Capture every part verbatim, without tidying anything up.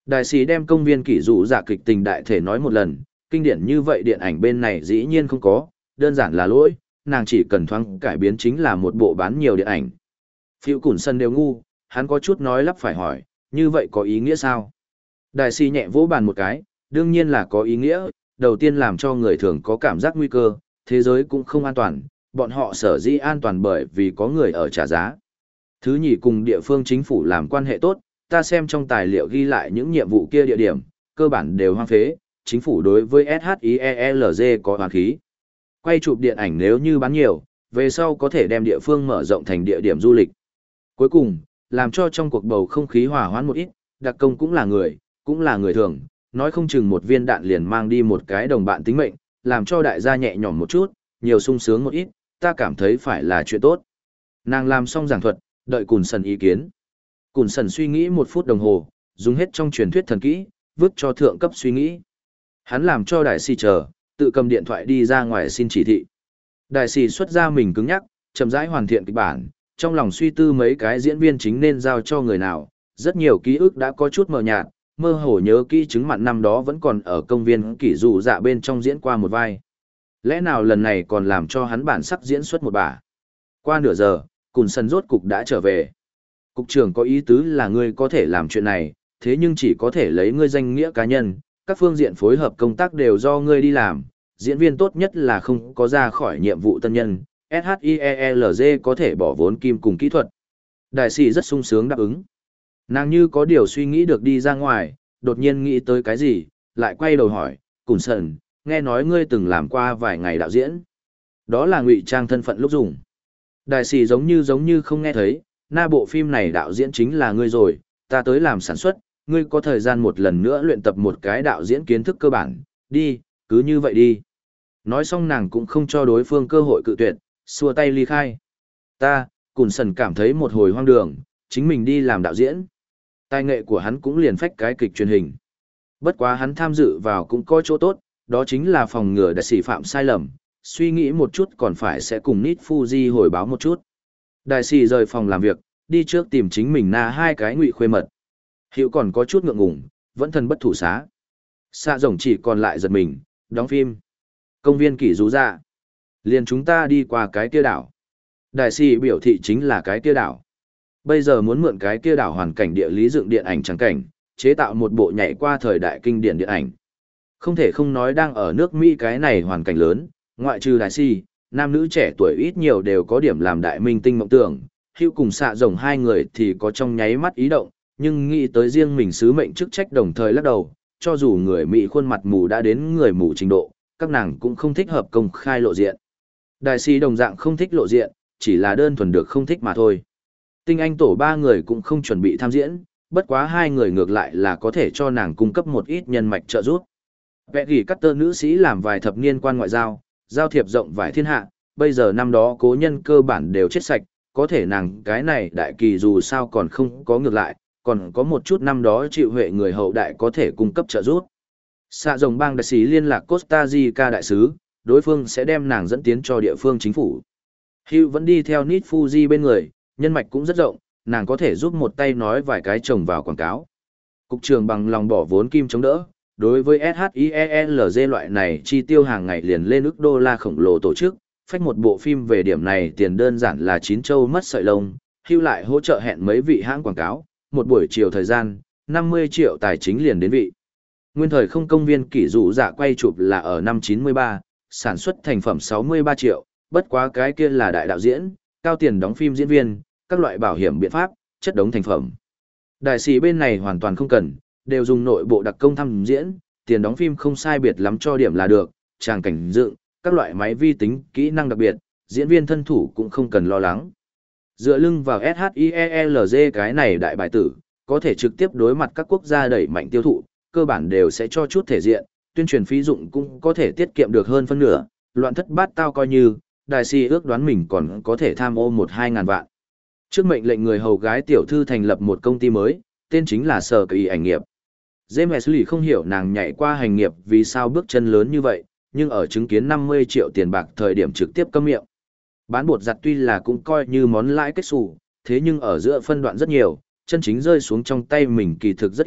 Đại sĩ đem công viên kỷ dụ dạ kịch tình đại thể nói một lần, kinh điển như vậy điện ảnh bên này dĩ nhiên không có, đơn giản là lỗi, nàng chỉ cần thoáng cải biến chính là một bộ bán nhiều điện ảnh. Phiêu Cùn Sân đều ngu, hắn có chút nói lắp phải hỏi, như vậy có ý nghĩa sao? Đại sĩ nhẹ vỗ bàn một cái, đương nhiên là có ý nghĩa, đầu tiên làm cho người thường có cảm giác nguy cơ, thế giới cũng không an toàn, bọn họ sở dĩ an toàn bởi vì có người ở trả giá. Thứ nhì cùng địa phương chính phủ làm quan hệ tốt, ta xem trong tài liệu ghi lại những nhiệm vụ kia địa điểm, cơ bản đều hoang phế, chính phủ đối với ét hát i e lờ giê có hoàn khí. Quay chụp điện ảnh nếu như bán nhiều, về sau có thể đem địa phương mở rộng thành địa điểm du lịch. Cuối cùng, làm cho trong cuộc bầu không khí hòa hoãn một ít, đặc công cũng là người, cũng là người thường, nói không chừng một viên đạn liền mang đi một cái đồng bạn tính mệnh, làm cho đại gia nhẹ nhõm một chút, nhiều sung sướng một ít, ta cảm thấy phải là chuyện tốt. Nàng làm xong giảng thuật, đợi Cùn Sần ý kiến. Cùn Sần suy nghĩ một phút đồng hồ, dùng hết trong truyền thuyết thần kỹ, vứt cho thượng cấp suy nghĩ. Hắn làm cho đại sĩ chờ, tự cầm điện thoại đi ra ngoài xin chỉ thị. Đại sĩ xuất ra mình cứng nhắc, chậm rãi hoàn thiện kịch bản, trong lòng suy tư mấy cái diễn viên chính nên giao cho người nào, rất nhiều ký ức đã có chút mờ nhạt, mơ hồ nhớ kỹ chứng mặn năm đó vẫn còn ở công viên kỷ dụ dạ bên trong diễn qua một vai. Lẽ nào lần này còn làm cho hắn bản sắc diễn xuất một bà. Qua nửa giờ, Cùn Sần rốt cục đã trở về. Cục trưởng có ý tứ là ngươi có thể làm chuyện này, thế nhưng chỉ có thể lấy ngươi danh nghĩa cá nhân, các phương diện phối hợp công tác đều do ngươi đi làm, diễn viên tốt nhất là không có ra khỏi nhiệm vụ tân nhân, ét hát i e lờ giê có thể bỏ vốn kim cùng kỹ thuật. Đại sĩ rất sung sướng đáp ứng. Nàng như có điều suy nghĩ được đi ra ngoài, đột nhiên nghĩ tới cái gì, lại quay đầu hỏi, Cùn Sần, nghe nói ngươi từng làm qua vài ngày đạo diễn. Đó là ngụy trang thân phận lúc dùng. Đại sĩ giống như giống như không nghe thấy, na bộ phim này đạo diễn chính là ngươi rồi, ta tới làm sản xuất, ngươi có thời gian một lần nữa luyện tập một cái đạo diễn kiến thức cơ bản, đi, cứ như vậy đi. Nói xong nàng cũng không cho đối phương cơ hội cự tuyệt, xua tay ly khai. Ta, Cùn Sần cảm thấy một hồi hoang đường, chính mình đi làm đạo diễn. Tài nghệ của hắn cũng liền phách cái kịch truyền hình. Bất quá hắn tham dự vào cũng có chỗ tốt, đó chính là phòng ngừa đại sĩ phạm sai lầm, suy nghĩ một chút còn phải sẽ cùng Nít Fuji hồi báo một chút. Đại sĩ rời phòng làm việc, đi trước tìm chính mình na hai cái ngụy khuê mật. Hiệu còn có chút ngượng ngùng, vẫn thân bất thủ xá. Xạ rồng chỉ còn lại giật mình, đóng phim. Công viên kỷ rú ra. Liền chúng ta đi qua cái kia đảo. Đại sĩ biểu thị chính là cái kia đảo. Bây giờ muốn mượn cái kia đảo hoàn cảnh địa lý dựng điện ảnh trắng cảnh, chế tạo một bộ nhảy qua thời đại kinh điển điện ảnh. Không thể không nói đang ở nước Mỹ cái này hoàn cảnh lớn, ngoại trừ đại sĩ, nam nữ trẻ tuổi ít nhiều đều có điểm làm đại minh tinh mộng tưởng. Hữu cùng xạ rồng hai người thì có trong nháy mắt ý động, nhưng nghĩ tới riêng mình sứ mệnh chức trách đồng thời lắc đầu, cho dù người Mỹ khuôn mặt mù đã đến người mù trình độ, các nàng cũng không thích hợp công khai lộ diện. Đại sĩ đồng dạng không thích lộ diện, chỉ là đơn thuần được không thích mà thôi. Tinh Anh tổ ba người cũng không chuẩn bị tham diễn, bất quá hai người ngược lại là có thể cho nàng cung cấp một ít nhân mạch trợ giúp. Vẽ gỉ cắt tơ nữ sĩ làm vài thập niên quan ngoại giao, giao thiệp rộng vài thiên hạ, bây giờ năm đó cố nhân cơ bản đều chết sạch, có thể nàng cái này đại kỳ dù sao còn không có ngược lại, còn có một chút năm đó chịu huệ người hậu đại có thể cung cấp trợ giúp. Xạ rồng bang đại sứ liên lạc Costa Rica đại sứ, đối phương sẽ đem nàng dẫn tiến cho địa phương chính phủ. Hugh vẫn đi theo Nít Fuji bên người, nhân mạch cũng rất rộng, nàng có thể giúp một tay nói vài cái trồng vào quảng cáo. Cục trưởng bằng lòng bỏ vốn kim chống đỡ, đối với ét hát i e lờ giê loại này chi tiêu hàng ngày liền lên ức đô la khổng lồ tổ chức, phách một bộ phim về điểm này tiền đơn giản là chín châu mất sợi lông, Hugh lại hỗ trợ hẹn mấy vị hãng quảng cáo, một buổi chiều thời gian, năm mươi triệu tài chính liền đến vị. Nguyên thời không công viên kỷ dụ dạ quay chụp là ở năm chín mươi ba, sản xuất thành phẩm sáu mươi ba triệu, bất quá cái kia là đại đạo diễn, cao tiền đóng phim diễn viên, các loại bảo hiểm biện pháp, chất đống thành phẩm. Đại sĩ bên này hoàn toàn không cần, đều dùng nội bộ đặc công thăm diễn, tiền đóng phim không sai biệt lắm cho điểm là được, tràng cảnh dựng, các loại máy vi tính, kỹ năng đặc biệt, diễn viên thân thủ cũng không cần lo lắng. Dựa lưng vào ét hát i e lờ giê cái này đại bài tử, có thể trực tiếp đối mặt các quốc gia đẩy mạnh tiêu thụ, cơ bản đều sẽ cho chút thể diện, tuyên truyền phí dụng cũng có thể tiết kiệm được hơn phân nửa, loạn thất bát tao coi như, đại sĩ ước đoán mình còn có thể tham ô một hai ngàn vạn. Trước mệnh lệnh người hầu gái tiểu thư thành lập một công ty mới, tên chính là Sở Kỳ ảnh nghiệp. James Lee không hiểu nàng nhảy qua hành nghiệp vì sao bước chân lớn như vậy, nhưng ở chứng kiến năm mươi triệu tiền bạc thời điểm trực tiếp câm miệng. Bán bột giặt tuy là cũng coi như món lãi kết xù, thế nhưng ở giữa phân đoạn rất nhiều, chân chính rơi xuống trong tay mình kỳ thực rất ít,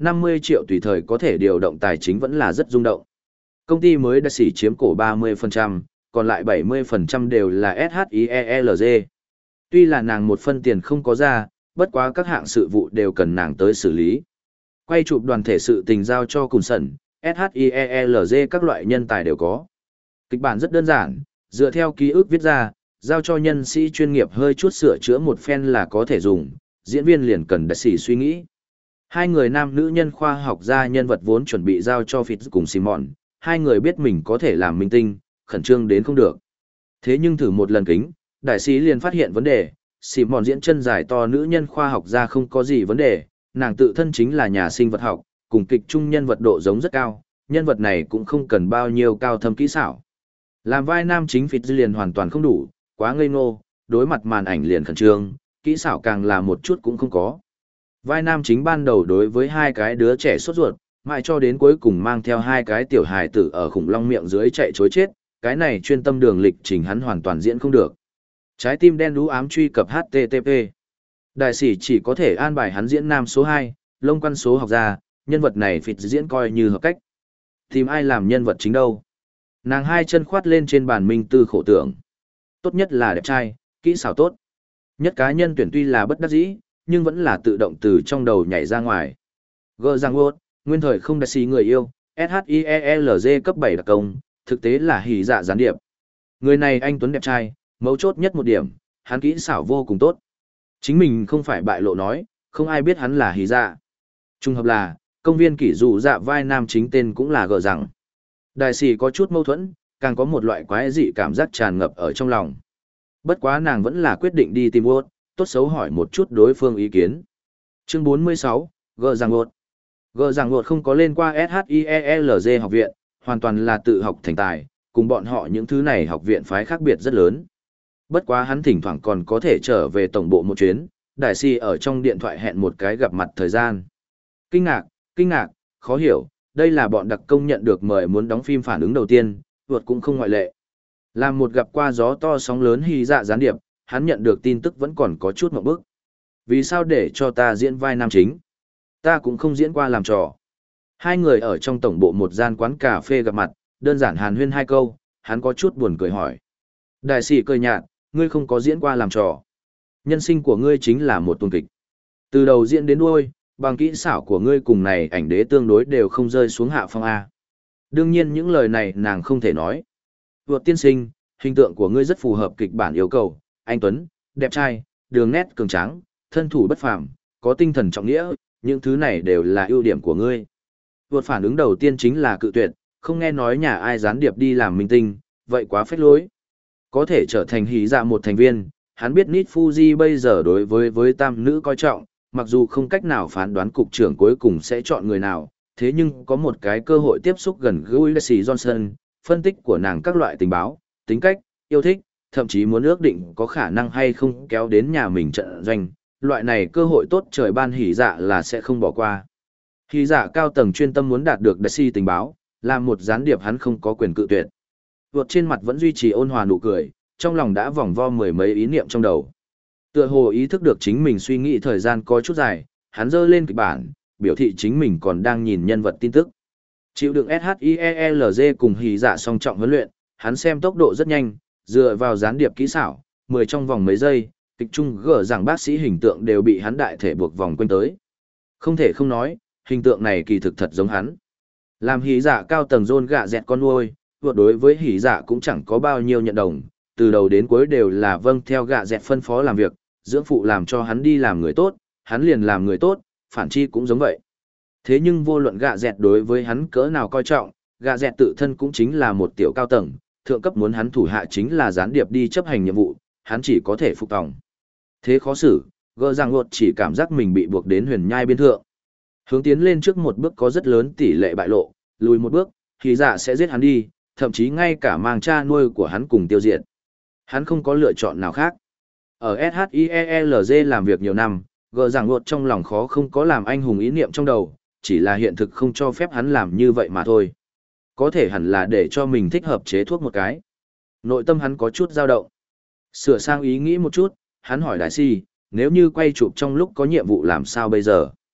năm mươi triệu tùy thời có thể điều động tài chính vẫn là rất rung động. Công ty mới đã xỉ chiếm cổ ba mươi phần trăm, còn lại bảy mươi phần trăm đều là ét hát i e lờ giê. Tuy là nàng một phân tiền không có ra, bất quá các hạng sự vụ đều cần nàng tới xử lý. Quay chụp đoàn thể sự tình giao cho cùng sẩn, ét hát i e lờ giê các loại nhân tài đều có. Kịch bản rất đơn giản, dựa theo ký ức viết ra, giao cho nhân sĩ chuyên nghiệp hơi chút sửa chữa một phen là có thể dùng, diễn viên liền cần đại sĩ suy nghĩ. Hai người nam nữ nhân khoa học gia nhân vật vốn chuẩn bị giao cho Fitz cùng Simon, hai người biết mình có thể làm minh tinh, khẩn trương đến không được. Thế nhưng thử một lần kính, đại sĩ liền phát hiện vấn đề, Simon diễn chân dài to nữ nhân khoa học gia không có gì vấn đề, nàng tự thân chính là nhà sinh vật học, cùng kịch trung nhân vật độ giống rất cao, nhân vật này cũng không cần bao nhiêu cao thâm kỹ xảo. Làm vai nam chính Fitz liền hoàn toàn không đủ, quá ngây ngô, đối mặt màn ảnh liền khẩn trương, kỹ xảo càng là một chút cũng không có. Vai nam chính ban đầu đối với hai cái đứa trẻ sốt ruột, mãi cho đến cuối cùng mang theo hai cái tiểu hài tử ở khủng long miệng dưới chạy chối chết, cái này chuyên tâm đường lịch trình hắn hoàn toàn diễn không được. Trái tim đen đú ám truy cập hát tê tê pê. Đại sĩ chỉ có thể an bài hắn diễn nam số hai, lông quan số học gia, nhân vật này Fitz diễn coi như hợp cách. Tìm ai làm nhân vật chính đâu? Nàng hai chân khoát lên trên bàn minh tư khổ tưởng. Tốt nhất là đẹp trai, kỹ xảo tốt. Nhất cá nhân tuyển tuy là bất đắc dĩ, nhưng vẫn là tự động từ trong đầu nhảy ra ngoài. Gơ Giang Ngốt, nguyên thời không đại sĩ người yêu, ét hát i e lờ giê cấp bảy đặc công, thực tế là hỉ dạ gián điệp. Người này anh tuấn đẹp trai, mấu chốt nhất một điểm, hắn kỹ xảo vô cùng tốt. Chính mình không phải bại lộ nói, không ai biết hắn là hỉ dạ. Trung hợp là, công viên kỷ dụ dạ vai nam chính tên cũng là Gơ Giang. Đại sĩ có chút mâu thuẫn, càng có một loại quái dị cảm giác tràn ngập ở trong lòng. Bất quá nàng vẫn là quyết định đi tìm Wood, tốt xấu hỏi một chút đối phương ý kiến. Chương bốn mươi sáu, Gơ Giang Wood. Gơ Giang Wood không có lên qua ét hát i e lờ giê học viện, hoàn toàn là tự học thành tài, cùng bọn họ những thứ này học viện phái khác biệt rất lớn. Bất quá hắn thỉnh thoảng còn có thể trở về tổng bộ một chuyến, đại sĩ ở trong điện thoại hẹn một cái gặp mặt thời gian. Kinh ngạc, kinh ngạc, khó hiểu, đây là bọn đặc công nhận được mời muốn đóng phim phản ứng đầu tiên, Wood cũng không ngoại lệ. Làm một gặp qua gió to sóng lớn hy dạ gián điệp, hắn nhận được tin tức vẫn còn có chút mộng bức. Vì sao để cho ta diễn vai nam chính? Ta cũng không diễn qua làm trò. Hai người ở trong tổng bộ một gian quán cà phê gặp mặt, đơn giản hàn huyên hai câu, hắn có chút buồn cười hỏi. Đại sĩ cười nhạt, ngươi không có diễn qua làm trò. Nhân sinh của ngươi chính là một tuần kịch. Từ đầu diễn đến đuôi, bằng kỹ xảo của ngươi cùng này ảnh đế tương đối đều không rơi xuống hạ phong A. Đương nhiên những lời này nàng không thể nói. Vượt tiên sinh, hình tượng của ngươi rất phù hợp kịch bản yêu cầu, anh tuấn, đẹp trai, đường nét cường tráng, thân thủ bất phàm, có tinh thần trọng nghĩa, những thứ này đều là ưu điểm của ngươi. Vượt phản ứng đầu tiên chính là cự tuyệt, không nghe nói nhà ai gián điệp đi làm minh tinh, vậy quá phách lối. Có thể trở thành hí dạ một thành viên, hắn biết Nit Fuji bây giờ đối với với tam nữ coi trọng, mặc dù không cách nào phán đoán cục trưởng cuối cùng sẽ chọn người nào, thế nhưng có một cái cơ hội tiếp xúc gần gũi Leslie Johnson, phân tích của nàng các loại tình báo, tính cách, yêu thích, thậm chí muốn ước định có khả năng hay không kéo đến nhà mình trận doanh, loại này cơ hội tốt trời ban hỉ dạ là sẽ không bỏ qua. Hỉ dạ cao tầng chuyên tâm muốn đạt được Leslie tình báo, làm một gián điệp hắn không có quyền cự tuyệt. Vượt trên mặt vẫn duy trì ôn hòa nụ cười, trong lòng đã vòng vo mười mấy ý niệm trong đầu. Tựa hồ ý thức được chính mình suy nghĩ thời gian có chút dài, hắn dơ lên kịch bản, biểu thị chính mình còn đang nhìn nhân vật tin tức. Chịu đựng ét hát i e lờ giê cùng hỉ dạ song trọng huấn luyện, hắn xem tốc độ rất nhanh, dựa vào gián điệp kỹ xảo, mười trong vòng mấy giây, kịch trung gỡ rằng bác sĩ hình tượng đều bị hắn đại thể buộc vòng quanh tới. Không thể không nói, hình tượng này kỳ thực thật giống hắn. Làm hỉ dạ cao tầng John gạ dẹt con nuôi, vượt đối với hỉ dạ cũng chẳng có bao nhiêu nhận đồng, từ đầu đến cuối đều là vâng theo gạ dẹt phân phó làm việc, dưỡng phụ làm cho hắn đi làm người tốt, hắn liền làm người tốt, phản chi cũng giống vậy. Thế nhưng vô luận gạ dẹt đối với hắn cỡ nào coi trọng, gạ dẹt tự thân cũng chính là một tiểu cao tầng, thượng cấp muốn hắn thủ hạ chính là gián điệp đi chấp hành nhiệm vụ, hắn chỉ có thể phục tòng. Thế khó xử, gỡ rằng luật chỉ cảm giác mình bị buộc đến huyền nhai biên thượng. Hướng tiến lên trước một bước có rất lớn tỷ lệ bại lộ, lùi một bước, thì dạ sẽ giết hắn đi, thậm chí ngay cả mang cha nuôi của hắn cùng tiêu diệt. Hắn không có lựa chọn nào khác. Ở ét hát i e lờ giê làm việc nhiều năm, gỡ rằng luật trong lòng khó không có làm anh hùng ý niệm trong đầu, chỉ là hiện thực không cho phép hắn làm như vậy mà thôi. Có thể hẳn là để cho mình thích hợp chế thuốc một cái. Nội tâm hắn có chút dao động. Sửa sang ý nghĩ một chút, hắn hỏi đại si, nếu như quay chụp trong lúc có nhiệm vụ làm sao bây giờ?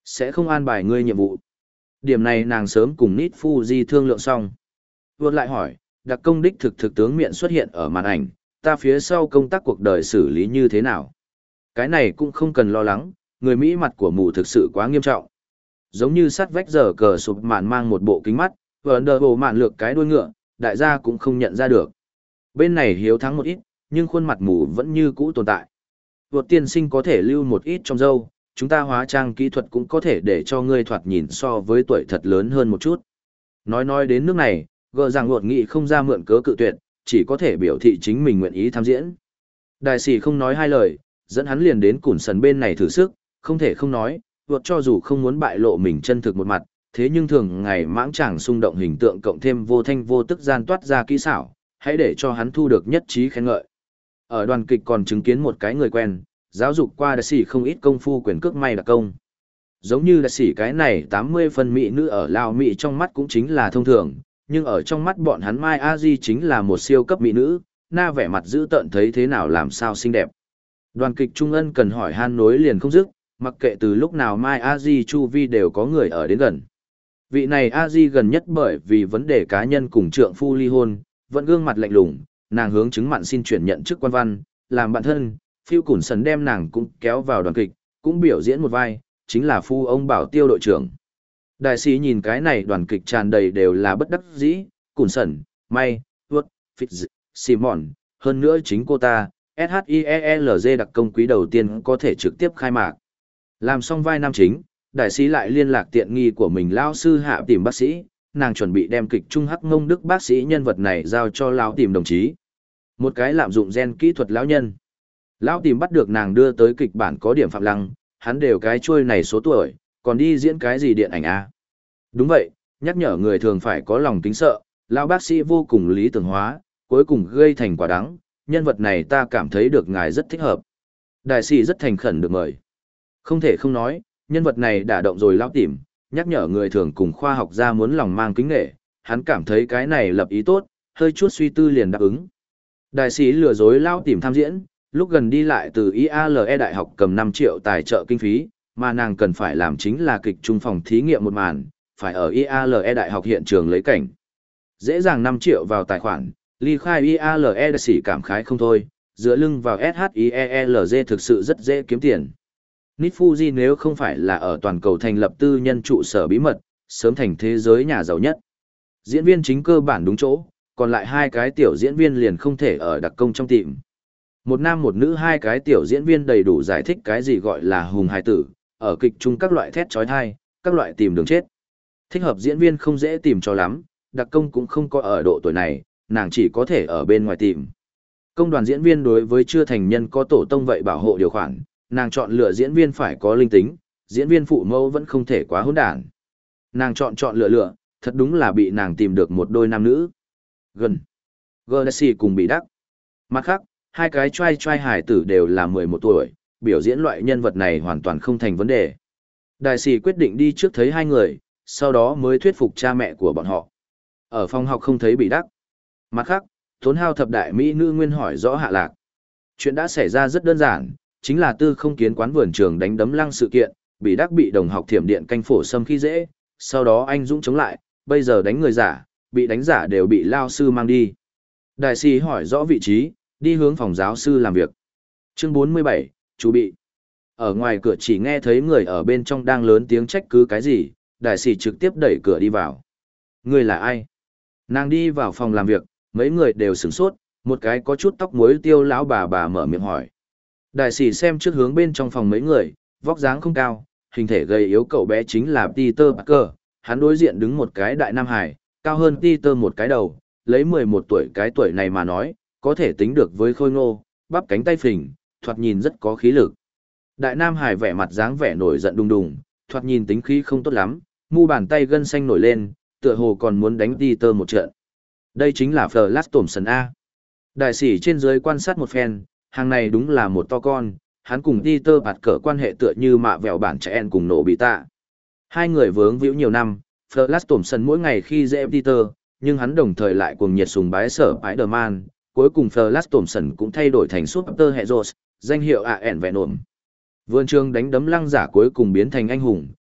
Sẽ không an bài ngươi nhiệm vụ. Điểm này nàng sớm cùng Nít Fuji thương lượng xong. Vượt lại hỏi, đặc công đích thực thực tướng miệng xuất hiện ở màn ảnh, ta phía sau công tác cuộc đời xử lý như thế nào? Cái này cũng không cần lo lắng, người Mỹ mặt của mù thực sự quá nghiêm trọng. Giống như sắt vách giờ cờ sụp màn mang một bộ kính mắt, vờ đờ bộ mạn lược cái đuôi ngựa, đại gia cũng không nhận ra được. Bên này hiếu thắng một ít, nhưng khuôn mặt mù vẫn như cũ tồn tại. Vượt tiên sinh có thể lưu một ít trong dâu, chúng ta hóa trang kỹ thuật cũng có thể để cho ngươi thoạt nhìn so với tuổi thật lớn hơn một chút. Nói nói đến nước này, gờ rằng vượt nghị không ra mượn cớ cự tuyệt, chỉ có thể biểu thị chính mình nguyện ý tham diễn. Đại sĩ không nói hai lời, dẫn hắn liền đến củn sần bên này thử sức, không thể không nói, vượt cho dù không muốn bại lộ mình chân thực một mặt, thế nhưng thường ngày mãng chàng xung động hình tượng cộng thêm vô thanh vô tức gian toát ra kỹ xảo, hãy để cho hắn thu được nhất trí khen ngợi. Ở đoàn kịch còn chứng kiến một cái người quen, giáo dục qua đại sĩ không ít công phu quyền cước may đặc công. Giống như đại sĩ cái này tám mươi phân mỹ nữ ở Lào Mỹ trong mắt cũng chính là thông thường, nhưng ở trong mắt bọn hắn Mai A Di chính là một siêu cấp mỹ nữ, na vẻ mặt dữ tợn thấy thế nào làm sao xinh đẹp. Đoàn kịch Trung Ân cần hỏi han nối liền không dứt, mặc kệ từ lúc nào Mai A Di chu vi đều có người ở đến gần. Vị này A Di gần nhất bởi vì vấn đề cá nhân cùng trượng phu ly hôn, vẫn gương mặt lạnh lùng, nàng hướng chứng mặn xin chuyển nhận chức quan văn, làm bạn thân, Phiêu Củn Sần đem nàng cũng kéo vào đoàn kịch, cũng biểu diễn một vai, chính là phu ông Bảo Tiêu đội trưởng. Đại sĩ nhìn cái này đoàn kịch tràn đầy đều là bất đắc dĩ, Củn Sần, May, Wood, Fitz, Simon, hơn nữa chính cô ta, ét hát i e lờ giê đặc công quý đầu tiên có thể trực tiếp khai mạc. Làm xong vai nam chính, đại sĩ lại liên lạc tiện nghi của mình lao sư hạ tìm bác sĩ, nàng chuẩn bị đem kịch trung hắc ngông đức bác sĩ nhân vật này giao cho lão tìm đồng chí. Một cái lạm dụng gen kỹ thuật lão nhân. Lão tìm bắt được nàng đưa tới kịch bản có điểm phạm lăng, hắn đều cái chuôi này số tuổi, còn đi diễn cái gì điện ảnh à? Đúng vậy, nhắc nhở người thường phải có lòng kính sợ, lão bác sĩ vô cùng lý tưởng hóa, cuối cùng gây thành quả đắng, nhân vật này ta cảm thấy được ngài rất thích hợp. Đại sĩ rất thành khẩn được mời. Không thể không nói, nhân vật này đả động rồi lão tìm, nhắc nhở người thường cùng khoa học gia muốn lòng mang kính nghệ, hắn cảm thấy cái này lập ý tốt, hơi chút suy tư liền đáp ứng. Đại sĩ lừa dối lão tìm tham diễn, lúc gần đi lại từ i a lờ e đại học cầm năm triệu tài trợ kinh phí, mà nàng cần phải làm chính là kịch trung phòng thí nghiệm một màn, phải ở i a lờ e đại học hiện trường lấy cảnh. Dễ dàng năm triệu vào tài khoản, ly khai i a lờ e đại sĩ cảm khái không thôi, dựa lưng vào ét hát i e lờ giê thực sự rất dễ kiếm tiền. Nít Fuji nếu không phải là ở toàn cầu thành lập tư nhân trụ sở bí mật, sớm thành thế giới nhà giàu nhất. Diễn viên chính cơ bản đúng chỗ, còn lại hai cái tiểu diễn viên liền không thể ở đặc công trong tiệm. Một nam một nữ hai cái tiểu diễn viên đầy đủ giải thích cái gì gọi là hùng hài tử, ở kịch chung các loại thét trói thai, các loại tìm đường chết. Thích hợp diễn viên không dễ tìm cho lắm, đặc công cũng không có ở độ tuổi này, nàng chỉ có thể ở bên ngoài tìm. Công đoàn diễn viên đối với chưa thành nhân có tổ tông vậy bảo hộ điều khoản, nàng chọn lựa diễn viên phải có linh tính, diễn viên phụ mẫu vẫn không thể quá hỗn đản. Nàng chọn chọn lựa lựa, thật đúng là bị nàng tìm được một đôi nam nữ. Gần. Galaxy cùng bị đắc. Mặt khác, hai cái trai trai hải tử đều là mười một tuổi, biểu diễn loại nhân vật này hoàn toàn không thành vấn đề. Đại sĩ quyết định đi trước thấy hai người, sau đó mới thuyết phục cha mẹ của bọn họ. Ở phòng học không thấy bị đắc. Mặt khác, tốn hao thập đại mỹ nữ nguyên hỏi rõ hạ lạc. Chuyện đã xảy ra rất đơn giản, chính là tư không kiến quán vườn trường đánh đấm lăng sự kiện, bị đắc bị đồng học thiểm điện canh phổ xâm khi dễ, sau đó anh Dũng chống lại, bây giờ đánh người giả, bị đánh giả đều bị lao sư mang đi. Đại sĩ hỏi rõ vị trí, đi hướng phòng giáo sư làm việc. Chương bốn mươi bảy, chú bị. Ở ngoài cửa chỉ nghe thấy người ở bên trong đang lớn tiếng trách cứ cái gì, đại sĩ trực tiếp đẩy cửa đi vào. Người là ai? Nàng đi vào phòng làm việc, mấy người đều sửng sốt, một cái có chút tóc muối tiêu lão bà bà mở miệng hỏi. Đại sĩ xem trước hướng bên trong phòng mấy người, vóc dáng không cao, hình thể gầy yếu cậu bé chính là Peter Parker, hắn đối diện đứng một cái đại nam hải, cao hơn Peter một cái đầu, lấy mười một tuổi cái tuổi này mà nói, có thể tính được với khôi ngô, bắp cánh tay phình, thoạt nhìn rất có khí lực. Đại nam hải vẻ mặt dáng vẻ nổi giận đùng đùng, thoạt nhìn tính khí không tốt lắm, mu bàn tay gân xanh nổi lên, tựa hồ còn muốn đánh Peter một trận. Đây chính là Flash Thompson A. Đại sĩ trên dưới quan sát một phen, hàng này đúng là một to con, hắn cùng Peter Parker quan hệ tựa như mạ vẹo bản trẻ en cùng nổ bị tạ. Hai người vướng víu nhiều năm, Flash Thompson mỗi ngày khi dễ Peter, nhưng hắn đồng thời lại cuồng nhiệt sùng bái sở Spider-Man, cuối cùng Flash Thompson cũng thay đổi thành Super Heroes, danh hiệu a en Venom. Vườn trường đánh đấm lăng giả cuối cùng biến thành anh hùng,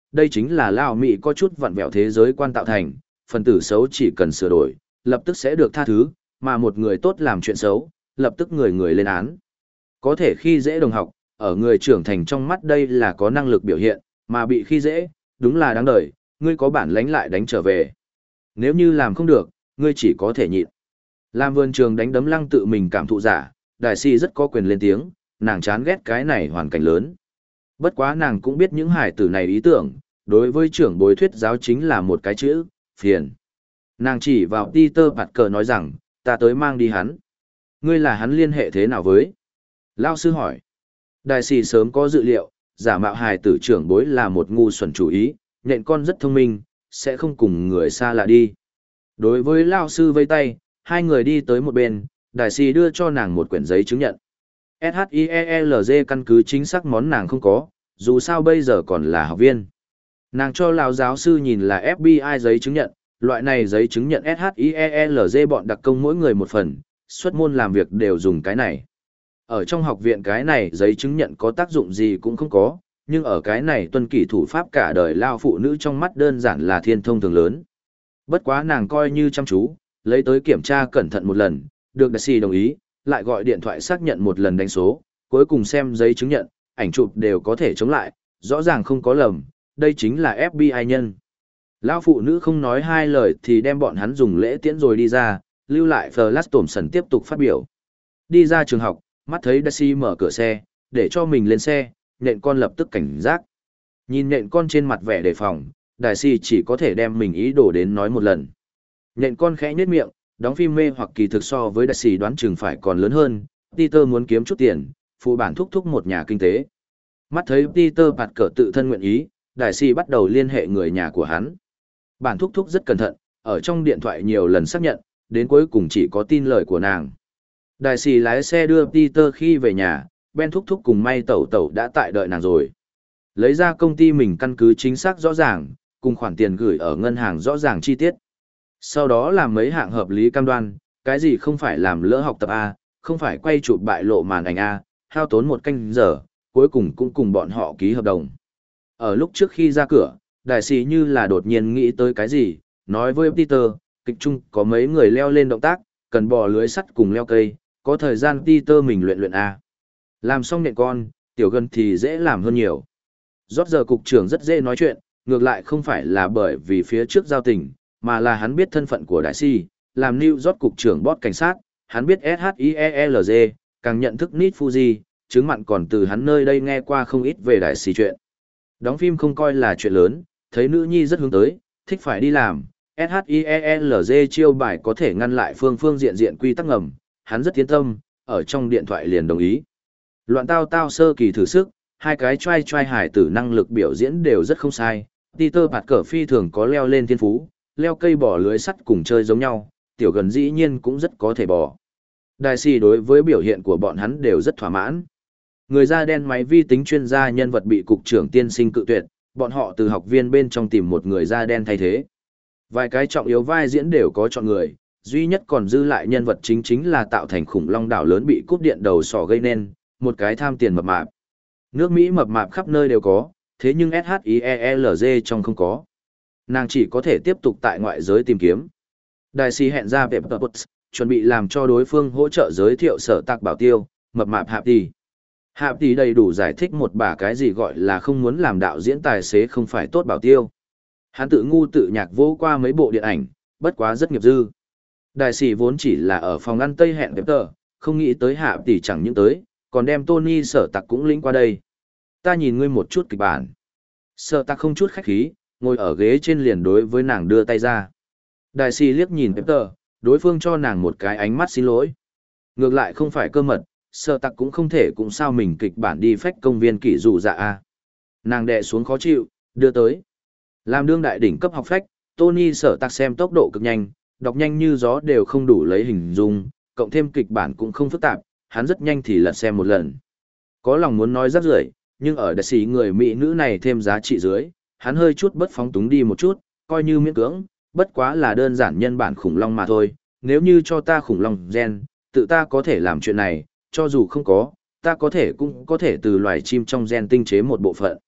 đây chính là Lao Mỹ có chút vặn vẹo thế giới quan tạo thành, phần tử xấu chỉ cần sửa đổi, lập tức sẽ được tha thứ, mà một người tốt làm chuyện xấu, lập tức người người lên án. Có thể khi dễ đồng học, ở người trưởng thành trong mắt đây là có năng lực biểu hiện, mà bị khi dễ, đúng là đáng đời, ngươi có bản lánh lại đánh trở về. Nếu như làm không được, ngươi chỉ có thể nhịn. Làm vườn trường đánh đấm lăng tự mình cảm thụ giả, đại si rất có quyền lên tiếng, nàng chán ghét cái này hoàn cảnh lớn. Bất quá nàng cũng biết những hải tử này ý tưởng, đối với trưởng bối thuyết giáo chính là một cái chữ, phiền. Nàng chỉ vào Peter Parker nói rằng, ta tới mang đi hắn. Ngươi là hắn liên hệ thế nào với? Lao sư hỏi. Đại sĩ sớm có dự liệu, giả mạo hài tử trưởng bối là một ngu xuẩn chủ ý, nhện con rất thông minh, sẽ không cùng người xa lạ đi. Đối với Lao sư vây tay, hai người đi tới một bên, đại sĩ đưa cho nàng một quyển giấy chứng nhận. ét hát i e lờ giê căn cứ chính xác món nàng không có, dù sao bây giờ còn là học viên. Nàng cho Lão giáo sư nhìn là ép bê i giấy chứng nhận, loại này giấy chứng nhận ét hát i e lờ giê bọn đặc công mỗi người một phần, xuất môn làm việc đều dùng cái này. Ở trong học viện cái này giấy chứng nhận có tác dụng gì cũng không có, nhưng ở cái này tuân kỷ thủ pháp cả đời Lao phụ nữ trong mắt đơn giản là thiên thông thường lớn. Bất quá nàng coi như chăm chú, lấy tới kiểm tra cẩn thận một lần, được đại sĩ đồng ý, lại gọi điện thoại xác nhận một lần đánh số, cuối cùng xem giấy chứng nhận, ảnh chụp đều có thể chống lại, rõ ràng không có lầm, đây chính là ép bê i nhân. Lão phụ nữ không nói hai lời thì đem bọn hắn dùng lễ tiễn rồi đi ra, lưu lại Flash Thompson tiếp tục phát biểu. Đi ra trường học, mắt thấy Daisy mở cửa xe, để cho mình lên xe, nện con lập tức cảnh giác. Nhìn nện con trên mặt vẻ đề phòng, Daisy chỉ có thể đem mình ý đồ đến nói một lần. Nện con khẽ nhếch miệng, đóng phim mê hoặc kỳ thực so với Daisy đoán chừng phải còn lớn hơn, Peter muốn kiếm chút tiền, phụ bản thúc thúc một nhà kinh tế. Mắt thấy Peter bạt cờ tự thân nguyện ý, Daisy bắt đầu liên hệ người nhà của hắn. Bản thúc thúc rất cẩn thận, ở trong điện thoại nhiều lần xác nhận, đến cuối cùng chỉ có tin lời của nàng. Đại sĩ lái xe đưa Peter khi về nhà, Ben thúc thúc cùng May tẩu tẩu đã tại đợi nàng rồi. Lấy ra công ty mình căn cứ chính xác rõ ràng, cùng khoản tiền gửi ở ngân hàng rõ ràng chi tiết. Sau đó làm mấy hạng hợp lý cam đoan, cái gì không phải làm lỡ học tập A, không phải quay chụp bại lộ màn ảnh A, hao tốn một canh giờ, cuối cùng cũng cùng bọn họ ký hợp đồng. Ở lúc trước khi ra cửa, đại sĩ như là đột nhiên nghĩ tới cái gì, nói với Peter, kịch trung có mấy người leo lên động tác, cần bò lưới sắt cùng leo cây, có thời gian Peter mình luyện luyện A. Làm xong nện con, tiểu gần thì dễ làm hơn nhiều. Rót giờ cục trưởng rất dễ nói chuyện, ngược lại không phải là bởi vì phía trước giao tình, mà là hắn biết thân phận của đại sĩ, làm New York cục trưởng bót cảnh sát, hắn biết ét hát i e lờ giê, càng nhận thức Nit Fuji, chứng mặn còn từ hắn nơi đây nghe qua không ít về đại sĩ chuyện. Đóng phim không coi là chuyện lớn, thấy nữ nhi rất hướng tới, thích phải đi làm, ét hát i e lờ giê chiêu bài có thể ngăn lại phương phương diện diện quy tắc ngầm, hắn rất tiến tâm, ở trong điện thoại liền đồng ý. Loạn tao tao sơ kỳ thử sức, hai cái trai trai hải tử năng lực biểu diễn đều rất không sai, Peter Parker phi thường có leo lên thiên phú, leo cây bỏ lưới sắt cùng chơi giống nhau, tiểu gần dĩ nhiên cũng rất có thể bỏ. Đại sĩ đối với biểu hiện của bọn hắn đều rất thỏa mãn. Người da đen máy vi tính chuyên gia nhân vật bị cục trưởng tiên sinh cự tuyệt, bọn họ từ học viên bên trong tìm một người da đen thay thế. Vài cái trọng yếu vai diễn đều có chọn người, duy nhất còn dư lại nhân vật chính chính là tạo thành khủng long đảo lớn bị cúp điện đầu sỏ gây nên, một cái tham tiền mập mạp. Nước Mỹ mập mạp khắp nơi đều có, thế nhưng ét hát i e lờ giê trong không có. Nàng chỉ có thể tiếp tục tại ngoại giới tìm kiếm. Đại sĩ hẹn ra Pepper Potts, chuẩn bị làm cho đối phương hỗ trợ giới thiệu sở tạc bảo tiêu, mập mạp Hạp Tỷ. Hạp Tỷ đầy đủ giải thích một bà cái gì gọi là không muốn làm đạo diễn tài xế không phải tốt bảo tiêu. Hắn tự ngu tự nhạc vô qua mấy bộ điện ảnh, bất quá rất nghiệp dư. Đại sĩ vốn chỉ là ở phòng ăn Tây hẹn Pepper, không nghĩ tới Hạp Tỷ chẳng những tới, còn đem Tony sở tạc cũng lĩnh qua đây. Ta nhìn ngươi một chút kịch bản. Sở tạc không chút khách khí, ngồi ở ghế trên liền đối với nàng đưa tay ra. Đại sĩ liếc nhìn Pepper, đối phương cho nàng một cái ánh mắt xin lỗi. Ngược lại không phải cơ mật, sở tạc cũng không thể cũng sao mình kịch bản đi phách công viên kỷ dụ dạ a. Nàng đè xuống khó chịu, đưa tới. Làm đương đại đỉnh cấp học phách, Tony sở tạc xem tốc độ cực nhanh, đọc nhanh như gió đều không đủ lấy hình dung, cộng thêm kịch bản cũng không phức tạp, hắn rất nhanh thì lật xem một lần. Có lòng muốn nói rất rưởi, nhưng ở đại sĩ người mỹ nữ này thêm giá trị dưới, hắn hơi chút bất phóng túng đi một chút, coi như miễn cưỡng, bất quá là đơn giản nhân bản khủng long mà thôi, nếu như cho ta khủng long gen, tự ta có thể làm chuyện này, cho dù không có, ta có thể cũng có thể từ loài chim trong gen tinh chế một bộ phận.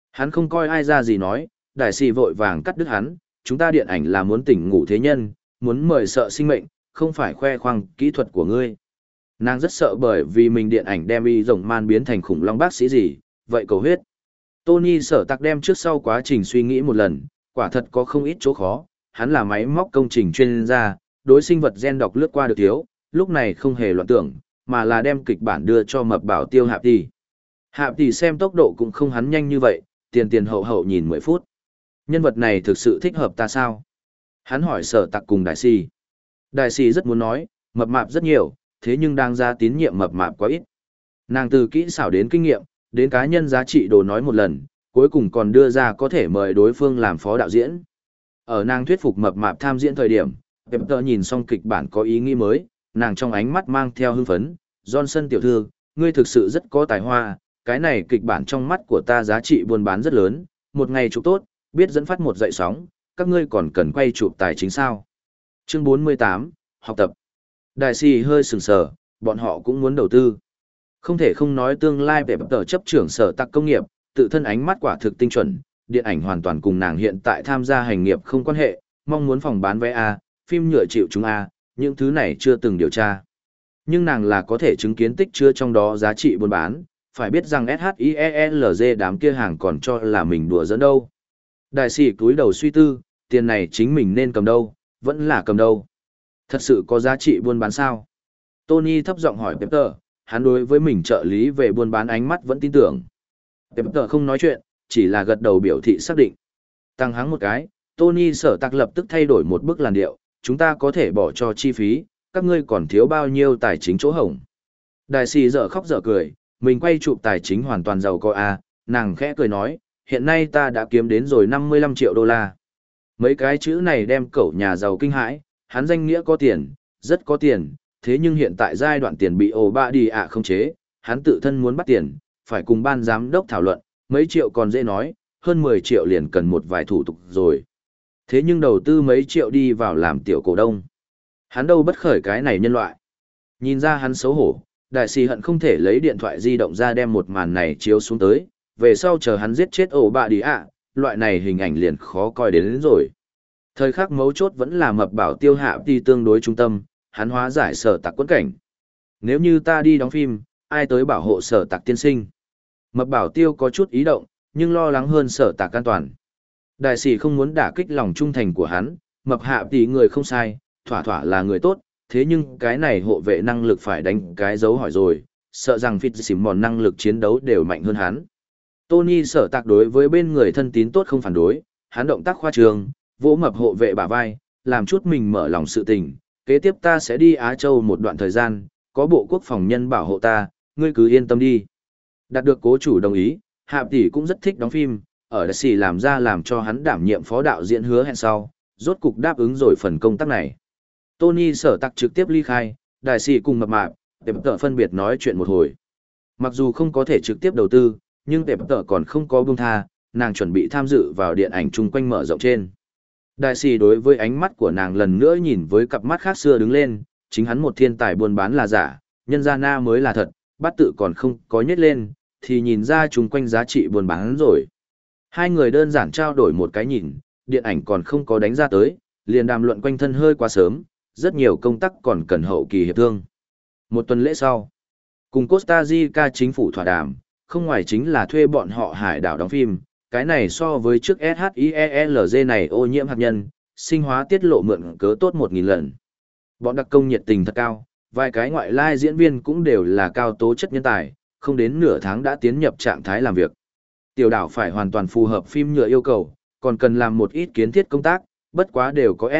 Hắn không coi ai ra gì nói, đại sĩ vội vàng cắt đứt hắn, chúng ta điện ảnh là muốn tỉnh ngủ thế nhân, muốn mời sợ sinh mệnh, không phải khoe khoang kỹ thuật của ngươi. Nàng rất sợ bởi vì mình điện ảnh đem y rồng man biến thành khủng long bác sĩ gì, vậy cầu huyết. Tony sở tạc đem trước sau quá trình suy nghĩ một lần, quả thật có không ít chỗ khó, hắn là máy móc công trình chuyên gia, đối sinh vật gen đọc lướt qua được thiếu, lúc này không hề loạn tưởng, mà là đem kịch bản đưa cho mập bảo tiêu Hạp Tỷ. Hạp Tỷ xem tốc độ cũng không hắn nhanh như vậy, tiền tiền hậu hậu nhìn mười phút. Nhân vật này thực sự thích hợp ta sao? Hắn hỏi sở tạc cùng đại sĩ. Đại sĩ rất muốn nói, mập mạp rất nhiều, thế nhưng đang ra tín nhiệm mập mạp quá ít. Nàng từ kỹ xảo đến kinh nghiệm, đến cá nhân giá trị đồ nói một lần, cuối cùng còn đưa ra có thể mời đối phương làm phó đạo diễn. Ở nàng thuyết phục mập mạp tham diễn thời điểm, Pepper nhìn xong kịch bản có ý nghĩ mới, nàng trong ánh mắt mang theo hưng phấn, Johnson tiểu thư, ngươi thực sự rất có tài hoa, cái này kịch bản trong mắt của ta giá trị buôn bán rất lớn, một ngày chụp tốt, biết dẫn phát một dậy sóng, các ngươi còn cần quay chụp tài chính sao. Chương bốn mươi tám, học tập. Đại sĩ hơi sừng sờ, bọn họ cũng muốn đầu tư. Không thể không nói tương lai về Pepper chấp trưởng sở tạc công nghiệp, tự thân ánh mắt quả thực tinh chuẩn, điện ảnh hoàn toàn cùng nàng hiện tại tham gia hành nghiệp không quan hệ, mong muốn phòng bán vé A, phim nhựa chịu chúng A, những thứ này chưa từng điều tra. Nhưng nàng là có thể chứng kiến tích chứa trong đó giá trị buôn bán, phải biết rằng SHIELZ đám kia hàng còn cho là mình đùa giỡn đâu. Đại sĩ cúi đầu suy tư, tiền này chính mình nên cầm đâu, vẫn là cầm đâu. Thật sự có giá trị buôn bán sao? Tony thấp giọng hỏi Pepper, hắn đối với mình trợ lý về buôn bán ánh mắt vẫn tin tưởng. Pepper không nói chuyện, chỉ là gật đầu biểu thị xác định. Tăng hắng một cái, Tony sở tạc lập tức thay đổi một bức làn điệu, chúng ta có thể bỏ cho chi phí, các ngươi còn thiếu bao nhiêu tài chính chỗ hổng. Đại sĩ dở khóc dở cười, mình quay chụp tài chính hoàn toàn giàu có a, nàng khẽ cười nói, hiện nay ta đã kiếm đến rồi năm mươi lăm triệu đô la. Mấy cái chữ này đem cậu nhà giàu kinh hãi, hắn danh nghĩa có tiền, rất có tiền, thế nhưng hiện tại giai đoạn tiền bị ổ bạ đi ạ không chế, hắn tự thân muốn bắt tiền, phải cùng ban giám đốc thảo luận, mấy triệu còn dễ nói, hơn mười triệu liền cần một vài thủ tục rồi. Thế nhưng đầu tư mấy triệu đi vào làm tiểu cổ đông. Hắn đâu bất khởi cái này nhân loại. Nhìn ra hắn xấu hổ, đại sĩ hận không thể lấy điện thoại di động ra đem một màn này chiếu xuống tới, về sau chờ hắn giết chết ổ bạ đi ạ, loại này hình ảnh liền khó coi đến, đến rồi. Thời khắc mấu chốt vẫn là mập bảo tiêu hạ đi tương đối trung tâm, hắn hóa giải sở tạc quẫn cảnh. Nếu như ta đi đóng phim, ai tới bảo hộ sở tạc tiên sinh? Mập bảo tiêu có chút ý động, nhưng lo lắng hơn sở tạc an toàn. Đại sĩ không muốn đả kích lòng trung thành của hắn, mập hạ tỷ người không sai, thỏa thỏa là người tốt, thế nhưng cái này hộ vệ năng lực phải đánh cái dấu hỏi rồi, sợ rằng Fitzsimmons năng lực chiến đấu đều mạnh hơn hắn. Tony sở tạc đối với bên người thân tín tốt không phản đối, hắn động tác khoa trương, vỗ mập hộ vệ bả vai, làm chút mình mở lòng sự tình, kế tiếp ta sẽ đi Á Châu một đoạn thời gian, có bộ quốc phòng nhân bảo hộ ta, ngươi cứ yên tâm đi. Đạt được cố chủ đồng ý, Hạ tỷ cũng rất thích đóng phim, ở đại sĩ làm ra làm cho hắn đảm nhiệm phó đạo diễn hứa hẹn sau, rốt cục đáp ứng rồi phần công tác này. Tony sở tạc trực tiếp ly khai, đại sĩ cùng mập mạp, Tệp Tở phân biệt nói chuyện một hồi. Mặc dù không có thể trực tiếp đầu tư, nhưng Tệp Tở còn không có buông tha, nàng chuẩn bị tham dự vào điện ảnh chung quanh mở rộng trên. Đại sĩ đối với ánh mắt của nàng lần nữa nhìn với cặp mắt khác xưa đứng lên, chính hắn một thiên tài buôn bán là giả, nhân gia na mới là thật, bát tự còn không có nhét lên, thì nhìn ra chung quanh giá trị buôn bán rồi. Hai người đơn giản trao đổi một cái nhìn, điện ảnh còn không có đánh ra tới, liền đàm luận quanh thân hơi quá sớm, rất nhiều công tác còn cần hậu kỳ hiệp thương. Một tuần lễ sau, cùng Costa Rica chính phủ thỏa đàm, không ngoài chính là thuê bọn họ hải đảo đóng phim, cái này so với trước SHIELZ này ô nhiễm hạt nhân, sinh hóa tiết lộ mượn cớ tốt một nghìn lần. Bọn đặc công nhiệt tình thật cao, vài cái ngoại lai diễn viên cũng đều là cao tố chất nhân tài, không đến nửa tháng đã tiến nhập trạng thái làm việc. Tiểu đảo phải hoàn toàn phù hợp phim nhựa yêu cầu, còn cần làm một ít kiến thiết công tác, bất quá đều có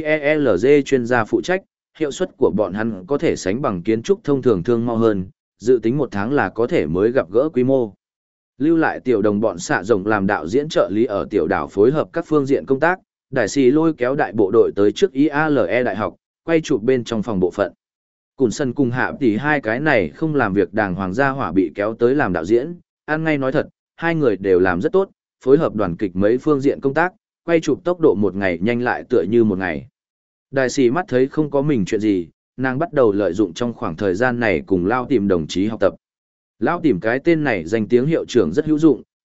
SHIELZ chuyên gia phụ trách, hiệu suất của bọn hắn có thể sánh bằng kiến trúc thông thường thương mau hơn, dự tính một tháng là có thể mới gặp gỡ quy mô. Lưu lại tiểu đồng bọn xạ rồng làm đạo diễn trợ lý ở tiểu đảo phối hợp các phương diện công tác, đại sĩ lôi kéo đại bộ đội tới trước i a lờ e đại học, quay chụp bên trong phòng bộ phận. Cùn sân cùng hạ tỷ hai cái này không làm việc đàng hoàng gia hỏa bị kéo tới làm đạo diễn, ăn ngay nói thật, hai người đều làm rất tốt, phối hợp đoàn kịch mấy phương diện công tác, quay chụp tốc độ một ngày nhanh lại tựa như một ngày. Đại sĩ mắt thấy không có mình chuyện gì, nàng bắt đầu lợi dụng trong khoảng thời gian này cùng Lao tìm đồng chí học tập. Lao tìm cái tên này danh tiếng hiệu trưởng rất hữu dụng,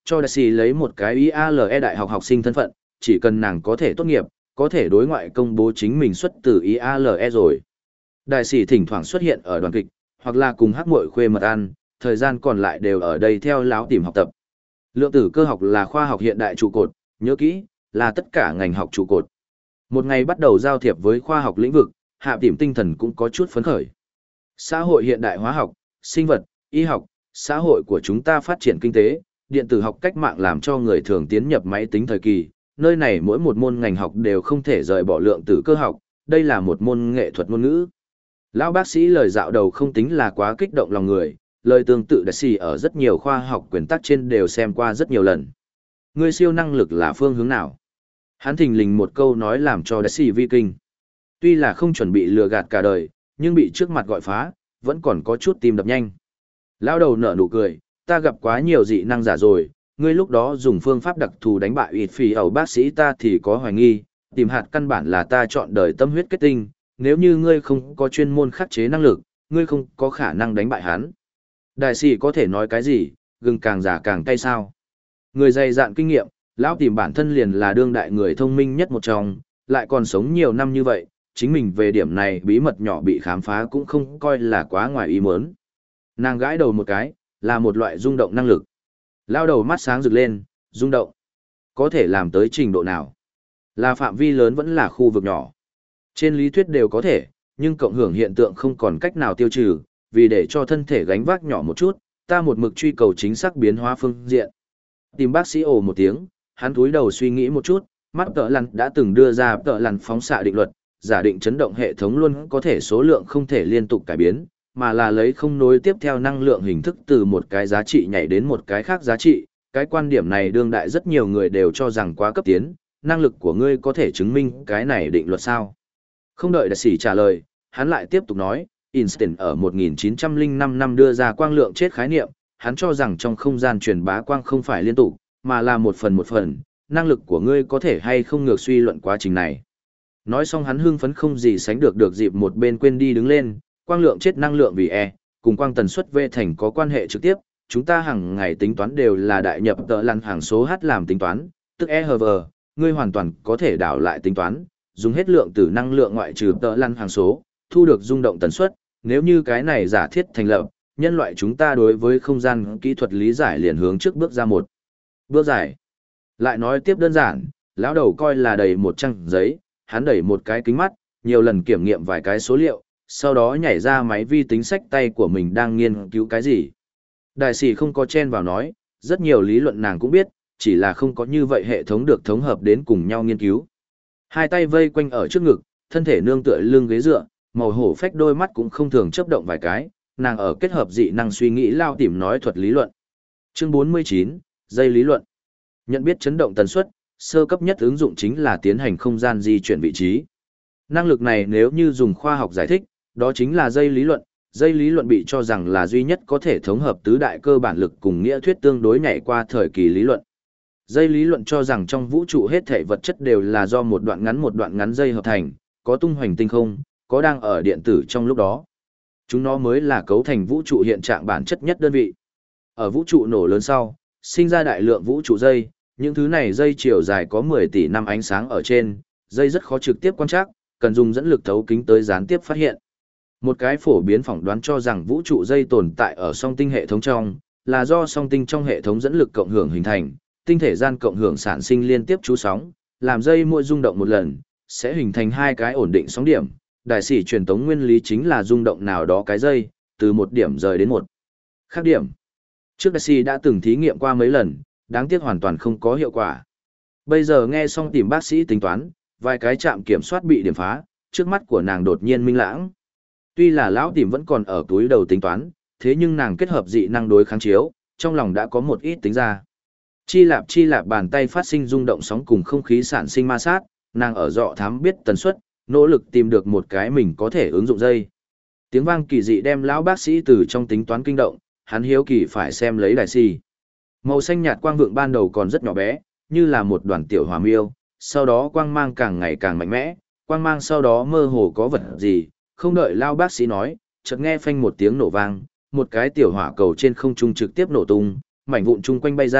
cho đại sĩ lấy một cái i a lờ e đại học học sinh thân phận, chỉ cần nàng có thể tốt nghiệp, có thể đối ngoại công bố chính mình xuất từ i a lờ e rồi. Đại sĩ thỉnh thoảng xuất hiện ở đoàn kịch, hoặc là cùng hắc muội khuê mật ăn, thời gian còn lại đều ở đây theo láo tìm học tập. Lượng tử cơ học là khoa học hiện đại trụ cột, nhớ kỹ, là tất cả ngành học trụ cột. Một ngày bắt đầu giao thiệp với khoa học lĩnh vực, Hạ Tìm tinh thần cũng có chút phấn khởi. Xã hội hiện đại hóa học, sinh vật, y học, xã hội của chúng ta phát triển kinh tế, điện tử học cách mạng làm cho người thường tiến nhập máy tính thời kỳ, nơi này mỗi một môn ngành học đều không thể rời bỏ lượng tử cơ học, đây là một môn nghệ thuật ngôn ngữ. Lão bác sĩ lời dạo đầu không tính là quá kích động lòng người, lời tương tự đại sĩ ở rất nhiều khoa học quyền tắc trên đều xem qua rất nhiều lần. Ngươi siêu năng lực là phương hướng nào? Hắn thình lình một câu nói làm cho đại sĩ vi kinh. Tuy là không chuẩn bị lừa gạt cả đời, nhưng bị trước mặt gọi phá, vẫn còn có chút tim đập nhanh. Lão đầu nở nụ cười, ta gặp quá nhiều dị năng giả rồi, ngươi lúc đó dùng phương pháp đặc thù đánh bại ịt phì ẩu bác sĩ ta thì có hoài nghi, tìm hạt căn bản là ta chọn đời tâm huyết kết tinh, nếu như ngươi không có chuyên môn khắc chế năng lực, ngươi không có khả năng đánh bại hắn. Đại sĩ có thể nói cái gì, gừng càng già càng cay sao. Người dày dạn kinh nghiệm, lão tìm bản thân liền là đương đại người thông minh nhất một trong, lại còn sống nhiều năm như vậy, chính mình về điểm này bí mật nhỏ bị khám phá cũng không coi là quá ngoài ý muốn. Nàng gãi đầu một cái, là một loại rung động năng lực. Lao đầu mắt sáng rực lên, rung động. Có thể làm tới trình độ nào? Là phạm vi lớn vẫn là khu vực nhỏ. Trên lý thuyết đều có thể, nhưng cộng hưởng hiện tượng không còn cách nào tiêu trừ, vì để cho thân thể gánh vác nhỏ một chút, ta một mực truy cầu chính xác biến hóa phương diện. Tìm bác sĩ ồ một tiếng, hắn cúi đầu suy nghĩ một chút, mắt tợ lằn đã từng đưa ra tợ lằn phóng xạ định luật, giả định chấn động hệ thống luôn có thể số lượng không thể liên tục cải biến, mà là lấy không nối tiếp theo năng lượng hình thức từ một cái giá trị nhảy đến một cái khác giá trị. Cái quan điểm này đương đại rất nhiều người đều cho rằng quá cấp tiến, năng lực của ngươi có thể chứng minh cái này định luật sao? Không đợi đại sĩ trả lời, hắn lại tiếp tục nói, Einstein ở một nghìn chín trăm lẻ năm năm đưa ra quang lượng chết khái niệm, hắn cho rằng trong không gian truyền bá quang không phải liên tục, mà là một phần một phần, năng lực của ngươi có thể hay không ngược suy luận quá trình này. Nói xong hắn hưng phấn không gì sánh được được dịp một bên quên đi đứng lên, quang lượng chết năng lượng vì E, cùng quang tần suất V thành có quan hệ trực tiếp, chúng ta hàng ngày tính toán đều là đại nhập tợ lăn hàng số H làm tính toán, tức E hờ vờ, ngươi hoàn toàn có thể đảo lại tính toán, dùng hết lượng tử năng lượng ngoại trừ tợ lăn hàng số, thu được rung động tần suất, nếu như cái này giả thiết thành lập, nhân loại chúng ta đối với không gian kỹ thuật lý giải liền hướng trước bước ra một bước giải. Lại nói tiếp đơn giản, lão đầu coi là đầy một trang giấy, hắn đẩy một cái kính mắt, nhiều lần kiểm nghiệm vài cái số liệu, sau đó nhảy ra máy vi tính sách tay của mình đang nghiên cứu cái gì. Đại sĩ không có chen vào nói, rất nhiều lý luận nàng cũng biết, chỉ là không có như vậy hệ thống được thống hợp đến cùng nhau nghiên cứu. Hai tay vây quanh ở trước ngực, thân thể nương tựa lưng ghế dựa, màu hổ phách đôi mắt cũng không thường chớp động vài cái, nàng ở kết hợp dị năng suy nghĩ lao tìm nói thuật lý luận. Chương bốn mươi chín, dây lý luận. Nhận biết chấn động tần suất, sơ cấp nhất ứng dụng chính là tiến hành không gian di chuyển vị trí. Năng lực này nếu như dùng khoa học giải thích, đó chính là dây lý luận. Dây lý luận bị cho rằng là duy nhất có thể thống hợp tứ đại cơ bản lực cùng nghĩa thuyết tương đối nhảy qua thời kỳ lý luận. Dây lý luận cho rằng trong vũ trụ hết thảy vật chất đều là do một đoạn ngắn một đoạn ngắn dây hợp thành, có tung hoành tinh không, có đang ở điện tử trong lúc đó. Chúng nó mới là cấu thành vũ trụ hiện trạng bản chất nhất đơn vị. Ở vũ trụ nổ lớn sau, sinh ra đại lượng vũ trụ dây, những thứ này dây chiều dài có mười tỷ năm ánh sáng ở trên, dây rất khó trực tiếp quan trắc, cần dùng dẫn lực thấu kính tới gián tiếp phát hiện. Một cái phổ biến phỏng đoán cho rằng vũ trụ dây tồn tại ở song tinh hệ thống trong, là do song tinh trong hệ thống dẫn lực cộng hưởng hình thành, tinh thể gian cộng hưởng sản sinh liên tiếp chú sóng, làm dây mỗi rung động một lần, sẽ hình thành hai cái ổn định sóng điểm. Đại sĩ truyền tống nguyên lý chính là rung động nào đó cái dây, từ một điểm rời đến một khác điểm. Trước đại sĩ đã từng thí nghiệm qua mấy lần, đáng tiếc hoàn toàn không có hiệu quả. Bây giờ nghe xong tìm bác sĩ tính toán, vài cái trạm kiểm soát bị điểm phá, trước mắt của nàng đột nhiên minh lãng. Tuy là lão tìm vẫn còn ở túi đầu tính toán, thế nhưng nàng kết hợp dị năng đối kháng chiếu, trong lòng đã có một ít tính ra. Chi lạp chi lạp bàn tay phát sinh rung động sóng cùng không khí sản sinh ma sát, nàng ở dọ thám biết tần suất, nỗ lực tìm được một cái mình có thể ứng dụng dây. Tiếng vang kỳ dị đem lão bác sĩ từ trong tính toán kinh động, hắn hiếu kỳ phải xem lấy đại sĩ. Màu xanh nhạt quang vượng ban đầu còn rất nhỏ bé, như là một đoàn tiểu hỏa miêu, sau đó quang mang càng ngày càng mạnh mẽ, quang mang sau đó mơ hồ có vật gì, không đợi lao bác sĩ nói, chợt nghe phanh một tiếng nổ vang, một cái tiểu hỏa cầu trên không trung trực tiếp nổ tung, mảnh vụn chung quanh bay ra,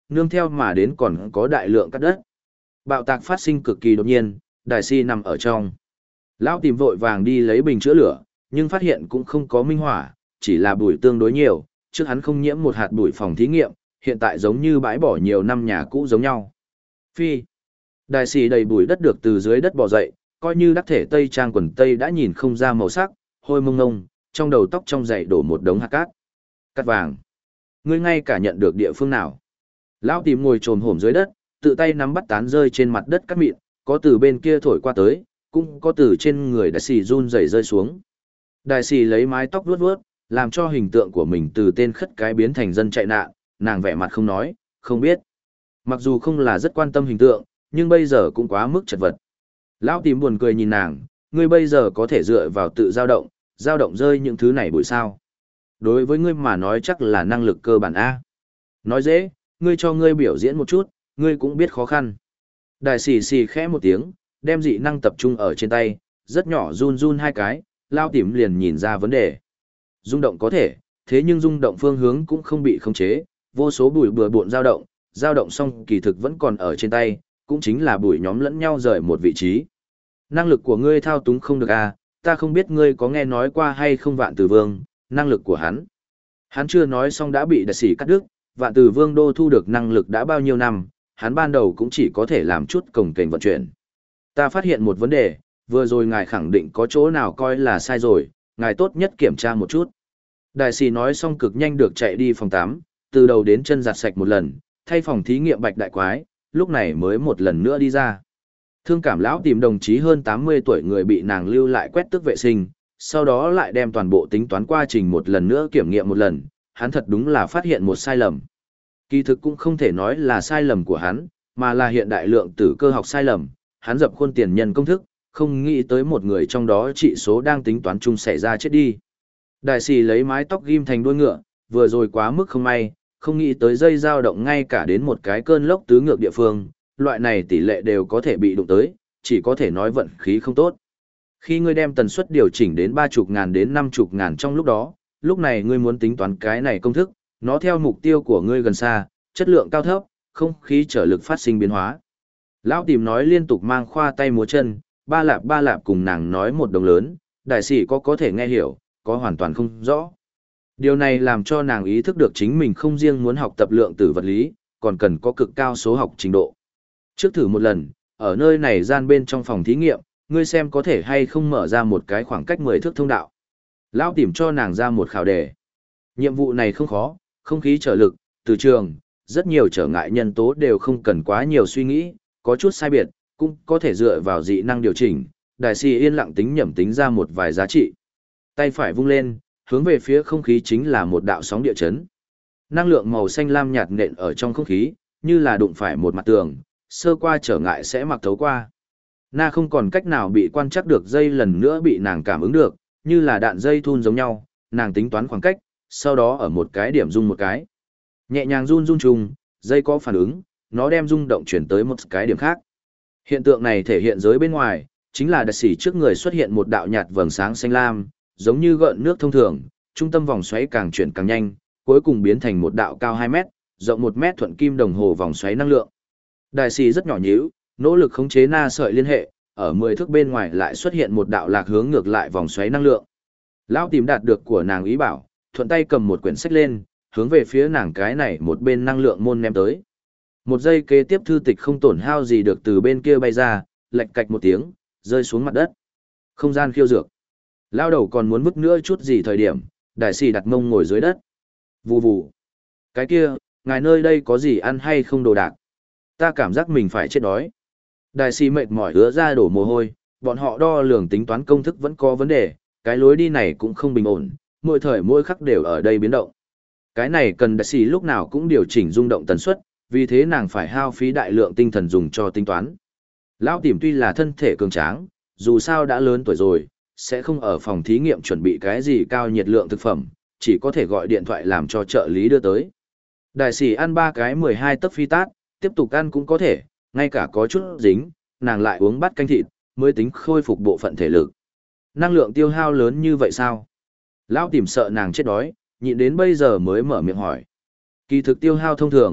nương theo mà đến còn có đại lượng cắt đất. Bạo tạc phát sinh cực kỳ đột nhiên, đại si nằm ở trong. Lão tìm vội vàng đi lấy bình chữa lửa, nhưng phát hiện cũng không có minh hỏa, chỉ là bụi tương đối nhiều, trước hắn không nhiễm một hạt bụi phòng thí nghiệm, hiện tại giống như bãi bỏ nhiều năm nhà cũ giống nhau. Phi. Đại sĩ đầy bụi đất được từ dưới đất bò dậy, coi như đắc thể tây trang quần tây đã nhìn không ra màu sắc, hôi mông ngông, trong đầu tóc trong dậy đổ một đống hạt cát. Cát vàng. Ngươi ngay cả nhận được địa phương nào? Lão tìm ngồi trồm hổm dưới đất, tự tay nắm bắt tán rơi trên mặt đất cát mịn, có từ bên kia thổi qua tới, cũng có từ trên người đại sĩ run rẩy rơi xuống. Đại sĩ lấy mái tóc vuốt vuốt, làm cho hình tượng của mình từ tên khất cái biến thành dân chạy nạn, nàng vẻ mặt không nói, không biết. Mặc dù không là rất quan tâm hình tượng, nhưng bây giờ cũng quá mức chật vật. Lão tím buồn cười nhìn nàng, ngươi bây giờ có thể dựa vào tự dao động, dao động rơi những thứ này bụi sao. Đối với ngươi mà nói chắc là năng lực cơ bản A. Nói dễ, ngươi cho ngươi biểu diễn một chút, ngươi cũng biết khó khăn. Đại xì xì khẽ một tiếng, đem dị năng tập trung ở trên tay, rất nhỏ run run hai cái, Lão tím liền nhìn ra vấn đề. Rung động có thể, thế nhưng rung động phương hướng cũng không bị khống chế, vô số bụi bừa bộn dao động, dao động xong kỳ thực vẫn còn ở trên tay, cũng chính là bụi nhóm lẫn nhau rời một vị trí. Năng lực của ngươi thao túng không được à, ta không biết ngươi có nghe nói qua hay không Vạn Tử Vương, năng lực của hắn. Hắn chưa nói xong đã bị đại sĩ cắt đứt, Vạn Tử Vương đô thu được năng lực đã bao nhiêu năm, hắn ban đầu cũng chỉ có thể làm chút cồng kềnh vận chuyển. Ta phát hiện một vấn đề, vừa rồi ngài khẳng định có chỗ nào coi là sai rồi, ngài tốt nhất kiểm tra một chút. Đại sĩ nói xong cực nhanh được chạy đi phòng tám, từ đầu đến chân giặt sạch một lần, thay phòng thí nghiệm bạch đại quái, lúc này mới một lần nữa đi ra. Thương cảm lão tìm đồng chí hơn tám mươi tuổi người bị nàng lưu lại quét tước vệ sinh, sau đó lại đem toàn bộ tính toán quá trình một lần nữa kiểm nghiệm một lần, hắn thật đúng là phát hiện một sai lầm. Kỳ thực cũng không thể nói là sai lầm của hắn, mà là hiện đại lượng tử cơ học sai lầm, hắn dập khuôn tiền nhân công thức, không nghĩ tới một người trong đó trị số đang tính toán chung xảy ra chết đi. Đại sĩ lấy mái tóc ghim thành đuôi ngựa, vừa rồi quá mức không may, không nghĩ tới dây dao động ngay cả đến một cái cơn lốc tứ ngược địa phương, loại này tỷ lệ đều có thể bị đụng tới, chỉ có thể nói vận khí không tốt. Khi ngươi đem tần suất điều chỉnh đến ba chục ngàn đến năm chục ngàn trong lúc đó, lúc này ngươi muốn tính toán cái này công thức, nó theo mục tiêu của ngươi gần xa, chất lượng cao thấp, không khí trở lực phát sinh biến hóa. Lão tìm nói liên tục mang khoa tay múa chân, ba lạp ba lạp cùng nàng nói một đồng lớn, đại sĩ có có thể nghe hiểu, có hoàn toàn không rõ. Điều này làm cho nàng ý thức được chính mình không riêng muốn học tập lượng tử vật lý, còn cần có cực cao số học trình độ. Trước thử một lần, ở nơi này gian bên trong phòng thí nghiệm, ngươi xem có thể hay không mở ra một cái khoảng cách mười thước thông đạo. Lão tìm cho nàng ra một khảo đề. Nhiệm vụ này không khó, không khí trở lực, từ trường, rất nhiều trở ngại nhân tố đều không cần quá nhiều suy nghĩ, có chút sai biệt, cũng có thể dựa vào dị năng điều chỉnh. Đại sĩ yên lặng tính nhẩm tính ra một vài giá trị. Tay phải vung lên, hướng về phía không khí chính là một đạo sóng địa chấn. Năng lượng màu xanh lam nhạt nện ở trong không khí, như là đụng phải một mặt tường, sơ qua trở ngại sẽ mặc thấu qua. Na không còn cách nào bị quan trắc được dây lần nữa bị nàng cảm ứng được, như là đạn dây thun giống nhau, nàng tính toán khoảng cách, sau đó ở một cái điểm rung một cái. Nhẹ nhàng run run trùng, dây có phản ứng, nó đem rung động chuyển tới một cái điểm khác. Hiện tượng này thể hiện giới bên ngoài, chính là đại sĩ trước người xuất hiện một đạo nhạt vầng sáng xanh lam, giống như gợn nước thông thường, trung tâm vòng xoáy càng chuyển càng nhanh, cuối cùng biến thành một đạo cao hai mét, rộng một mét thuận kim đồng hồ vòng xoáy năng lượng. Đại sĩ rất nhỏ nhíu, nỗ lực khống chế na sợi liên hệ, ở mười thước bên ngoài lại xuất hiện một đạo lạc hướng ngược lại vòng xoáy năng lượng. Lão tìm đạt được của nàng ý bảo, thuận tay cầm một quyển sách lên, hướng về phía nàng cái này một bên năng lượng môn ném tới. Một giây kế tiếp thư tịch không tổn hao gì được từ bên kia bay ra, lạch cạch một tiếng, rơi xuống mặt đất. Không gian khiêu dược. Lao đầu còn muốn vứt nữa chút gì thời điểm, đại sĩ đặt mông ngồi dưới đất. Vù vù. Cái kia, ngài nơi đây có gì ăn hay không đồ đạc? Ta cảm giác mình phải chết đói. Đại sĩ mệt mỏi ứa ra đổ mồ hôi, bọn họ đo lường tính toán công thức vẫn có vấn đề, cái lối đi này cũng không bình ổn, mỗi thời mỗi khắc đều ở đây biến động. Cái này cần đại sĩ lúc nào cũng điều chỉnh rung động tần suất, vì thế nàng phải hao phí đại lượng tinh thần dùng cho tính toán. Lão tìm tuy là thân thể cường tráng, dù sao đã lớn tuổi rồi, sẽ không ở phòng thí nghiệm chuẩn bị cái gì cao nhiệt lượng thực phẩm, chỉ có thể gọi điện thoại làm cho trợ lý đưa tới. Đại sĩ ăn ba cái mười hai tấc phi tát, tiếp tục ăn cũng có thể, ngay cả có chút dính, nàng lại uống bát canh thịt, mới tính khôi phục bộ phận thể lực. Năng lượng tiêu hao lớn như vậy sao? Lão tìm sợ nàng chết đói, nhịn đến bây giờ mới mở miệng hỏi. Kỳ thực tiêu hao thông thường,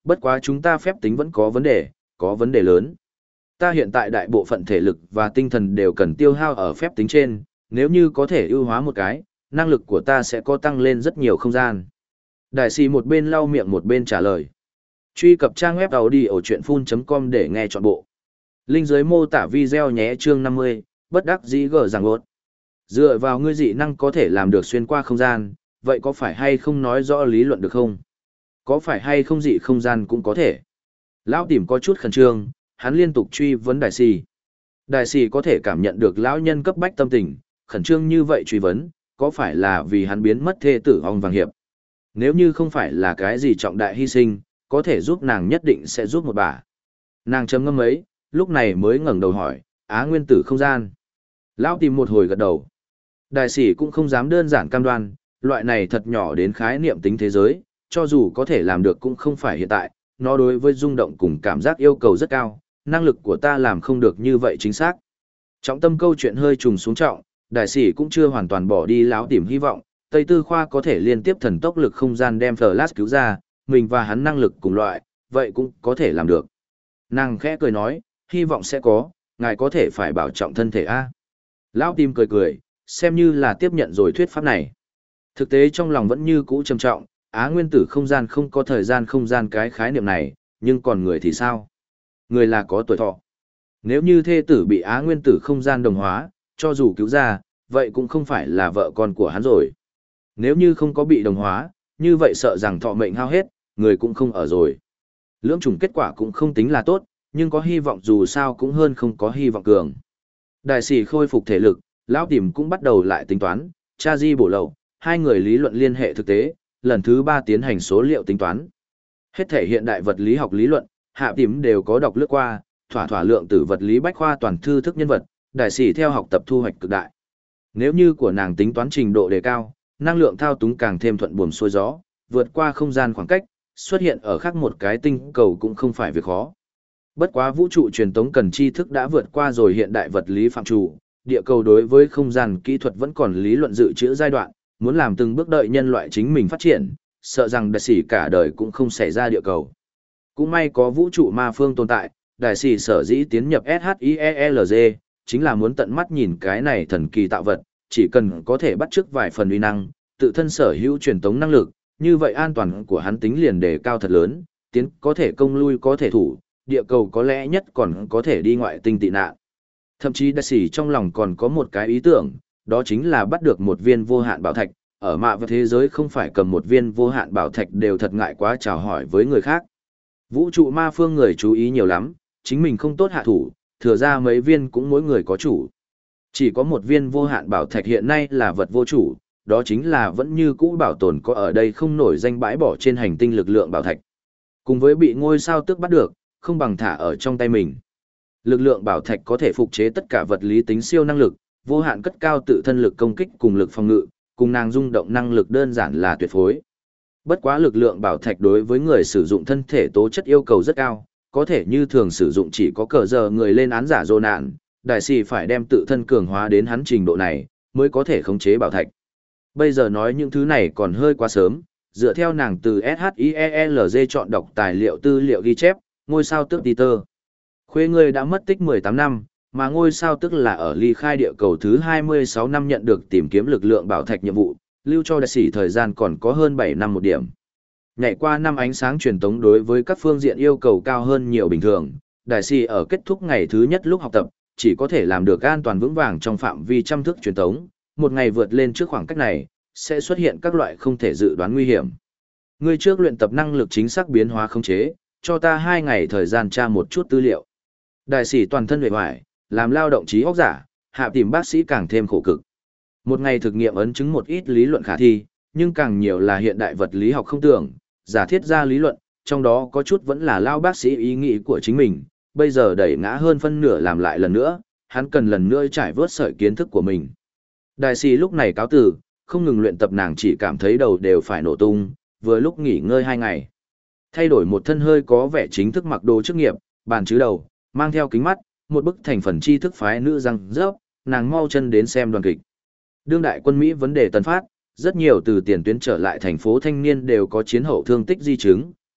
Bất quá chúng ta phép tính vẫn có vấn đề, có vấn đề lớn. Ta hiện tại đại bộ phận thể lực và tinh thần đều cần tiêu hao ở phép tính trên, nếu như có thể ưu hóa một cái, năng lực của ta sẽ có tăng lên rất nhiều không gian. Đại sĩ một bên lau miệng một bên trả lời. Truy cập trang web audiochuyenphun chấm com để nghe trọn bộ. Link dưới mô tả video nhé. Chương năm mươi, bất đắc dĩ gở rằng ốt. Dựa vào ngươi dị năng có thể làm được xuyên qua không gian, vậy có phải hay không nói rõ lý luận được không? Có phải hay không dị không gian cũng có thể. Lão tìm có chút khẩn trương, hắn liên tục truy vấn đại sĩ. Đại sĩ có thể cảm nhận được lão nhân cấp bách tâm tình, khẩn trương như vậy truy vấn, có phải là vì hắn biến mất thê tử ong vàng hiệp? Nếu như không phải là cái gì trọng đại hy sinh, có thể giúp nàng nhất định sẽ giúp một bà. Nàng chấm ngâm ấy, lúc này mới ngẩng đầu hỏi, Á nguyên tử không gian. Lão tìm một hồi gật đầu. Đại sĩ cũng không dám đơn giản cam đoan, loại này thật nhỏ đến khái niệm tính thế giới, cho dù có thể làm được cũng không phải hiện tại, nó đối với rung động cùng cảm giác yêu cầu rất cao, năng lực của ta làm không được như vậy chính xác. Trọng tâm câu chuyện hơi trùng xuống trọng, đại sĩ cũng chưa hoàn toàn bỏ đi lão tìm hy vọng, Tây Tư Khoa có thể liên tiếp thần tốc lực không gian đem Flash cứu ra, mình và hắn năng lực cùng loại, vậy cũng có thể làm được. Nàng khẽ cười nói, hy vọng sẽ có, ngài có thể phải bảo trọng thân thể a. Lão tìm cười cười, xem như là tiếp nhận rồi thuyết pháp này. Thực tế trong lòng vẫn như cũ trầm trọng, Á nguyên tử không gian không có thời gian không gian cái khái niệm này, nhưng còn người thì sao? Người là có tuổi thọ. Nếu như thê tử bị Á nguyên tử không gian đồng hóa, cho dù cứu ra, vậy cũng không phải là vợ con của hắn rồi. Nếu như không có bị đồng hóa, như vậy sợ rằng thọ mệnh hao hết, người cũng không ở rồi. Lưỡng chủng kết quả cũng không tính là tốt, nhưng có hy vọng dù sao cũng hơn không có hy vọng cường. Đại sĩ khôi phục thể lực, lão tìm cũng bắt đầu lại tính toán, tra di bổ lậu, hai người lý luận liên hệ thực tế, lần thứ ba tiến hành số liệu tính toán. Hết thể hiện đại vật lý học lý luận, hạ tìm đều có đọc lướt qua, thỏa thỏa lượng tử vật lý bách khoa toàn thư thức nhân vật, đại sĩ theo học tập thu hoạch cực đại. Nếu như của nàng tính toán trình độ đề cao, năng lượng thao túng càng thêm thuận buồm xuôi gió, vượt qua không gian khoảng cách, xuất hiện ở khác một cái tinh cầu cũng không phải việc khó. Bất quá vũ trụ truyền tống cần tri thức đã vượt qua rồi hiện đại vật lý phạm trù, địa cầu đối với không gian kỹ thuật vẫn còn lý luận dự trữ giai đoạn, muốn làm từng bước đợi nhân loại chính mình phát triển, sợ rằng đại sĩ cả đời cũng không xảy ra địa cầu. Cũng may có vũ trụ ma phương tồn tại, đại sĩ sở dĩ tiến nhập ét hát i e lờ giê, chính là muốn tận mắt nhìn cái này thần kỳ tạo vật, chỉ cần có thể bắt chước vài phần uy năng, tự thân sở hữu truyền tống năng lực, như vậy an toàn của hắn tính liền đề cao thật lớn, tiến có thể công lui có thể thủ, địa cầu có lẽ nhất còn có thể đi ngoại tinh tị nạn. Thậm chí đại sĩ trong lòng còn có một cái ý tưởng, đó chính là bắt được một viên vô hạn bảo thạch, ở mạ và thế giới không phải cầm một viên vô hạn bảo thạch đều thật ngại quá chào hỏi với người khác. Vũ trụ ma phương người chú ý nhiều lắm, chính mình không tốt hạ thủ, thừa ra mấy viên cũng mỗi người có chủ. Chỉ có một viên vô hạn bảo thạch hiện nay là vật vô chủ, đó chính là vẫn như cũ bảo tồn có ở đây không nổi danh bãi bỏ trên hành tinh lực lượng bảo thạch. Cùng với bị ngôi sao tước bắt được, không bằng thả ở trong tay mình. Lực lượng bảo thạch có thể phục chế tất cả vật lý tính siêu năng lực, vô hạn cất cao tự thân lực công kích cùng lực phòng ngự, cùng nàng rung động năng lực đơn giản là tuyệt phối. Bất quá lực lượng bảo thạch đối với người sử dụng thân thể tố chất yêu cầu rất cao, có thể như thường sử dụng chỉ có cờ giờ người lên án giả dô nạn, đại sĩ phải đem tự thân cường hóa đến hắn trình độ này, mới có thể khống chế bảo thạch. Bây giờ nói những thứ này còn hơi quá sớm, dựa theo nàng từ ét hát i e lờ giê chọn đọc tài liệu tư liệu ghi chép, ngôi sao tước Peter. Khuê người đã mất tích mười tám năm, mà ngôi sao tức là ở ly khai địa cầu thứ hai mươi sáu năm nhận được tìm kiếm lực lượng bảo thạch nhiệm vụ, lưu cho đại sĩ thời gian còn có hơn bảy năm một điểm. Nhảy qua năm ánh sáng truyền tống đối với các phương diện yêu cầu cao hơn nhiều bình thường, đại sĩ ở kết thúc ngày thứ nhất lúc học tập, chỉ có thể làm được an toàn vững vàng trong phạm vi trăm thước truyền tống, một ngày vượt lên trước khoảng cách này, sẽ xuất hiện các loại không thể dự đoán nguy hiểm. Người trước luyện tập năng lực chính xác biến hóa khống chế, cho ta hai ngày thời gian tra một chút tư liệu. Đại sĩ toàn thân uể oải, làm lao động trí óc giả, hạ tìm bác sĩ càng thêm khổ cực. Một ngày thực nghiệm ấn chứng một ít lý luận khả thi, nhưng càng nhiều là hiện đại vật lý học không tưởng, giả thiết ra lý luận, trong đó có chút vẫn là lao bác sĩ ý nghĩ của chính mình, bây giờ đẩy ngã hơn phân nửa làm lại lần nữa, hắn cần lần nữa trải vớt sợi kiến thức của mình. Đại sĩ lúc này cáo từ, không ngừng luyện tập nàng chỉ cảm thấy đầu đều phải nổ tung, vừa lúc nghỉ ngơi hai ngày. Thay đổi một thân hơi có vẻ chính thức mặc đồ chức nghiệp, bàn chữ đầu, mang theo kính mắt, một bức thành phần tri thức phái nữ răng rớp, nàng mau chân đến xem đoàn kịch. Đương đại quân Mỹ vấn đề tần phát, rất nhiều từ tiền tuyến trở lại thành phố thanh niên đều có chiến hậu thương tích di chứng,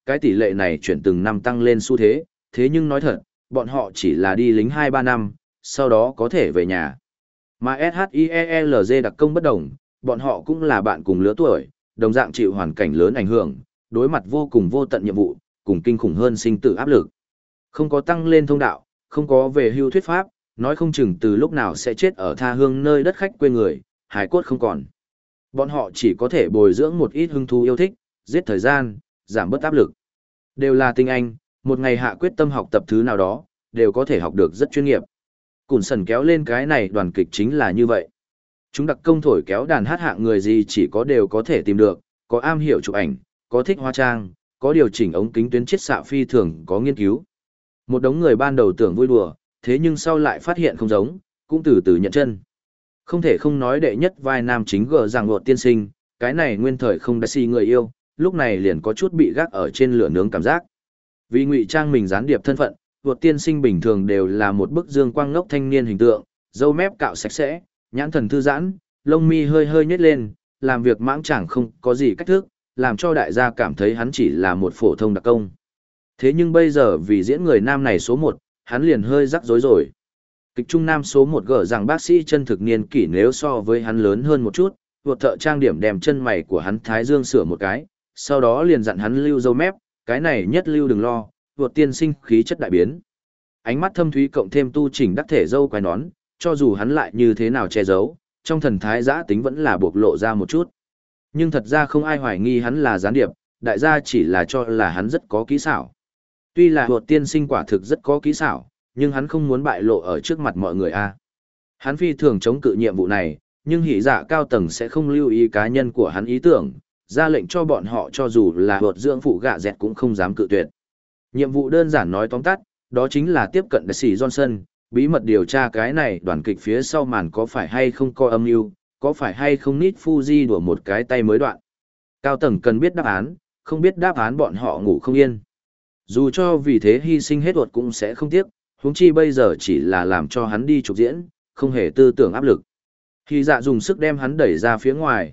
cái tỷ lệ này chuyển từng năm tăng lên xu thế, thế nhưng nói thật, bọn họ chỉ là đi lính hai ba năm, sau đó có thể về nhà. Mà SHIELZ đặc công bất đồng, bọn họ cũng là bạn cùng lứa tuổi, đồng dạng chịu hoàn cảnh lớn ảnh hưởng, đối mặt vô cùng vô tận nhiệm vụ, cùng kinh khủng hơn sinh tử áp lực. Không có tăng lên thông đạo, không có về hưu thuyết pháp, nói không chừng từ lúc nào sẽ chết ở tha hương nơi đất khách quê người, hải cốt không còn. Bọn họ chỉ có thể bồi dưỡng một ít hứng thú yêu thích, giết thời gian, giảm bớt áp lực. Đều là tinh anh, một ngày hạ quyết tâm học tập thứ nào đó, đều có thể học được rất chuyên nghiệp. Cùn sần kéo lên cái này đoàn kịch chính là như vậy. Chúng đặc công thổi kéo đàn hát hạng người gì chỉ có đều có thể tìm được, có am hiểu chụp ảnh, có thích hóa trang, có điều chỉnh ống kính tuyến chiết xạ phi thường có nghiên cứu. Một đống người ban đầu tưởng vui đùa, thế nhưng sau lại phát hiện không giống, cũng từ từ nhận chân. Không thể không nói đệ nhất vai nam chính gờ rằng ngột tiên sinh, cái này nguyên thời không đã xì người yêu, lúc này liền có chút bị gác ở trên lửa nướng cảm giác. Vì ngụy trang mình gián điệp thân phận, vượt tiên sinh bình thường đều là một bức dương quang ngốc thanh niên hình tượng, râu mép cạo sạch sẽ, nhãn thần thư giãn, lông mi hơi hơi nhếch lên, làm việc mãng chẳng không có gì cách thức, làm cho đại gia cảm thấy hắn chỉ là một phổ thông đặc công. Thế nhưng bây giờ vì diễn người nam này số một, hắn liền hơi rắc rối rồi. Kịch trung nam số một gở rằng bác sĩ chân thực niên kỷ nếu so với hắn lớn hơn một chút, vượt thợ trang điểm đem chân mày của hắn thái dương sửa một cái, sau đó liền dặn hắn lưu dâu mép, cái này nhất lưu đừng lo, vượt tiên sinh khí chất đại biến. Ánh mắt thâm thúy cộng thêm tu chỉnh đắc thể dâu quai nón, cho dù hắn lại như thế nào che giấu, trong thần thái giã tính vẫn là bộc lộ ra một chút. Nhưng thật ra không ai hoài nghi hắn là gián điệp, đại gia chỉ là cho là hắn rất có kỹ xảo. Tuy là vượt tiên sinh quả thực rất có kỹ xảo, nhưng hắn không muốn bại lộ ở trước mặt mọi người a. Hắn phi thường chống cự nhiệm vụ này, nhưng hỉ dạ cao tầng sẽ không lưu ý cá nhân của hắn ý tưởng, ra lệnh cho bọn họ cho dù là vượt dưỡng phụ gạ dẹt cũng không dám cự tuyệt. Nhiệm vụ đơn giản nói tóm tắt, đó chính là tiếp cận đại sĩ Johnson, bí mật điều tra cái này đoàn kịch phía sau màn có phải hay không có âm mưu, có phải hay không nít Fuji đùa một cái tay mới đoạn. Cao tầng cần biết đáp án, không biết đáp án bọn họ ngủ không yên. Dù cho vì thế hy sinh hết ruột cũng sẽ không tiếc, huống chi bây giờ chỉ là làm cho hắn đi chụp diễn, không hề tư tưởng áp lực. Khi dạ dùng sức đem hắn đẩy ra phía ngoài,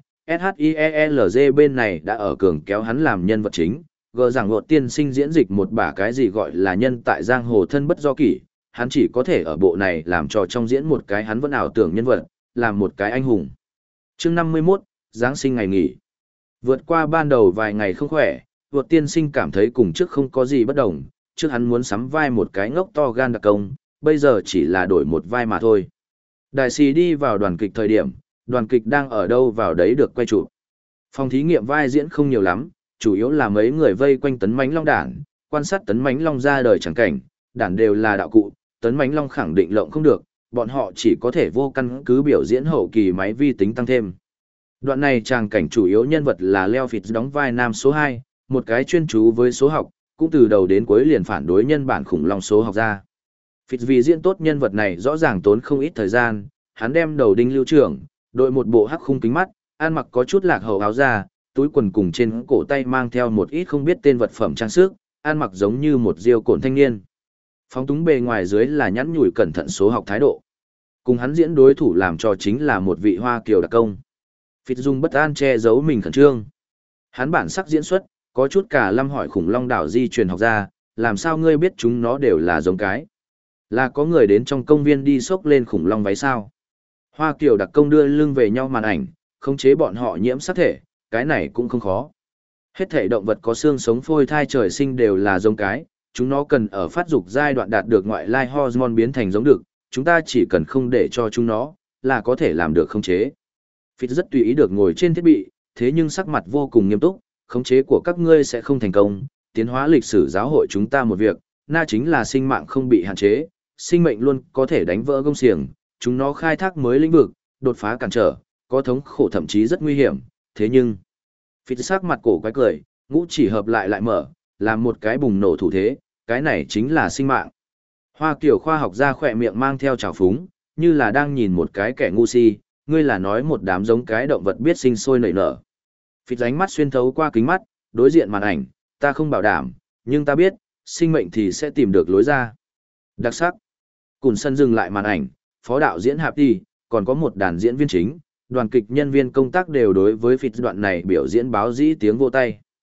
SHIELZ bên này đã ở cường kéo hắn làm nhân vật chính, gờ rằng ruột tiên sinh diễn dịch một bả cái gì gọi là nhân tại giang hồ thân bất do kỷ, hắn chỉ có thể ở bộ này làm cho trong diễn một cái hắn vẫn ảo tưởng nhân vật, làm một cái anh hùng. Chương năm mươi mốt, Giáng sinh ngày nghỉ. Vượt qua ban đầu vài ngày không khỏe, vượt tiên sinh cảm thấy cùng trước không có gì bất đồng, trước hắn muốn sắm vai một cái ngốc to gan đặc công, bây giờ chỉ là đổi một vai mà thôi. Đại sĩ đi vào đoàn kịch thời điểm, đoàn kịch đang ở đâu vào đấy được quay chụp. Phòng thí nghiệm vai diễn không nhiều lắm, chủ yếu là mấy người vây quanh tấn mãnh long đản, quan sát tấn mãnh long ra đời chẳng cảnh, đản đều là đạo cụ, tấn mãnh long khẳng định lộng không được, bọn họ chỉ có thể vô căn cứ biểu diễn hậu kỳ máy vi tính tăng thêm. Đoạn này tràng cảnh chủ yếu nhân vật là Leo Fitz đóng vai nam số hai, một cái chuyên chú với số học, cũng từ đầu đến cuối liền phản đối nhân bản khủng long số học ra. Fitz vì diễn tốt nhân vật này rõ ràng tốn không ít thời gian, hắn đem đầu đinh lưu trưởng, đội một bộ hắc khung kính mắt, ăn mặc có chút lạc hậu áo da, túi quần cùng trên cổ tay mang theo một ít không biết tên vật phẩm trang sức, ăn mặc giống như một diêu cổn thanh niên. Phóng túng bề ngoài dưới là nhắn nhủi cẩn thận số học thái độ. Cùng hắn diễn đối thủ làm trò chính là một vị Hoa Kiều đặc công. Fitz dùng bất an che giấu mình khẩn trương. Hắn bản sắc diễn xuất, có chút cả lâm hỏi khủng long đảo di truyền học ra, làm sao ngươi biết chúng nó đều là giống cái? Là có người đến trong công viên đi xốc lên khủng long váy sao? Hoa Kiều đặc công đưa lưng về nhau màn ảnh, khống chế bọn họ nhiễm sắc thể, cái này cũng không khó. Hết thể động vật có xương sống phôi thai trời sinh đều là giống cái, chúng nó cần ở phát dục giai đoạn đạt được ngoại lai hormone biến thành giống được, chúng ta chỉ cần không để cho chúng nó, là có thể làm được khống chế. Fitz rất tùy ý được ngồi trên thiết bị, thế nhưng sắc mặt vô cùng nghiêm túc, khống chế của các ngươi sẽ không thành công, tiến hóa lịch sử giáo hội chúng ta một việc, na chính là sinh mạng không bị hạn chế, sinh mệnh luôn có thể đánh vỡ gông xiềng, chúng nó khai thác mới lĩnh vực, đột phá cản trở, có thống khổ thậm chí rất nguy hiểm, thế nhưng... Fitz sắc mặt cổ quái cười, ngũ chỉ hợp lại lại mở, làm một cái bùng nổ thủ thế, cái này chính là sinh mạng. Hoa Kiều khoa học gia khỏe miệng mang theo trào phúng, như là đang nhìn một cái kẻ ngu si, ngươi là nói một đám giống cái động vật biết sinh sôi nảy nở. Phịt ánh mắt xuyên thấu qua kính mắt, đối diện màn ảnh, ta không bảo đảm, nhưng ta biết, sinh mệnh thì sẽ tìm được lối ra. Đặc sắc. Cùn sân dừng lại màn ảnh, phó đạo diễn Hạp đi, còn có một đàn diễn viên chính, đoàn kịch nhân viên công tác đều đối với phịt đoạn này biểu diễn báo dĩ tiếng vô tay.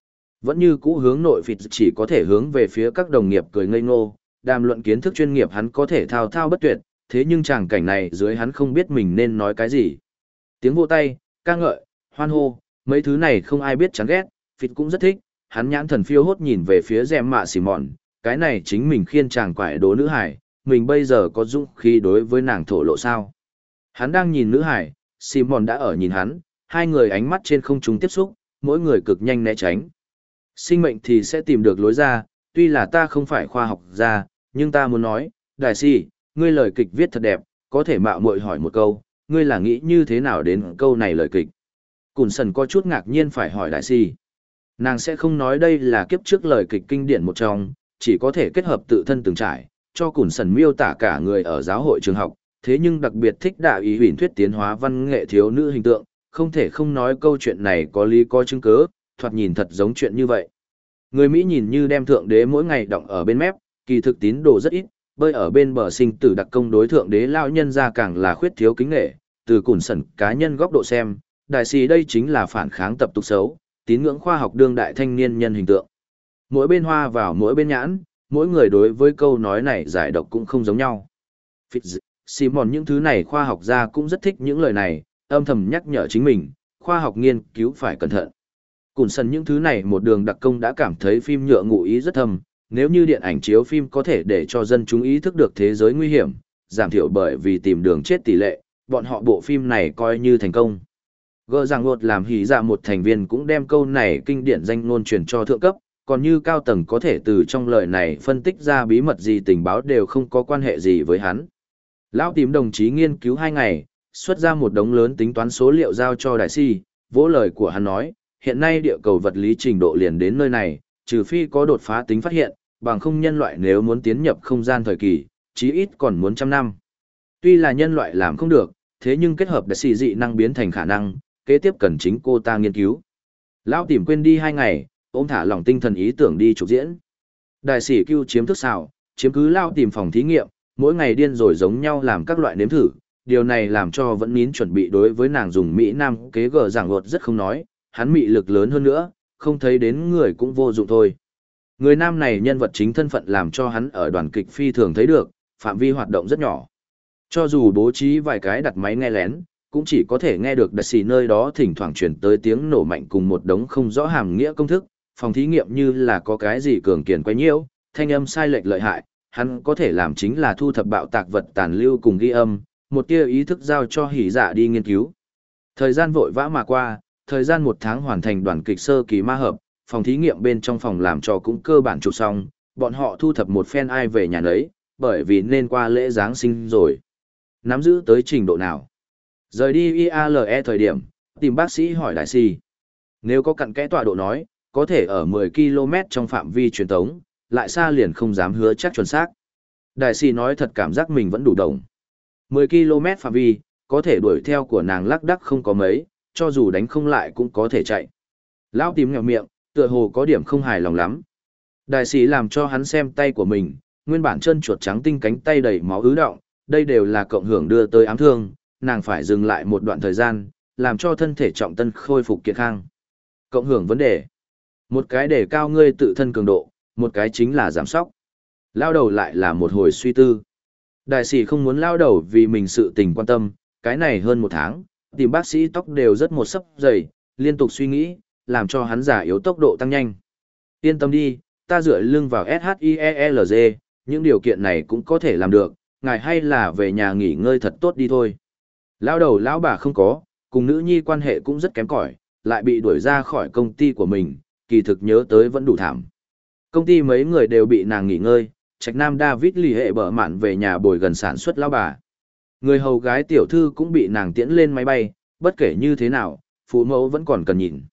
Vẫn như cũ hướng nội phịt chỉ có thể hướng về phía các đồng nghiệp cười ngây ngô, đàm luận kiến thức chuyên nghiệp hắn có thể thao thao bất tuyệt, thế nhưng tràng cảnh này dưới hắn không biết mình nên nói cái gì. Tiếng vỗ tay, ca ngợi, hoan hô, mấy thứ này không ai biết chán ghét, phịt cũng rất thích, hắn nhãn thần phiêu hốt nhìn về phía Gem Mạ Xỉ Mòn, cái này chính mình khiên chàng quải đố nữ hải, mình bây giờ có dũng khí đối với nàng thổ lộ sao. Hắn đang nhìn nữ hải, Simon đã ở nhìn hắn, hai người ánh mắt trên không trung tiếp xúc, mỗi người cực nhanh né tránh. Sinh mệnh thì sẽ tìm được lối ra, tuy là ta không phải khoa học gia, nhưng ta muốn nói, đại sĩ, ngươi lời kịch viết thật đẹp, có thể mạo muội hỏi một câu, ngươi là nghĩ như thế nào đến câu này lời kịch. Cùn sần có chút ngạc nhiên phải hỏi đại sĩ. Nàng sẽ không nói đây là kiếp trước lời kịch kinh điển một trong, chỉ có thể kết hợp tự thân từng trải, cho Cùn sần miêu tả cả người ở giáo hội trường học, thế nhưng đặc biệt thích đạo ý huyền thuyết tiến hóa văn nghệ thiếu nữ hình tượng, không thể không nói câu chuyện này có lý có chứng cứ, thoạt nhìn thật giống chuyện như vậy. Người Mỹ nhìn như đem thượng đế mỗi ngày đọng ở bên mép, kỳ thực tín đồ rất ít, bơi ở bên bờ sinh tử đặc công đối thượng đế lao nhân ra càng là khuyết thiếu kính nghệ, từ Cùn sần cá nhân góc độ xem, đại sĩ đây chính là phản kháng tập tục xấu, tín ngưỡng khoa học đương đại thanh niên nhân hình tượng. Mỗi bên hoa vào mỗi bên nhãn, mỗi người đối với câu nói này giải độc cũng không giống nhau. Fitz, Simon những thứ này khoa học gia cũng rất thích những lời này, âm thầm nhắc nhở chính mình, khoa học nghiên cứu phải cẩn thận. Cùn sần những thứ này một đường đặc công đã cảm thấy phim nhựa ngụ ý rất thầm, nếu như điện ảnh chiếu phim có thể để cho dân chúng ý thức được thế giới nguy hiểm, giảm thiểu bởi vì tìm đường chết tỷ lệ, bọn họ bộ phim này coi như thành công. Gỡ rằng ngột làm hỉ dạ một thành viên cũng đem câu này kinh điển danh ngôn truyền cho thượng cấp, còn như cao tầng có thể từ trong lời này phân tích ra bí mật gì tình báo đều không có quan hệ gì với hắn. Lão tím đồng chí nghiên cứu hai ngày, xuất ra một đống lớn tính toán số liệu giao cho đại si, vỗ lời của hắn nói, hiện nay địa cầu vật lý trình độ liền đến nơi này, trừ phi có đột phá tính phát hiện, bằng không nhân loại nếu muốn tiến nhập không gian thời kỳ, chí ít còn muốn trăm năm. Tuy là nhân loại làm không được, thế nhưng kết hợp đại si dị năng biến thành khả năng, kế tiếp cần chính cô ta nghiên cứu. Lão tìm quên đi hai ngày, ôm thả lòng tinh thần ý tưởng đi chụp diễn. Đại sĩ Cưu chiếm thức xào, chiếm cứ Lao tìm phòng thí nghiệm, mỗi ngày điên rồi giống nhau làm các loại nếm thử, điều này làm cho vẫn nín chuẩn bị đối với nàng dùng Mỹ Nam kế gờ giảng luật rất không nói, hắn mị lực lớn hơn nữa, không thấy đến người cũng vô dụng thôi. Người nam này nhân vật chính thân phận làm cho hắn ở đoàn kịch phi thường thấy được, phạm vi hoạt động rất nhỏ. Cho dù bố trí vài cái đặt máy nghe lén, cũng chỉ có thể nghe được đặc xì nơi đó thỉnh thoảng chuyển tới tiếng nổ mạnh cùng một đống không rõ hàm nghĩa công thức, phòng thí nghiệm như là có cái gì cường kiền quay nhiễu, thanh âm sai lệch lợi hại, hắn có thể làm chính là thu thập bạo tạc vật tàn lưu cùng ghi âm, một tia ý thức giao cho hỉ dạ đi nghiên cứu. Thời gian vội vã mà qua, thời gian một tháng hoàn thành đoàn kịch sơ kỳ ma hợp, phòng thí nghiệm bên trong phòng làm cho cũng cơ bản chụp xong, bọn họ thu thập một phen ai về nhà nấy, bởi vì nên qua lễ Giáng sinh rồi. Nắm giữ tới trình độ nào? Rời đi i a lờ e thời điểm, tìm bác sĩ hỏi đại si. Nếu có cặn kẽ tọa độ nói, có thể ở mười ki lô mét trong phạm vi truyền tống, lại xa liền không dám hứa chắc chuẩn xác. Đại si nói thật cảm giác mình vẫn đủ đồng. mười ki lô mét phạm vi, có thể đuổi theo của nàng lắc đắc không có mấy, cho dù đánh không lại cũng có thể chạy. Lão tím nghèo miệng, tựa hồ có điểm không hài lòng lắm. Đại sĩ làm cho hắn xem tay của mình, nguyên bản chân chuột trắng tinh cánh tay đầy máu ứ động, đây đều là cộng hưởng đưa tới ám thương, nàng phải dừng lại một đoạn thời gian, làm cho thân thể trọng tân khôi phục kiện khang. Cộng hưởng vấn đề. Một cái để cao ngươi tự thân cường độ, một cái chính là giảm sóc. Lao đầu lại là một hồi suy tư. Đại sĩ không muốn lao đầu vì mình sự tình quan tâm, cái này hơn một tháng, tìm bác sĩ tóc đều rất một sấp dày, liên tục suy nghĩ, làm cho hắn giả yếu tốc độ tăng nhanh. Yên tâm đi, ta dựa lưng vào ét hát i e lờ giê, những điều kiện này cũng có thể làm được, ngài hay là về nhà nghỉ ngơi thật tốt đi thôi. Lao đầu lão bà không có, cùng nữ nhi quan hệ cũng rất kém cỏi, lại bị đuổi ra khỏi công ty của mình, kỳ thực nhớ tới vẫn đủ thảm. Công ty mấy người đều bị nàng nghỉ ngơi, Trạch Nam David lì hệ bở mạn về nhà bồi gần sản xuất lão bà. Người hầu gái tiểu thư cũng bị nàng tiễn lên máy bay, bất kể như thế nào, phụ mẫu vẫn còn cần nhìn.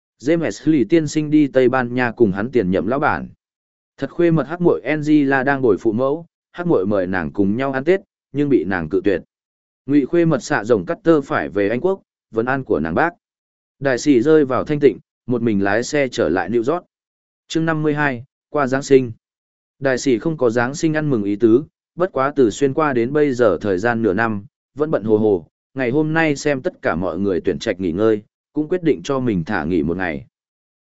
James lì tiên sinh đi Tây Ban Nha cùng hắn tiền nhậm lão bản. Thật khuê mật hắc muội Angela đang bồi phụ mẫu, hắc muội mời nàng cùng nhau ăn Tết, nhưng bị nàng cự tuyệt. Ngụy khuê mật xạ rồng cắt tơ phải về Anh Quốc, vấn an của nàng bác. Đại sĩ rơi vào thanh tịnh, một mình lái xe trở lại New York. Chương năm mươi hai, qua Giáng sinh. Đại sĩ không có Giáng sinh ăn mừng ý tứ, bất quá từ xuyên qua đến bây giờ thời gian nửa năm, vẫn bận hồ hồ, ngày hôm nay xem tất cả mọi người tuyển trạch nghỉ ngơi, cũng quyết định cho mình thả nghỉ một ngày.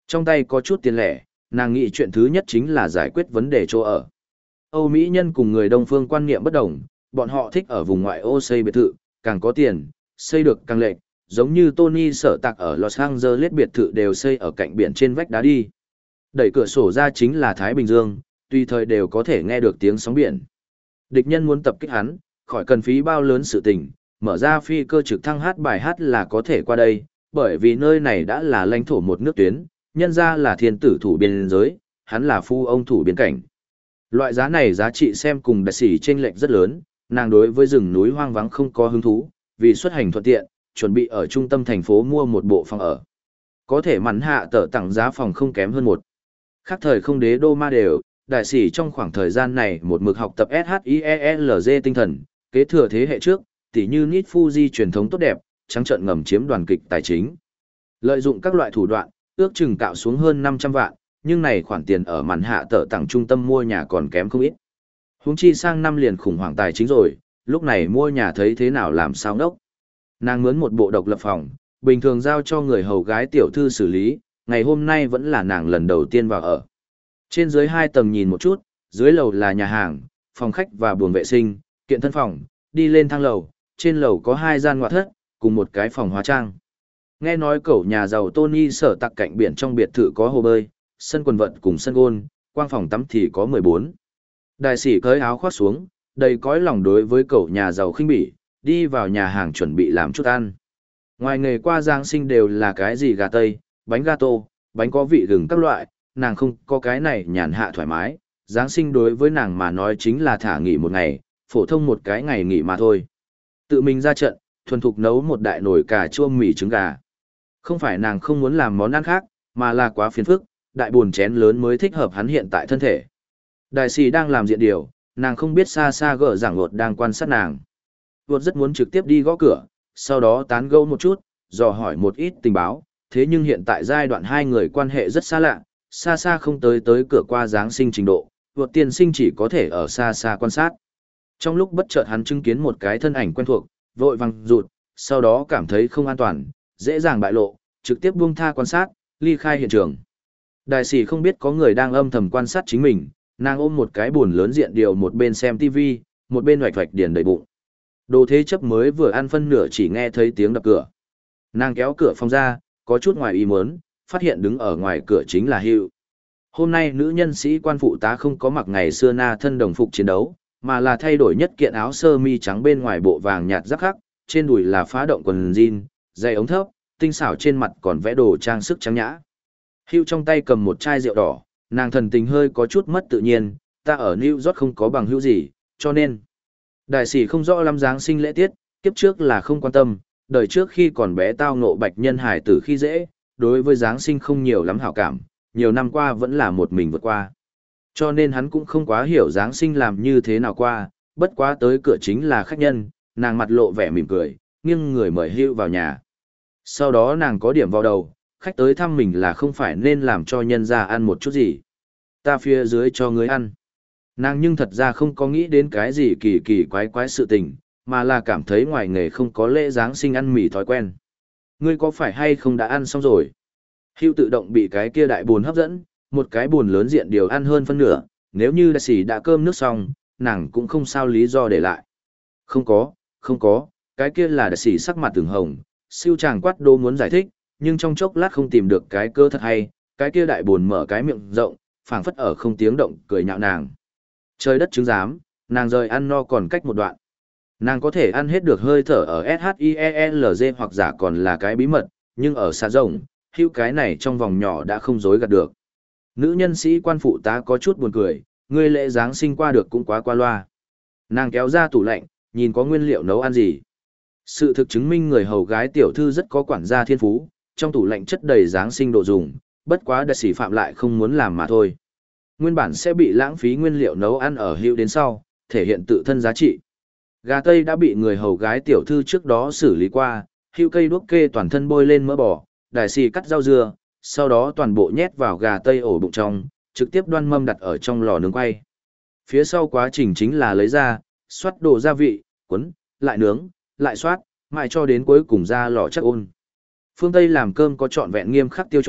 Trong tay có chút tiền lẻ, nàng nghĩ chuyện thứ nhất chính là giải quyết vấn đề chỗ ở. Âu Mỹ nhân cùng người Đông phương quan niệm bất đồng, bọn họ thích ở vùng ngoại ô xây biệt thự, càng có tiền, xây được càng lệch, giống như Tony sở tạc ở Los Angeles biệt thự đều xây ở cạnh biển trên vách đá đi. Đẩy cửa sổ ra chính là Thái Bình Dương, tùy thời đều có thể nghe được tiếng sóng biển. Địch nhân muốn tập kích hắn, khỏi cần phí bao lớn sự tình, mở ra phi cơ trực thăng hát bài hát là có thể qua đây, bởi vì nơi này đã là lãnh thổ một nước tuyến, nhân ra là thiên tử thủ biên giới, hắn là phu ông thủ biên cảnh. Loại giá này giá trị xem cùng đại sĩ chênh lệch rất lớn, nàng đối với rừng núi hoang vắng không có hứng thú, vì xuất hành thuận tiện, chuẩn bị ở trung tâm thành phố mua một bộ phòng ở. Có thể mắn hạ tờ tặng giá phòng không kém hơn một. Khác thời không đế đô ma đều, đại sĩ trong khoảng thời gian này một mực học tập ét hát i e lờ giê tinh thần, kế thừa thế hệ trước, tỉ như Nit Fuji truyền thống tốt đẹp, trắng trợn ngầm chiếm đoàn kịch tài chính. Lợi dụng các loại thủ đoạn, ước chừng cạo xuống hơn năm trăm vạn, nhưng này khoản tiền ở màn hạ tờ tặng trung tâm mua nhà còn kém không ít. Huống chi sang năm liền khủng hoảng tài chính rồi, lúc này mua nhà thấy thế nào làm sao đốc. Nàng mướn một bộ độc lập phòng, bình thường giao cho người hầu gái tiểu thư xử lý, ngày hôm nay vẫn là nàng lần đầu tiên vào ở. Trên dưới hai tầng nhìn một chút, dưới lầu là nhà hàng, phòng khách và buồng vệ sinh, kiện thân phòng, đi lên thang lầu, trên lầu có hai gian ngoại thất, cùng một cái phòng hóa trang. Nghe nói cậu nhà giàu Tony sở tặc cạnh biển trong biệt thự có hồ bơi, sân quần vợt cùng sân gôn, quang phòng tắm thì có mười bốn. Đại sĩ cởi áo khoác xuống, đầy cõi lòng đối với cậu nhà giàu khinh bỉ, đi vào nhà hàng chuẩn bị làm chút ăn. Ngoài nghề qua Giáng sinh đều là cái gì gà tây, bánh gato, bánh có vị gừng các loại, nàng không có cái này nhàn hạ thoải mái. Giáng sinh đối với nàng mà nói chính là thả nghỉ một ngày, phổ thông một cái ngày nghỉ mà thôi. Tự mình ra trận, thuần thục nấu một đại nồi cà chua mì trứng gà. Không phải nàng không muốn làm món ăn khác, mà là quá phiền phức, đại buồn chén lớn mới thích hợp hắn hiện tại thân thể. Đại sĩ đang làm diện điều, nàng không biết xa xa gỡ giảng luật đang quan sát nàng. Luật rất muốn trực tiếp đi gõ cửa, sau đó tán gẫu một chút, dò hỏi một ít tình báo, thế nhưng hiện tại giai đoạn hai người quan hệ rất xa lạ, xa xa không tới tới cửa qua Giáng sinh trình độ, luật tiên sinh chỉ có thể ở xa xa quan sát. Trong lúc bất chợt hắn chứng kiến một cái thân ảnh quen thuộc, vội vàng rụt, sau đó cảm thấy không an toàn, dễ dàng bại lộ, trực tiếp buông tha quan sát, ly khai hiện trường. Đại sĩ không biết có người đang âm thầm quan sát chính mình, nàng ôm một cái buồn lớn diện điều một bên xem tivi, một bên hoạch hoạch điền đầy bụng. Đồ thế chấp mới vừa ăn phân nửa chỉ nghe thấy tiếng đập cửa. Nàng kéo cửa phòng ra, có chút ngoài ý muốn, phát hiện đứng ở ngoài cửa chính là Hugh. Hôm nay nữ nhân sĩ quan phụ tá không có mặc ngày xưa na thân đồng phục chiến đấu, mà là thay đổi nhất kiện áo sơ mi trắng bên ngoài bộ vàng nhạt rắc khắc, trên đùi là phá động quần jean, giày ống thấp, tinh xảo trên mặt còn vẽ đồ trang sức trắng nhã. Hugh trong tay cầm một chai rượu đỏ, nàng thần tình hơi có chút mất tự nhiên, ta ở New York không có bằng hữu gì, cho nên. Đại sĩ không rõ lắm Giáng sinh lễ tiết, kiếp trước là không quan tâm, đời trước khi còn bé tao ngộ bạch nhân hải tử khi dễ, đối với Giáng sinh không nhiều lắm hảo cảm, nhiều năm qua vẫn là một mình vượt qua. Cho nên hắn cũng không quá hiểu Giáng sinh làm như thế nào qua, bất quá tới cửa chính là khách nhân, nàng mặt lộ vẻ mỉm cười, nghiêng người mời Hugh vào nhà. Sau đó nàng có điểm vào đầu, khách tới thăm mình là không phải nên làm cho nhân ra ăn một chút gì. Ta phía dưới cho người ăn. Nàng nhưng thật ra không có nghĩ đến cái gì kỳ kỳ quái quái sự tình, mà là cảm thấy ngoài nghề không có lễ Giáng sinh ăn mì thói quen. Ngươi có phải hay không đã ăn xong rồi? Hugh tự động bị cái kia đại buồn hấp dẫn, một cái buồn lớn diện điều ăn hơn phân nửa, nếu như đại sĩ đã cơm nước xong, nàng cũng không sao lý do để lại. Không có, không có, cái kia là đại sĩ sắc mặt từng hồng, siêu chàng quát đô muốn giải thích, nhưng trong chốc lát không tìm được cái cơ thật hay, cái kia đại buồn mở cái miệng rộng, phảng phất ở không tiếng động cười nhạo nàng. Trời đất chứng giám, nàng rời ăn no còn cách một đoạn. Nàng có thể ăn hết được hơi thở ở ét hát i e lờ giê hoặc giả còn là cái bí mật, nhưng ở xa rộng, hữu cái này trong vòng nhỏ đã không dối gạt được. Nữ nhân sĩ quan phụ tá có chút buồn cười, ngươi lễ Giáng sinh qua được cũng quá qua loa. Nàng kéo ra tủ lạnh, nhìn có nguyên liệu nấu ăn gì. Sự thực chứng minh người hầu gái tiểu thư rất có quản gia thiên phú, trong tủ lạnh chất đầy Giáng sinh đồ dùng, bất quá đại sĩ phạm lại không muốn làm mà thôi. Nguyên bản sẽ bị lãng phí nguyên liệu nấu ăn ở hữu đến sau, thể hiện tự thân giá trị. Gà tây đã bị người hầu gái tiểu thư trước đó xử lý qua, hữu cây đuốc kê toàn thân bôi lên mỡ bò, đại sĩ cắt rau dưa, sau đó toàn bộ nhét vào gà tây ổ bụng trong, trực tiếp đoan mâm đặt ở trong lò nướng quay. Phía sau quá trình chính là lấy ra, xoát đồ gia vị, cuốn, lại nướng, lại xoát, mãi cho đến cuối cùng ra lò chắc ôn. Phương Tây làm cơm có trọn vẹn nghiêm khắc tiêu chuẩn,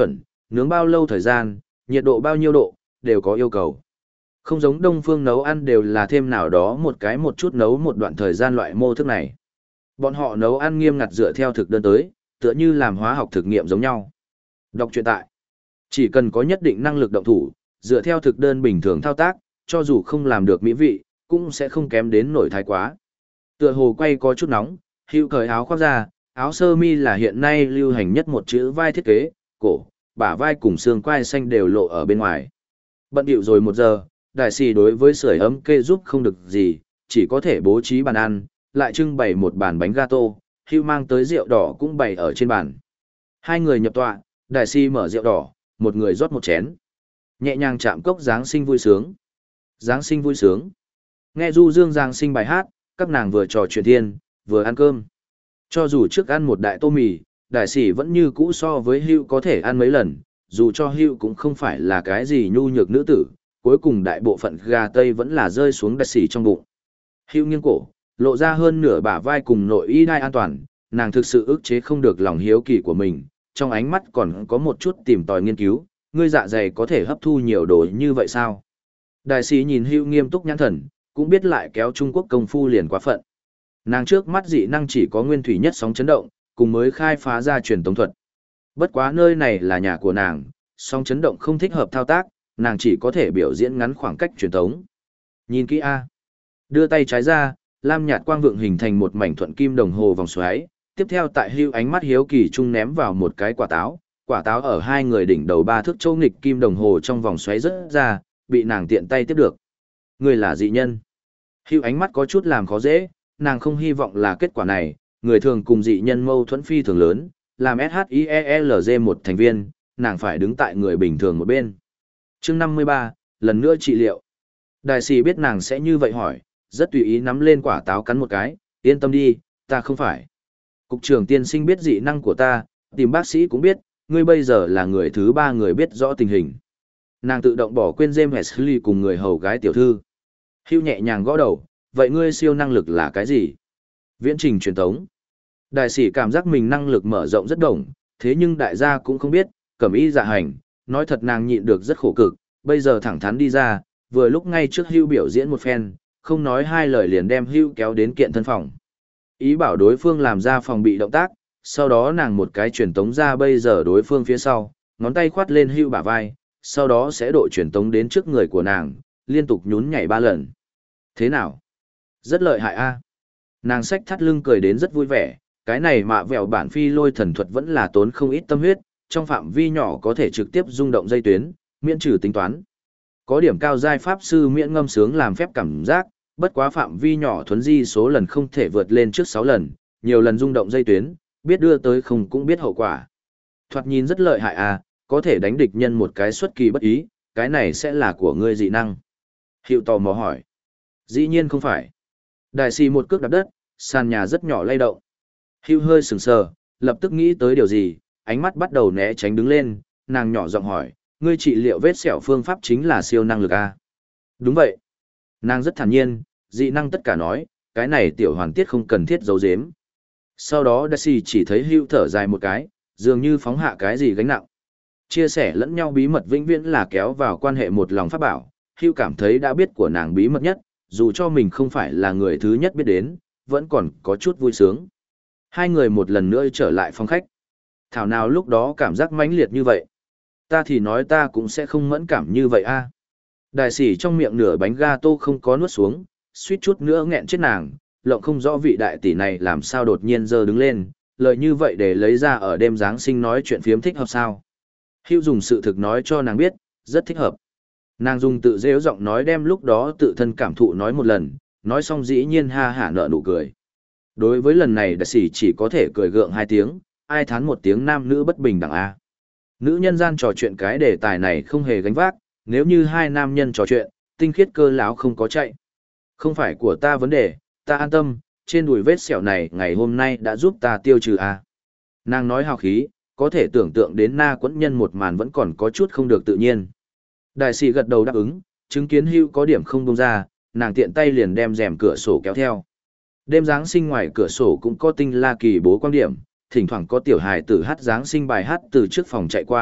Nướng bao lâu thời gian, nhiệt độ bao nhiêu độ, đều có yêu cầu. Không giống Đông phương nấu ăn đều là thêm nào đó một cái một chút nấu một đoạn thời gian loại mô thức này. Bọn họ nấu ăn nghiêm ngặt dựa theo thực đơn tới, tựa như làm hóa học thực nghiệm giống nhau. Đọc truyện tại. Chỉ cần có nhất định năng lực động thủ, dựa theo thực đơn bình thường thao tác, cho dù không làm được mỹ vị, cũng sẽ không kém đến nổi thái quá. Tựa hồ quay có chút nóng, Hữu cởi áo khoác ra, áo sơ mi là hiện nay lưu hành nhất một chữ vai thiết kế, cổ, bả vai cùng xương quai xanh đều lộ ở bên ngoài. Bận điệu rồi một giờ, đại sĩ đối với sưởi ấm kê giúp không được gì, chỉ có thể bố trí bàn ăn, lại trưng bày một bàn bánh gato, Hữu mang tới rượu đỏ cũng bày ở trên bàn. Hai người nhập tọa, đại sĩ mở rượu đỏ, một người rót một chén. Nhẹ nhàng chạm cốc Giáng sinh vui sướng. Giáng sinh vui sướng. Nghe du dương Giáng sinh bài hát, các nàng vừa trò chuyện thiên, vừa ăn cơm. Cho dù trước ăn một đại tô mì, đại sĩ vẫn như cũ so với Hữu có thể ăn mấy lần, dù cho Hữu cũng không phải là cái gì nhu nhược nữ tử, cuối cùng đại bộ phận gà tây vẫn là rơi xuống đại sĩ trong bụng. Hữu nghiêng cổ, lộ ra hơn nửa bả vai cùng nội y đai an toàn, nàng thực sự ức chế không được lòng hiếu kỳ của mình, trong ánh mắt còn có một chút tìm tòi nghiên cứu, ngươi dạ dày có thể hấp thu nhiều đồ như vậy sao? Đại sĩ nhìn Hữu nghiêm túc nhãn thần, cũng biết lại kéo Trung Quốc công phu liền quá phận. Nàng trước mắt dị năng chỉ có nguyên thủy nhất sóng chấn động, cùng mới khai phá ra truyền tống thuật. Bất quá nơi này là nhà của nàng, sóng chấn động không thích hợp thao tác, nàng chỉ có thể biểu diễn ngắn khoảng cách truyền tống. Nhìn kỹ A. Đưa tay trái ra, lam nhạt quang vượng hình thành một mảnh thuận kim đồng hồ vòng xoáy, tiếp theo tại Hữu ánh mắt hiếu kỳ trung ném vào một cái quả táo, quả táo ở hai người đỉnh đầu ba thước châu nghịch kim đồng hồ trong vòng xoáy rớt ra, bị nàng tiện tay tiếp được. Người là dị nhân. Hữu ánh mắt có chút làm khó dễ, nàng không hy vọng là kết quả này, người thường cùng dị nhân mâu thuẫn phi thường lớn, làm ét hát i e lờ giê một thành viên, nàng phải đứng tại người bình thường một bên. Chương năm mươi ba, lần nữa trị liệu. Đại sĩ biết nàng sẽ như vậy hỏi, rất tùy ý nắm lên quả táo cắn một cái, yên tâm đi, ta không phải. Cục trưởng tiên sinh biết dị năng của ta, tìm bác sĩ cũng biết, ngươi bây giờ là người thứ ba người biết rõ tình hình. Nàng tự động bỏ quên James Wesley cùng người hầu gái tiểu thư. Hữu nhẹ nhàng gõ đầu, vậy ngươi siêu năng lực là cái gì? Viễn trình truyền tống. Đại sĩ cảm giác mình năng lực mở rộng rất đồng, thế nhưng đại gia cũng không biết, cẩm y dạ hành, nói thật nàng nhịn được rất khổ cực, bây giờ thẳng thắn đi ra, vừa lúc ngay trước Hữu biểu diễn một phen, không nói hai lời liền đem Hữu kéo đến kiện thân phòng. Ý bảo đối phương làm ra phòng bị động tác, sau đó nàng một cái truyền tống ra bây giờ đối phương phía sau, ngón tay khoát lên Hữu bả vai, sau đó sẽ độ truyền tống đến trước người của nàng, liên tục nhún nhảy ba lần. Thế nào? Rất lợi hại a. Nàng xách thắt lưng cười đến rất vui vẻ, cái này mạ vẹo bản phi lôi thần thuật vẫn là tốn không ít tâm huyết, trong phạm vi nhỏ có thể trực tiếp rung động dây tuyến, miễn trừ tính toán. Có điểm cao giai pháp sư miễn ngâm sướng làm phép cảm giác, bất quá phạm vi nhỏ thuấn di số lần không thể vượt lên trước sáu lần, nhiều lần rung động dây tuyến, biết đưa tới không cũng biết hậu quả. Thoạt nhìn rất lợi hại à, có thể đánh địch nhân một cái xuất kỳ bất ý, cái này sẽ là của ngươi dị năng. Hiệu tò mò hỏi. Dĩ nhiên không phải. Đại sĩ một cước đạp đất, sàn nhà rất nhỏ lay động. Hữu hơi sừng sờ, lập tức nghĩ tới điều gì, ánh mắt bắt đầu né tránh đứng lên, nàng nhỏ giọng hỏi, ngươi trị liệu vết sẹo phương pháp chính là siêu năng lực à? Đúng vậy. Nàng rất thản nhiên, dị năng tất cả nói, cái này tiểu hoàn tiết không cần thiết giấu giếm. Sau đó đại sĩ chỉ thấy Hữu thở dài một cái, dường như phóng hạ cái gì gánh nặng. Chia sẻ lẫn nhau bí mật vĩnh viễn là kéo vào quan hệ một lòng pháp bảo, Hữu cảm thấy đã biết của nàng bí mật nhất, dù cho mình không phải là người thứ nhất biết đến, vẫn còn có chút vui sướng. Hai người một lần nữa trở lại phòng khách. Thảo nào lúc đó cảm giác mãnh liệt như vậy. Ta thì nói ta cũng sẽ không mẫn cảm như vậy a. Đại sĩ trong miệng nửa bánh gato không có nuốt xuống, suýt chút nữa nghẹn chết nàng, lộng không rõ vị đại tỷ này làm sao đột nhiên giơ đứng lên, lời như vậy để lấy ra ở đêm Giáng sinh nói chuyện phiếm thích hợp sao. Hữu dùng sự thực nói cho nàng biết, rất thích hợp. Nàng dùng tự dễu giọng nói đem lúc đó tự thân cảm thụ nói một lần, nói xong dĩ nhiên ha hả nở nụ cười. Đối với lần này đại sĩ chỉ có thể cười gượng hai tiếng, ai thán một tiếng nam nữ bất bình đẳng a. Nữ nhân gian trò chuyện cái đề tài này không hề gánh vác, nếu như hai nam nhân trò chuyện, tinh khiết cơ láo không có chạy. Không phải của ta vấn đề, ta an tâm, trên đùi vết sẹo này ngày hôm nay đã giúp ta tiêu trừ a. Nàng nói hào khí, có thể tưởng tượng đến na quẫn nhân một màn vẫn còn có chút không được tự nhiên. Đại sĩ gật đầu đáp ứng, chứng kiến Hữu có điểm không buông ra, nàng tiện tay liền đem rèm cửa sổ kéo theo. Đêm Giáng sinh ngoài cửa sổ cũng có tinh la kỳ bố quang điểm, thỉnh thoảng có tiểu hài tử hát Giáng sinh bài hát từ trước phòng chạy qua,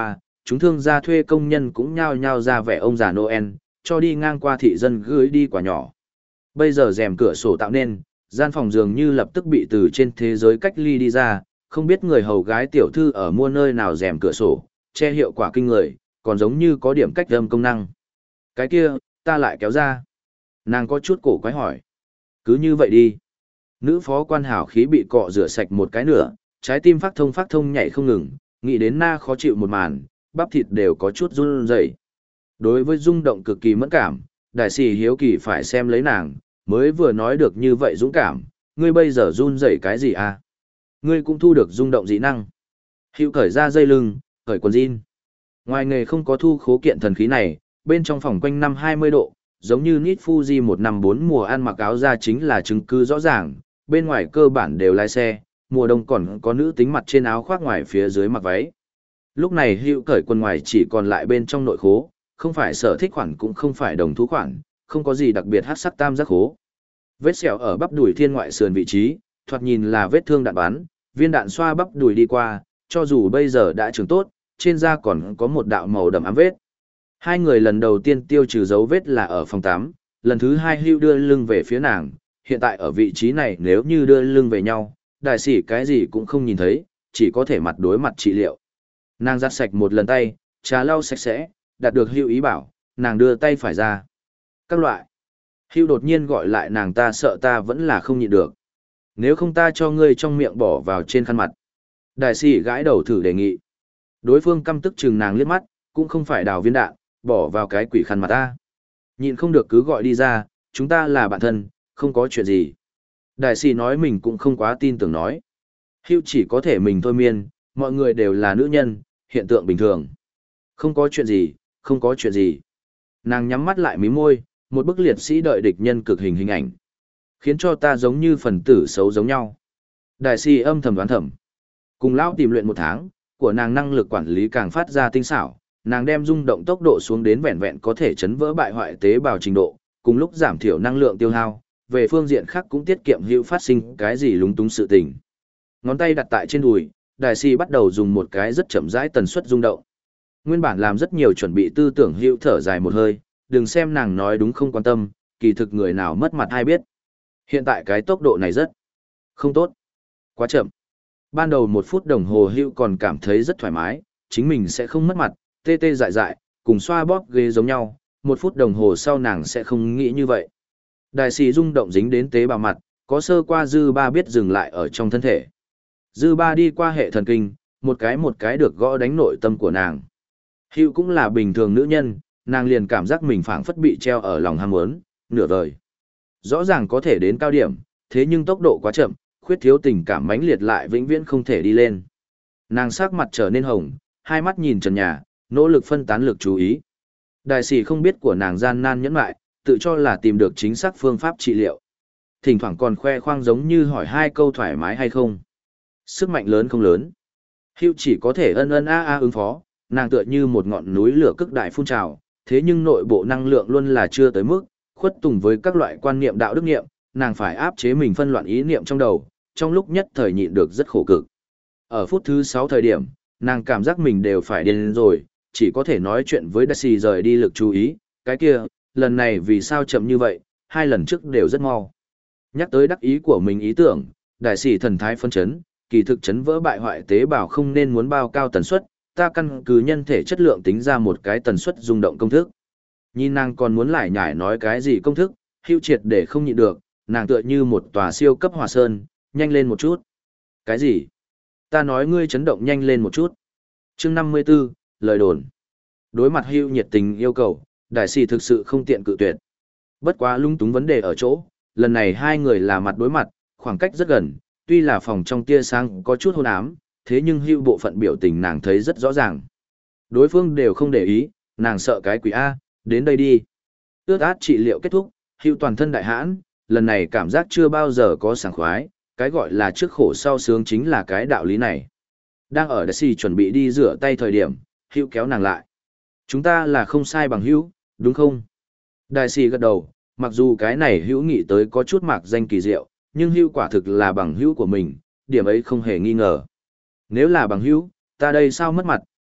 chúng thương gia thuê công nhân cũng nhao nhao ra vẻ ông già Noel, cho đi ngang qua thị dân gửi đi quả nhỏ. Bây giờ rèm cửa sổ tạo nên, gian phòng dường như lập tức bị từ trên thế giới cách ly đi ra, không biết người hầu gái tiểu thư ở mua nơi nào rèm cửa sổ, che hiệu quả kinh người, còn giống như có điểm cách âm công năng. Cái kia, ta lại kéo ra. Nàng có chút cổ quái hỏi. Cứ như vậy đi. Nữ phó quan hảo khí bị cọ rửa sạch một cái nửa, trái tim phát thông phát thông nhảy không ngừng, nghĩ đến na khó chịu một màn, bắp thịt đều có chút run rẩy. Đối với rung động cực kỳ mẫn cảm, đại sĩ hiếu kỳ phải xem lấy nàng, mới vừa nói được như vậy dũng cảm, ngươi bây giờ run rẩy cái gì à? Ngươi cũng thu được rung động dị năng. Hữu cởi ra dây lưng, cởi quần jean. Ngoài nghề không có thu khố kiện thần khí này, bên trong phòng quanh năm hai mươi độ, giống như Nít Fuji một năm bốn mùa ăn mặc áo ra chính là chứng cứ rõ ràng, bên ngoài cơ bản đều lái xe, mùa đông còn có nữ tính mặt trên áo khoác ngoài phía dưới mặc váy. Lúc này Hữu cởi quần ngoài chỉ còn lại bên trong nội khố, không phải sở thích khoản cũng không phải đồng thú khoản, không có gì đặc biệt hát sắc tam giác khố. Vết sẹo ở bắp đùi thiên ngoại sườn vị trí, thoạt nhìn là vết thương đạn bắn, viên đạn xoa bắp đùi đi qua, cho dù bây giờ đã trưởng tốt, trên da còn có một đạo màu đậm ám vết. Hai người lần đầu tiên tiêu trừ dấu vết là ở phòng tám, lần thứ hai Hữu đưa lưng về phía nàng, hiện tại ở vị trí này nếu như đưa lưng về nhau, đại sĩ cái gì cũng không nhìn thấy, chỉ có thể mặt đối mặt trị liệu. Nàng giặt sạch một lần tay, trà lau sạch sẽ, đạt được Hữu ý bảo, nàng đưa tay phải ra. Các loại. Hữu đột nhiên gọi lại nàng, ta sợ ta vẫn là không nhịn được. Nếu không ta cho ngươi trong miệng bỏ vào trên khăn mặt. Đại sĩ gãi đầu thử đề nghị. Đối phương căm tức chừng nàng liếc mắt, cũng không phải đào viên đạn, bỏ vào cái quỷ khăn mặt ta. Nhịn không được cứ gọi đi ra, chúng ta là bạn thân, không có chuyện gì. Đại sĩ nói mình cũng không quá tin tưởng nói. Hữu chỉ có thể mình thôi miên, mọi người đều là nữ nhân, hiện tượng bình thường. Không có chuyện gì, không có chuyện gì. Nàng nhắm mắt lại mí môi, một bức liệt sĩ đợi địch nhân cực hình hình ảnh. Khiến cho ta giống như phần tử xấu giống nhau. Đại sĩ âm thầm đoán thầm. Cùng lão tìm luyện một tháng, của nàng năng lực quản lý càng phát ra tinh xảo, nàng đem rung động tốc độ xuống đến vẹn vẹn có thể chấn vỡ bại hoại tế bào trình độ, cùng lúc giảm thiểu năng lượng tiêu hao, về phương diện khác cũng tiết kiệm Hữu phát sinh cái gì lúng túng sự tình. Ngón tay đặt tại trên đùi, đại sĩ bắt đầu dùng một cái rất chậm rãi tần suất rung động. Nguyên bản làm rất nhiều chuẩn bị tư tưởng Hữu thở dài một hơi, đừng xem nàng nói đúng không quan tâm, kỳ thực người nào mất mặt ai biết. Hiện tại cái tốc độ này rất không tốt, quá chậm. Ban đầu một phút đồng hồ Hữu còn cảm thấy rất thoải mái, chính mình sẽ không mất mặt, tê tê dại dại, cùng xoa bóp ghế giống nhau, một phút đồng hồ sau nàng sẽ không nghĩ như vậy. Đại sĩ rung động dính đến tế bào mặt, có sơ qua dư ba biết dừng lại ở trong thân thể. Dư ba đi qua hệ thần kinh, một cái một cái được gõ đánh nội tâm của nàng. Hữu cũng là bình thường nữ nhân, nàng liền cảm giác mình phảng phất bị treo ở lòng ham muốn, nửa vời. Rõ ràng có thể đến cao điểm, thế nhưng tốc độ quá chậm, khuyết thiếu tình cảm mãnh liệt lại vĩnh viễn không thể đi lên. Nàng sắc mặt trở nên hồng, hai mắt nhìn trần nhà, nỗ lực phân tán lực chú ý. Đại sĩ không biết của nàng gian nan nhẫn nại, tự cho là tìm được chính xác phương pháp trị liệu. Thỉnh thoảng còn khoe khoang giống như hỏi hai câu thoải mái hay không. Sức mạnh lớn không lớn. Hữu chỉ có thể ân ân a a ứng phó, nàng tựa như một ngọn núi lửa cực đại phun trào, thế nhưng nội bộ năng lượng luôn là chưa tới mức, khuất tùng với các loại quan niệm đạo đức niệm, nàng phải áp chế mình phân loạn ý niệm trong đầu, trong lúc nhất thời nhịn được rất khổ cực. Ở phút thứ sáu thời điểm, nàng cảm giác mình đều phải điên rồi, chỉ có thể nói chuyện với Daisy rời đi lực chú ý, cái kia, lần này vì sao chậm như vậy, hai lần trước đều rất mau. Nhắc tới đắc ý của mình ý tưởng, đại sĩ thần thái phân chấn, kỳ thực chấn vỡ bại hoại tế bào không nên muốn bao cao tần suất, ta căn cứ nhân thể chất lượng tính ra một cái tần suất rung động công thức. Nhìn nàng còn muốn lại nhải nói cái gì công thức, Hữu triệt để không nhịn được, nàng tựa như một tòa siêu cấp hòa sơn, nhanh lên một chút. Cái gì? Ta nói ngươi chấn động nhanh lên một chút. Chương năm mươi 54, lời đồn. Đối mặt Hữu nhiệt tình yêu cầu, đại sĩ thực sự không tiện cự tuyệt. Bất quá lung túng vấn đề ở chỗ, lần này hai người là mặt đối mặt, khoảng cách rất gần, tuy là phòng trong tia sáng có chút hôn ám, thế nhưng Hữu bộ phận biểu tình nàng thấy rất rõ ràng. Đối phương đều không để ý, nàng sợ cái quỷ A, đến đây đi. Ước át trị liệu kết thúc, Hữu toàn thân đại hãn, lần này cảm giác chưa bao giờ có sảng khoái, cái gọi là trước khổ sau sướng chính là cái đạo lý này. Đang ở Daisy chuẩn bị đi rửa tay thời điểm, Hữu kéo nàng lại. Chúng ta là không sai bằng Hữu, đúng không? Daisy gật đầu, mặc dù cái này Hữu nghĩ tới có chút mạc danh kỳ diệu, nhưng Hữu quả thực là bằng hữu của mình, điểm ấy không hề nghi ngờ. Nếu là bằng hữu, ta đây sao mất mặt,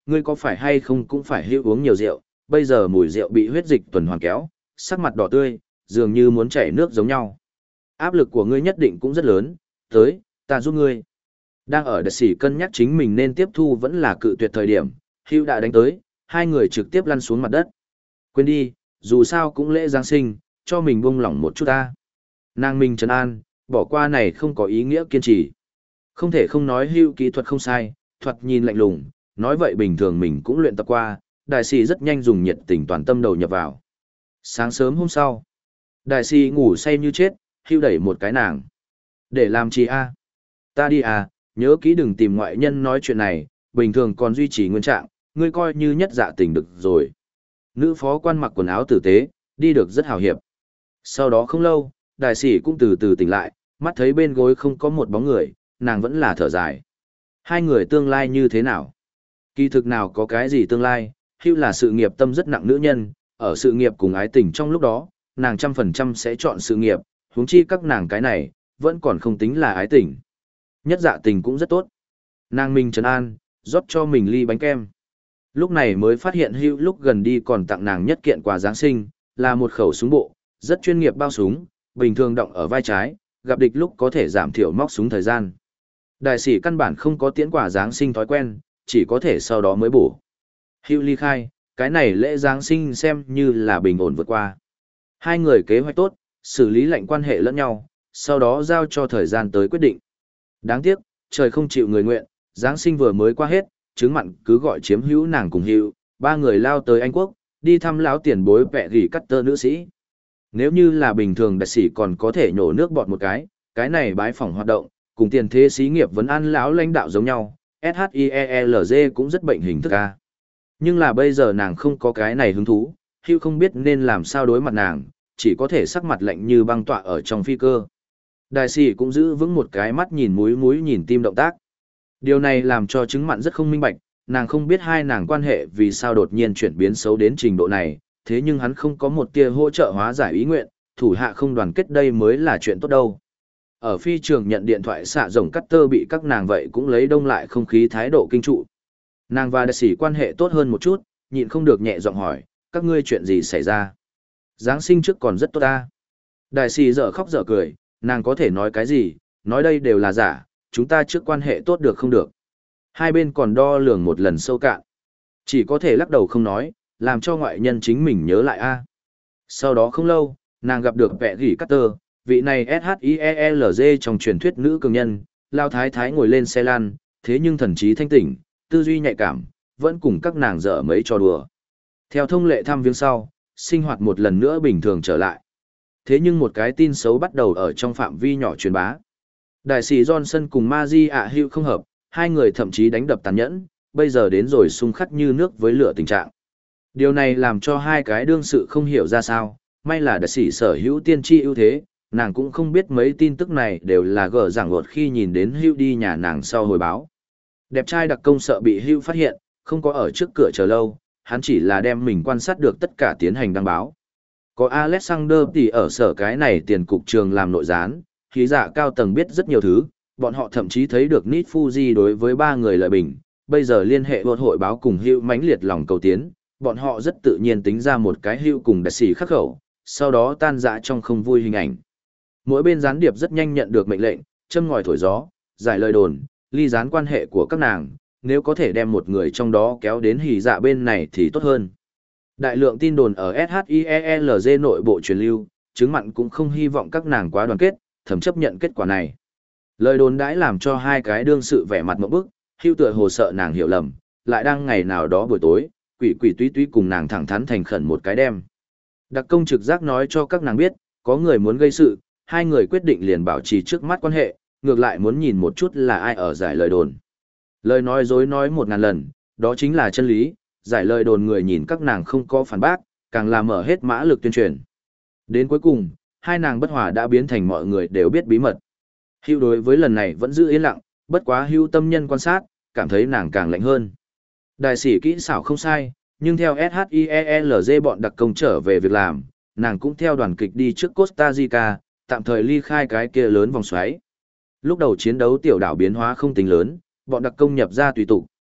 ngươi có phải hay không cũng phải hữu uống nhiều rượu, bây giờ mùi rượu bị huyết dịch tuần hoàn kéo, sắc mặt đỏ tươi, dường như muốn chảy nước giống nhau. Áp lực của ngươi nhất định cũng rất lớn, tới, ta giúp ngươi. Đang ở đặc sĩ cân nhắc chính mình nên tiếp thu vẫn là cự tuyệt thời điểm, hữu đã đánh tới, hai người trực tiếp lăn xuống mặt đất. Quên đi, dù sao cũng lễ Giáng sinh, cho mình buông lỏng một chút ta. Nàng mình trấn an, bỏ qua này không có ý nghĩa kiên trì. Không thể không nói hữu kỹ thuật không sai, thuật nhìn lạnh lùng, nói vậy bình thường mình cũng luyện tập qua, đại sĩ rất nhanh dùng nhiệt tình toàn tâm đầu nhập vào. Sáng sớm hôm sau, đại sĩ ngủ say như chết, hữu đẩy một cái nàng. Để làm chi a? Ta đi à, nhớ kỹ đừng tìm ngoại nhân nói chuyện này, bình thường còn duy trì nguyên trạng, ngươi coi như nhất dạ tình được rồi. Nữ phó quan mặc quần áo tử tế, đi được rất hào hiệp. Sau đó không lâu, đại sĩ cũng từ từ tỉnh lại, mắt thấy bên gối không có một bóng người, nàng vẫn là thở dài. Hai người tương lai như thế nào? Kỳ thực nào có cái gì tương lai, Hưu là sự nghiệp tâm rất nặng nữ nhân, ở sự nghiệp cùng ái tình trong lúc đó, nàng trăm phần trăm sẽ chọn sự nghiệp, huống chi các nàng cái này, vẫn còn không tính là ái tình. Nhất dạ tình cũng rất tốt. Nàng mình trấn an, rót cho mình ly bánh kem. Lúc này mới phát hiện Hưu lúc gần đi còn tặng nàng nhất kiện quà Giáng sinh, là một khẩu súng bộ, rất chuyên nghiệp bao súng, bình thường động ở vai trái, gặp địch lúc có thể giảm thiểu móc súng thời gian. Đại sĩ căn bản không có tiễn quà Giáng sinh thói quen, chỉ có thể sau đó mới bổ. Hưu ly khai, cái này lễ Giáng sinh xem như là bình ổn vượt qua. Hai người kế hoạch tốt, xử lý lệnh quan hệ lẫn nhau, sau đó giao cho thời gian tới quyết định. Đáng tiếc, trời không chịu người nguyện, Giáng sinh vừa mới qua hết, chứng mặn cứ gọi chiếm hữu nàng cùng Hưu, ba người lao tới Anh Quốc, đi thăm lão tiền bối vẹ gỉ cắt tơ nữ sĩ. Nếu như là bình thường đại sĩ còn có thể nhổ nước bọt một cái, cái này bái phỏng hoạt động, cùng tiền thế xí nghiệp vấn an lão lãnh đạo giống nhau, ét hát i e lờ giê cũng rất bệnh hình thức a. Nhưng là bây giờ nàng không có cái này hứng thú, Hưu không biết nên làm sao đối mặt nàng, chỉ có thể sắc mặt lạnh như băng tọa ở trong phi cơ. Đại sĩ cũng giữ vững một cái mắt nhìn múi múi nhìn tim động tác. Điều này làm cho chứng mặn rất không minh bạch, nàng không biết hai nàng quan hệ vì sao đột nhiên chuyển biến xấu đến trình độ này, thế nhưng hắn không có một tia hỗ trợ hóa giải ý nguyện, thủ hạ không đoàn kết đây mới là chuyện tốt đâu. Ở phi trường nhận điện thoại xạ rồng cắt tơ bị các nàng vậy cũng lấy đông lại không khí thái độ kinh trụ. Nàng và đại sĩ quan hệ tốt hơn một chút, nhịn không được nhẹ giọng hỏi, các ngươi chuyện gì xảy ra? Giáng sinh trước còn rất tốt ta. Đại sĩ dở khóc dở cười, nàng có thể nói cái gì, nói đây đều là giả, chúng ta trước quan hệ tốt được không được. Hai bên còn đo lường một lần sâu cạn. Chỉ có thể lắc đầu không nói, làm cho ngoại nhân chính mình nhớ lại a. Sau đó không lâu, nàng gặp được vẹ gỉ Carter, vị này ét hát i e lờ giê trong truyền thuyết nữ cường nhân, lao thái thái ngồi lên xe lăn, thế nhưng thần trí thanh tỉnh, tư duy nhạy cảm, vẫn cùng các nàng dở mấy trò đùa. Theo thông lệ thăm viếng sau, sinh hoạt một lần nữa bình thường trở lại. Thế nhưng một cái tin xấu bắt đầu ở trong phạm vi nhỏ truyền bá. Đại sĩ Johnson cùng Maji ạ Hữu không hợp, hai người thậm chí đánh đập tàn nhẫn, bây giờ đến rồi xung khắc như nước với lửa tình trạng. Điều này làm cho hai cái đương sự không hiểu ra sao, may là đại sĩ sở hữu tiên tri ưu thế, nàng cũng không biết mấy tin tức này đều là gờ giảng ngột khi nhìn đến Hữu đi nhà nàng sau hồi báo. Đẹp trai đặc công sợ bị Hữu phát hiện, không có ở trước cửa chờ lâu, hắn chỉ là đem mình quan sát được tất cả tiến hành đăng báo. Có Alexander thì ở sở cái này tiền cục trường làm nội gián, khí dạ cao tầng biết rất nhiều thứ, bọn họ thậm chí thấy được Nit Fuji đối với ba người lợi bình, bây giờ liên hệ hội hội báo cùng Hữu mãnh liệt lòng cầu tiến, bọn họ rất tự nhiên tính ra một cái Hữu cùng đại sĩ khắc khẩu, sau đó tan rã trong không vui hình ảnh. Mỗi bên gián điệp rất nhanh nhận được mệnh lệnh, châm ngòi thổi gió, giải lời đồn, ly gián quan hệ của các nàng, nếu có thể đem một người trong đó kéo đến hỉ dạ bên này thì tốt hơn. Đại lượng tin đồn ở ét hát i e lờ giê nội bộ truyền lưu, chứng mặn cũng không hy vọng các nàng quá đoàn kết, thầm chấp nhận kết quả này. Lời đồn đãi làm cho hai cái đương sự vẻ mặt ngộp bức, Hữu tựa hồ sợ nàng hiểu lầm, lại đang ngày nào đó buổi tối, quỷ quỷ túy túy cùng nàng thẳng thắn thành khẩn một cái đem. Đặc công trực giác nói cho các nàng biết, có người muốn gây sự, hai người quyết định liền bảo trì trước mắt quan hệ, ngược lại muốn nhìn một chút là ai ở giải lời đồn. Lời nói dối nói một ngàn lần, đó chính là chân lý, giải lời đồn người nhìn các nàng không có phản bác, càng làm mở hết mã lực tuyên truyền. Đến cuối cùng, hai nàng bất hòa đã biến thành mọi người đều biết bí mật. Hữu đối với lần này vẫn giữ yên lặng, bất quá Hữu tâm nhân quan sát, cảm thấy nàng càng lạnh hơn. Đại sĩ kỹ xảo không sai, nhưng theo ét hát i e lờ giê bọn đặc công trở về việc làm, nàng cũng theo đoàn kịch đi trước Costa Rica, tạm thời ly khai cái kia lớn vòng xoáy. Lúc đầu chiến đấu tiểu đảo biến hóa không tính lớn, bọn đặc công nhập ra tùy tục,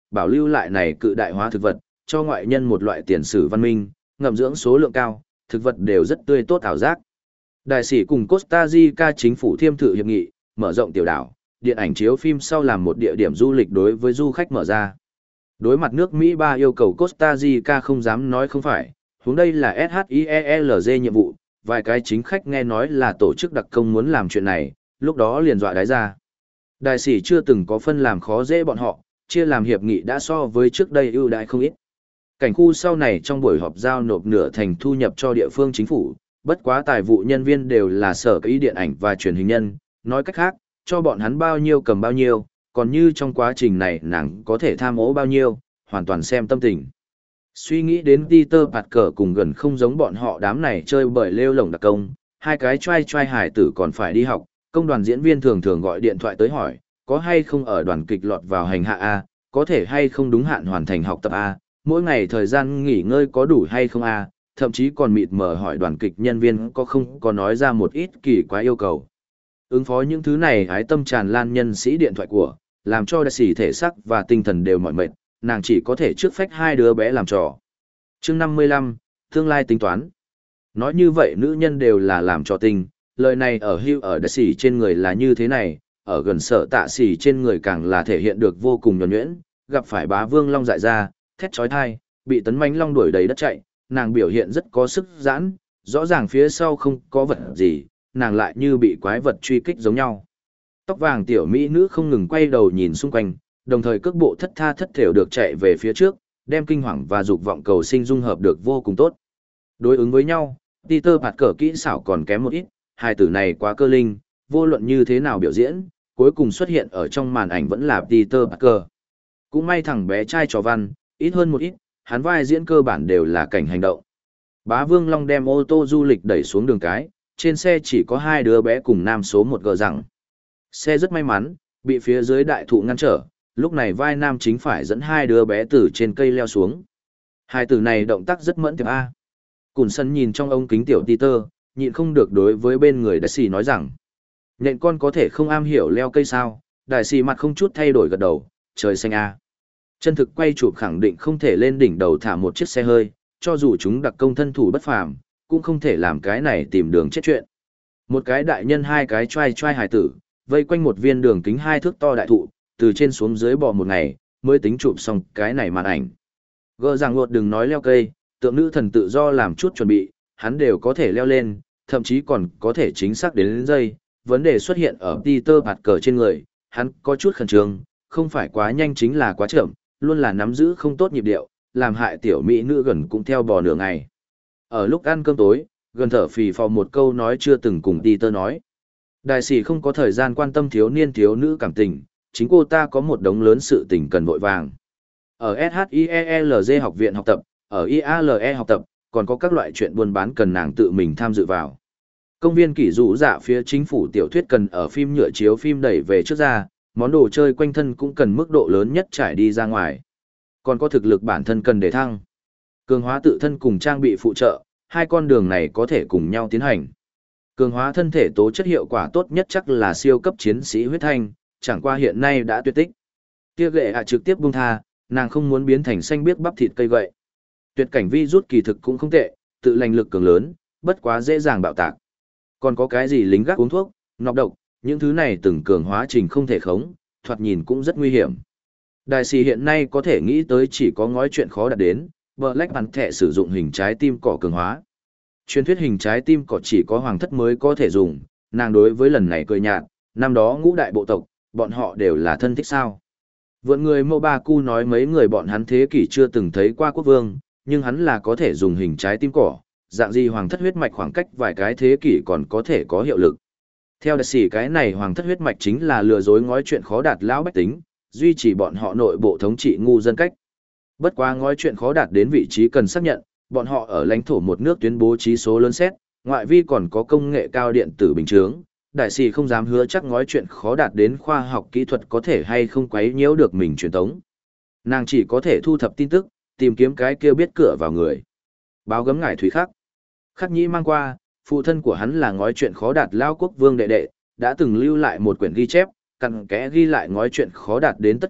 bảo lưu lại này cự đại hóa thực vật, cho ngoại nhân một loại tiền sử văn minh, ngậm dưỡng số lượng cao, thực vật đều rất tươi tốt ảo giác. Đại sĩ cùng Costa Rica chính phủ thiêm thự hiệp nghị, mở rộng tiểu đảo, điện ảnh chiếu phim sau làm một địa điểm du lịch đối với du khách mở ra. Đối mặt nước Mỹ ba yêu cầu Costa Rica không dám nói không phải, huống đây là ét hát i e lờ giê nhiệm vụ, vài cái chính khách nghe nói là tổ chức đặc công muốn làm chuyện này, lúc đó liền dọa đái ra. Đại sĩ chưa từng có phân làm khó dễ bọn họ, chia làm hiệp nghị đã so với trước đây ưu đãi không ít. Cảnh khu sau này trong buổi họp giao nộp nửa thành thu nhập cho địa phương chính phủ, bất quá tài vụ nhân viên đều là sở kỹ điện ảnh và truyền hình nhân, nói cách khác, cho bọn hắn bao nhiêu cầm bao nhiêu, còn như trong quá trình này nàng có thể tham ô bao nhiêu, hoàn toàn xem tâm tình. Suy nghĩ đến Peter Parker cùng gần không giống bọn họ đám này chơi bời lêu lổng đặc công, hai cái trai trai hải tử còn phải đi học, công đoàn diễn viên thường thường gọi điện thoại tới hỏi, có hay không ở đoàn kịch lọt vào hành hạ A, có thể hay không đúng hạn hoàn thành học tập A, mỗi ngày thời gian nghỉ ngơi có đủ hay không A, thậm chí còn mịt mờ hỏi đoàn kịch nhân viên có không có nói ra một ít kỳ quái yêu cầu. Ứng phó những thứ này hái tâm tràn lan nhân sĩ điện thoại của, làm cho đại sĩ thể xác và tinh thần đều mỏi mệt, nàng chỉ có thể trước phách hai đứa bé làm trò. Chương năm mươi lăm, tương lai tính toán. Nói như vậy nữ nhân đều là làm trò tình, lời này ở hưu ở đại sĩ trên người là như thế này, ở gần sở tạ sĩ trên người càng là thể hiện được vô cùng nhuần nhuyễn, gặp phải bá vương long dại ra, thét chói tai, bị tấn mãnh long đuổi đầy đất chạy, nàng biểu hiện rất có sức giãn, rõ ràng phía sau không có vật gì, nàng lại như bị quái vật truy kích giống nhau. Tóc vàng tiểu mỹ nữ không ngừng quay đầu nhìn xung quanh, đồng thời cước bộ thất tha thất thểu được chạy về phía trước, đem kinh hoàng và dục vọng cầu sinh dung hợp được vô cùng tốt. Đối ứng với nhau, Peter Parker kỹ xảo còn kém một ít, hai tử này quá cơ linh, vô luận như thế nào biểu diễn, cuối cùng xuất hiện ở trong màn ảnh vẫn là Peter Parker. Cũng may thằng bé trai trò văn, ít hơn một ít, hắn vai diễn cơ bản đều là cảnh hành động. Bá Vương Long đem ô tô du lịch đẩy xuống đường cái, trên xe chỉ có hai đứa bé cùng nam số một gờ rằng. Xe rất may mắn, bị phía dưới đại thụ ngăn trở, lúc này vai nam chính phải dẫn hai đứa bé từ trên cây leo xuống. Hai tử này động tác rất mẫn tiệp A. Cùn sân nhìn trong ống kính tiểu Peter, nhịn không được đối với bên người đại sĩ nói rằng. Nhện con có thể không am hiểu leo cây sao, đại sĩ mặt không chút thay đổi gật đầu, trời xanh A. Chân thực quay chụp khẳng định không thể lên đỉnh đầu thả một chiếc xe hơi, cho dù chúng đặc công thân thủ bất phàm, cũng không thể làm cái này tìm đường chết chuyện. Một cái đại nhân hai cái trai trai hài tử, vây quanh một viên đường kính hai thước to đại thụ, từ trên xuống dưới bò một ngày, mới tính chụp xong cái này màn ảnh. Gỡ rằng ngột đừng nói leo cây, tượng nữ thần tự do làm chút chuẩn bị, hắn đều có thể leo lên, thậm chí còn có thể chính xác đến, đến giây. Vấn đề xuất hiện ở Peter Parker trên người, hắn có chút khẩn trương, không phải quá nhanh chính là quá chậm, luôn là nắm giữ không tốt nhịp điệu, làm hại tiểu mỹ nữ gần cũng theo bò nửa ngày. Ở lúc ăn cơm tối, gần thở phì phò một câu nói chưa từng cùng Peter nói. Đại sĩ không có thời gian quan tâm thiếu niên thiếu nữ cảm tình, chính cô ta có một đống lớn sự tình cần vội vàng. Ở ét hát i e lờ giê học viện học tập, ở i a lờ e học tập, còn có các loại chuyện buôn bán cần nàng tự mình tham dự vào. Công viên kỷ dụ dạ phía chính phủ tiểu thuyết cần ở phim nhựa chiếu phim đẩy về trước ra, món đồ chơi quanh thân cũng cần mức độ lớn nhất trải đi ra ngoài. Còn có thực lực bản thân cần để thăng. Cường hóa tự thân cùng trang bị phụ trợ, hai con đường này có thể cùng nhau tiến hành. Cường hóa thân thể tố chất hiệu quả tốt nhất chắc là siêu cấp chiến sĩ huyết thanh, chẳng qua hiện nay đã tuyệt tích. Tia gệ ạ trực tiếp buông tha, nàng không muốn biến thành xanh biếc bắp thịt cây gậy. Tuyệt cảnh vi rút kỳ thực cũng không tệ, tự lành lực cường lớn, bất quá dễ dàng bạo tạc. Còn có cái gì lính gác uống thuốc, nọc độc, những thứ này từng cường hóa trình không thể khống, thoạt nhìn cũng rất nguy hiểm. Đại sĩ hiện nay có thể nghĩ tới chỉ có ngói chuyện khó đạt đến, Black Panther sử dụng hình trái tim cỏ cường hóa. Truyền thuyết hình trái tim cỏ chỉ có hoàng thất mới có thể dùng, nàng đối với lần này cười nhạt, năm đó ngũ đại bộ tộc, bọn họ đều là thân thích sao. Vượn người Mobaku nói mấy người bọn hắn thế kỷ chưa từng thấy qua quốc vương, nhưng hắn là có thể dùng hình trái tim cỏ, dạng gì hoàng thất huyết mạch khoảng cách vài cái thế kỷ còn có thể có hiệu lực. Theo đại sĩ cái này hoàng thất huyết mạch chính là lừa dối ngói chuyện khó đạt lão bách tính, duy trì bọn họ nội bộ thống trị ngu dân cách. Bất quá ngói chuyện khó đạt đến vị trí cần xác nhận, bọn họ ở lãnh thổ một nước tuyến bố trí số lớn xét, ngoại vi còn có công nghệ cao điện tử bình chướng. Đại sĩ không dám hứa chắc ngói chuyện khó đạt đến khoa học kỹ thuật có thể hay không quấy nhiễu được mình truyền tống. Nàng chỉ có thể thu thập tin tức, tìm kiếm cái kia biết cửa vào người. Báo gấm ngải thủy khắc. Khắc nhĩ mang qua, phụ thân của hắn là ngói chuyện khó đạt lao quốc vương đệ đệ, đã từng lưu lại một quyển ghi chép, cặn kẽ ghi lại ngói chuyện khó đạt đến tất cả,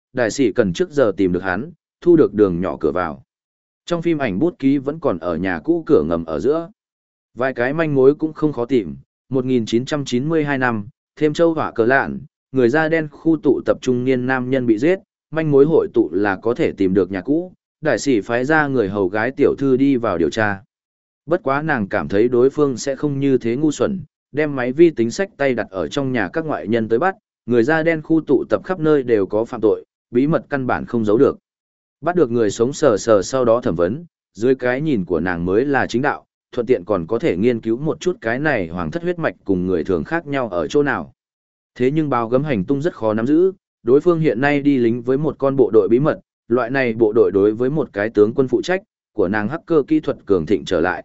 đại sĩ cần trước giờ tìm được hắn, thu được đường nhỏ cửa vào. Trong phim ảnh bút ký vẫn còn ở nhà cũ cửa ngầm ở giữa. Vài cái manh mối cũng không khó tìm. một nghìn chín trăm chín mươi hai năm, thêm châu hỏa cờ lạn, người da đen khu tụ tập trung niên nam nhân bị giết, manh mối hội tụ là có thể tìm được nhà cũ. Đại sĩ phái ra người hầu gái tiểu thư đi vào điều tra. Bất quá nàng cảm thấy đối phương sẽ không như thế ngu xuẩn, đem máy vi tính sách tay đặt ở trong nhà các ngoại nhân tới bắt, người da đen khu tụ tập khắp nơi đều có phạm tội, bí mật căn bản không giấu được. Bắt được người sống sờ sờ sau đó thẩm vấn, dưới cái nhìn của nàng mới là chính đạo, thuận tiện còn có thể nghiên cứu một chút cái này hoàng thất huyết mạch cùng người thường khác nhau ở chỗ nào. Thế nhưng báo gấm hành tung rất khó nắm giữ, đối phương hiện nay đi lính với một con bộ đội bí mật, loại này bộ đội đối với một cái tướng quân phụ trách, của nàng hacker kỹ thuật cường thịnh trở lại,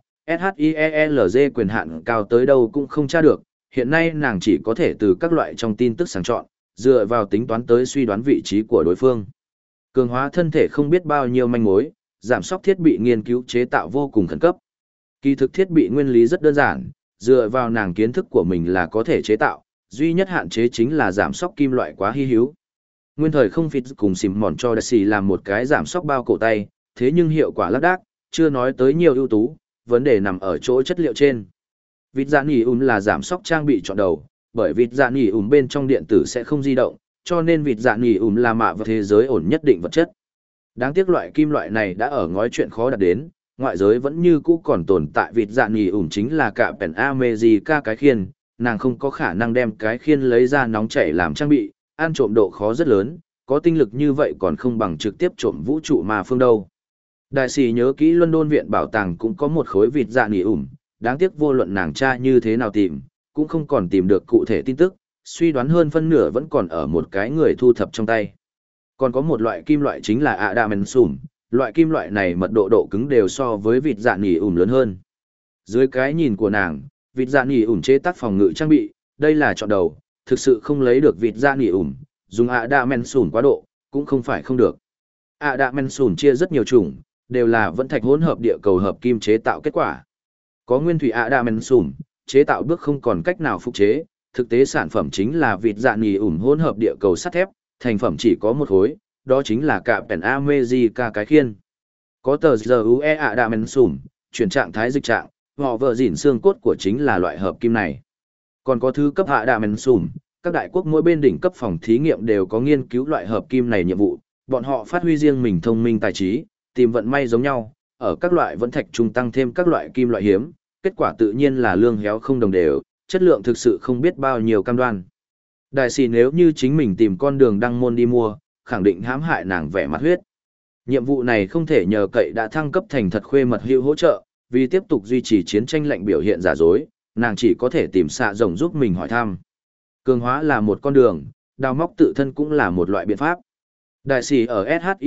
SHIELZ quyền hạn cao tới đâu cũng không tra được, hiện nay nàng chỉ có thể từ các loại trong tin tức sàng chọn, dựa vào tính toán tới suy đoán vị trí của đối phương. Cường hóa thân thể không biết bao nhiêu manh mối, giảm sóc thiết bị nghiên cứu chế tạo vô cùng khẩn cấp. Kỳ thực thiết bị nguyên lý rất đơn giản, dựa vào nàng kiến thức của mình là có thể chế tạo, duy nhất hạn chế chính là giảm sóc kim loại quá hy hữu. Nguyên thời không phít cùng xìm mòn cho Daisy làm một cái giảm sóc bao cổ tay, thế nhưng hiệu quả lác đác, chưa nói tới nhiều ưu tú, vấn đề nằm ở chỗ chất liệu trên. Vịt dạ nỉ ùm là giảm sóc trang bị chọn đầu, bởi vịt dạ nỉ ùm bên trong điện tử sẽ không di động, cho nên vịt dạ nỉ ùm là mạ và thế giới ổn nhất định vật chất. Đáng tiếc loại kim loại này đã ở ngói chuyện khó đạt đến, ngoại giới vẫn như cũ còn tồn tại vịt dạ nỉ ùm chính là cả pèn America cái khiên, nàng không có khả năng đem cái khiên lấy ra nóng chảy làm trang bị, ăn trộm độ khó rất lớn, có tinh lực như vậy còn không bằng trực tiếp trộm vũ trụ mà phương đâu. Đại sĩ nhớ kỹ London viện bảo tàng cũng có một khối vịt dạ nỉ ùm, đáng tiếc vô luận nàng tra như thế nào tìm, cũng không còn tìm được cụ thể tin tức, suy đoán hơn phân nửa vẫn còn ở một cái người thu thập trong tay. Còn có một loại kim loại chính là adamantium, loại kim loại này mật độ độ cứng đều so với vịt dạ nỉ ùm lớn hơn. Dưới cái nhìn của nàng, vịt dạ nỉ ùm chế tác phòng ngự trang bị, đây là chọn đầu, thực sự không lấy được vịt dạ nỉ ùm, dùng adamantium quá độ, cũng không phải không được. Adamantium chia rất nhiều chủng, đều là vẫn thạch hỗn hợp địa cầu hợp kim chế tạo kết quả. Có nguyên thủy adamantium, chế tạo bước không còn cách nào phục chế, thực tế sản phẩm chính là vịt dạ nỉ ùm hỗn hợp địa cầu sắt thép, thành phẩm chỉ có một khối, đó chính là cả pèn America cái khiên. Có tờ giê u e adamantium, chuyển trạng thái dịch trạng, họ vợ dỉn xương cốt của chính là loại hợp kim này. Còn có thứ cấp adamantium, các đại quốc mỗi bên đỉnh cấp phòng thí nghiệm đều có nghiên cứu loại hợp kim này nhiệm vụ, bọn họ phát huy riêng mình thông minh tài trí, tìm vận may giống nhau, ở các loại vẫn thạch trung tăng thêm các loại kim loại hiếm, kết quả tự nhiên là lương héo không đồng đều, chất lượng thực sự không biết bao nhiêu cam đoan. Đại sĩ nếu như chính mình tìm con đường đăng môn đi mua, khẳng định hãm hại nàng vẻ mặt huyết. Nhiệm vụ này không thể nhờ cậy đã thăng cấp thành thật khuê mật hữu hỗ trợ, vì tiếp tục duy trì chiến tranh lạnh biểu hiện giả dối, nàng chỉ có thể tìm xạ rồng giúp mình hỏi thăm. Cường hóa là một con đường, đào móc tự thân cũng là một loại biện pháp. Đại sĩ ở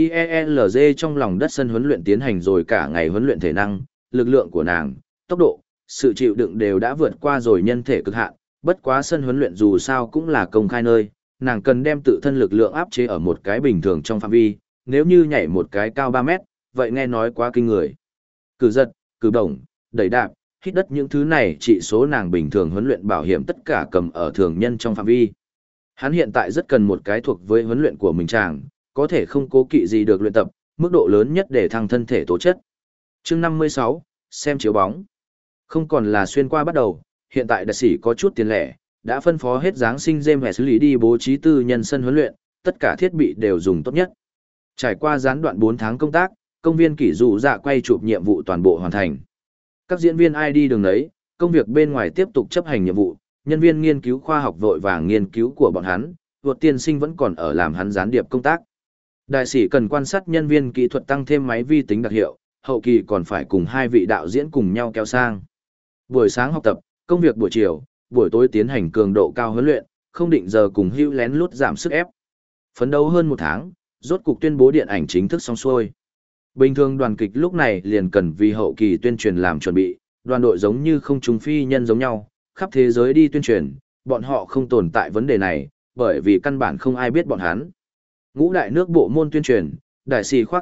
SHIELZ trong lòng đất sân huấn luyện tiến hành rồi cả ngày huấn luyện thể năng, lực lượng của nàng, tốc độ, sự chịu đựng đều đã vượt qua rồi nhân thể cực hạn, bất quá sân huấn luyện dù sao cũng là công khai nơi, nàng cần đem tự thân lực lượng áp chế ở một cái bình thường trong phạm vi, nếu như nhảy một cái cao ba mét, vậy nghe nói quá kinh người. Cử giật, cử động, đẩy đạp, hít đất những thứ này chỉ số nàng bình thường huấn luyện bảo hiểm tất cả cầm ở thường nhân trong phạm vi. Hắn hiện tại rất cần một cái thuộc với huấn luyện của mình chàng, có thể không cố kỵ gì được luyện tập, mức độ lớn nhất để thăng thân thể tố chất. Chương năm mươi sáu, xem chiếu bóng. Không còn là xuyên qua bắt đầu, hiện tại đại sĩ có chút tiền lẻ, đã phân phó hết Giáng sinh James và xử lý đi bố trí tư nhân sân huấn luyện, tất cả thiết bị đều dùng tốt nhất. Trải qua gián đoạn bốn tháng công tác, công viên kỷ dụ dạ quay chụp nhiệm vụ toàn bộ hoàn thành. Các diễn viên ai đi đường đấy, công việc bên ngoài tiếp tục chấp hành nhiệm vụ, nhân viên nghiên cứu khoa học vội vàng nghiên cứu của bọn hắn, vượt tiên sinh vẫn còn ở làm hắn gián điệp công tác. Đại sĩ cần quan sát nhân viên kỹ thuật tăng thêm máy vi tính đặc hiệu, hậu kỳ còn phải cùng hai vị đạo diễn cùng nhau kéo sang. Buổi sáng học tập, công việc buổi chiều, buổi tối tiến hành cường độ cao huấn luyện, không định giờ cùng hưu lén lút giảm sức ép. Phấn đấu hơn một tháng, rốt cục tuyên bố điện ảnh chính thức xong xuôi. Bình thường đoàn kịch lúc này liền cần vì hậu kỳ tuyên truyền làm chuẩn bị, đoàn đội giống như không trùng phi nhân giống nhau, khắp thế giới đi tuyên truyền, bọn họ không tồn tại vấn đề này, bởi vì căn bản không ai biết bọn hắn. Ngũ đại nước bộ môn tuyên truyền, đại sĩ khoác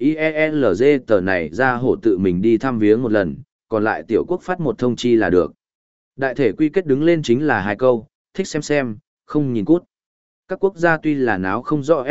SHIELZ tờ này ra hổ tự mình đi thăm viếng một lần, còn lại tiểu quốc phát một thông chi là được. Đại thể quy kết đứng lên chính là hai câu, thích xem xem, không nhìn cút. Các quốc gia tuy là náo không rõ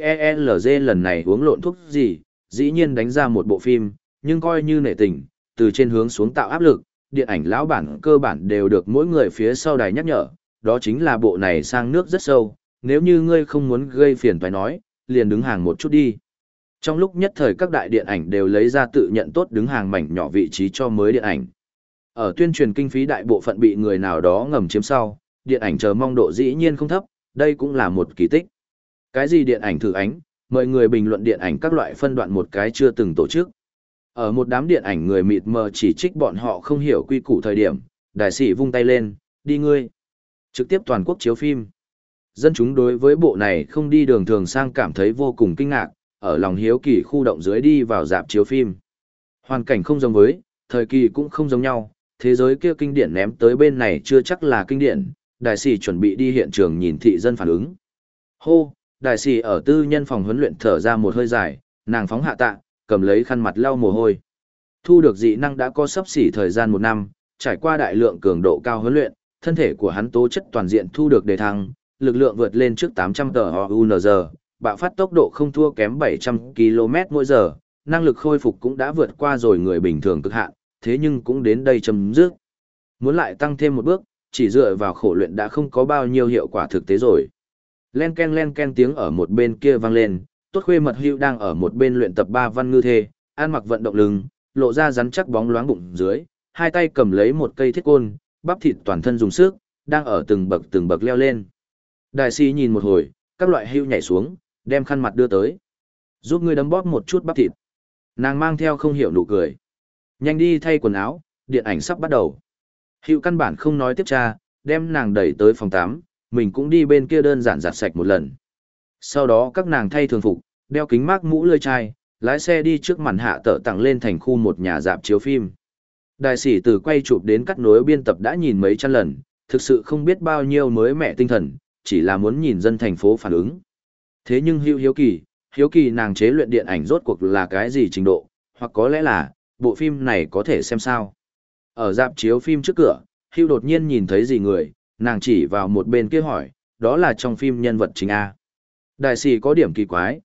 SHIELZ lần này uống lộn thuốc gì, dĩ nhiên đánh ra một bộ phim, nhưng coi như nể tình, từ trên hướng xuống tạo áp lực, điện ảnh lão bản cơ bản đều được mỗi người phía sau đài nhắc nhở, đó chính là bộ này sang nước rất sâu, nếu như ngươi không muốn gây phiền phải nói, liền đứng hàng một chút đi. Trong lúc nhất thời các đại điện ảnh đều lấy ra tự nhận tốt đứng hàng mảnh nhỏ vị trí cho mới điện ảnh. Ở tuyên truyền kinh phí đại bộ phận bị người nào đó ngầm chiếm sau, điện ảnh chờ mong độ dĩ nhiên không thấp, đây cũng là một kỳ tích. Cái gì điện ảnh thử ánh, mời người bình luận điện ảnh các loại phân đoạn một cái chưa từng tổ chức. Ở một đám điện ảnh người mịt mờ chỉ trích bọn họ không hiểu quy củ thời điểm, đại sĩ vung tay lên, đi ngươi. Trực tiếp toàn quốc chiếu phim. Dân chúng đối với bộ này không đi đường thường sang cảm thấy vô cùng kinh ngạc, ở lòng hiếu kỳ khu động dưới đi vào dạp chiếu phim. Hoàn cảnh không giống với, thời kỳ cũng không giống nhau, thế giới kia kinh điển ném tới bên này chưa chắc là kinh điển, đại sĩ chuẩn bị đi hiện trường nhìn thị dân phản ứng. Hô, đại sĩ ở tư nhân phòng huấn luyện thở ra một hơi dài, nàng phóng hạ tạ, cầm lấy khăn mặt lau mồ hôi. Thu được dị năng đã có sắp xỉ thời gian một năm, trải qua đại lượng cường độ cao huấn luyện, thân thể của hắn tố chất toàn diện thu được đề thăng, lực lượng vượt lên trước tám trăm tờ o u en giờ, bạo phát tốc độ không thua kém bảy trăm ki lô mét mỗi giờ, năng lực khôi phục cũng đã vượt qua rồi người bình thường cực hạn, thế nhưng cũng đến đây chấm dứt. Muốn lại tăng thêm một bước, chỉ dựa vào khổ luyện đã không có bao nhiêu hiệu quả thực tế rồi. Len ken len ken tiếng ở một bên kia vang lên, Tốt Khuê Mật Hữu đang ở một bên luyện tập ba văn ngư thê, ăn mặc vận động lưng, lộ ra rắn chắc bóng loáng bụng dưới, hai tay cầm lấy một cây thiết côn, bắp thịt toàn thân dùng sức, đang ở từng bậc từng bậc leo lên. Đại sĩ nhìn một hồi, các loại hưu nhảy xuống, đem khăn mặt đưa tới. Giúp ngươi đấm bóp một chút bắp thịt. Nàng mang theo không hiểu nụ cười. Nhanh đi thay quần áo, điện ảnh sắp bắt đầu. Hữu căn bản không nói tiếp tra, đem nàng đẩy tới phòng tắm, mình cũng đi bên kia đơn giản giặt sạch một lần. Sau đó các nàng thay thường phục, đeo kính mác mũ lưỡi chai, lái xe đi trước màn hạ tợ tặng lên thành khu một nhà dạp chiếu phim. Đại sĩ từ quay chụp đến cắt nối biên tập đã nhìn mấy trăm lần, thực sự không biết bao nhiêu mới mẹ tinh thần, chỉ là muốn nhìn dân thành phố phản ứng. Thế nhưng Hữu hiếu kỳ, hiếu kỳ nàng chế luyện điện ảnh rốt cuộc là cái gì trình độ, hoặc có lẽ là, bộ phim này có thể xem sao. Ở dạp chiếu phim trước cửa, Hữu đột nhiên nhìn thấy gì người, nàng chỉ vào một bên kia hỏi, đó là trong phim nhân vật chính A. Đại sĩ có điểm kỳ quái,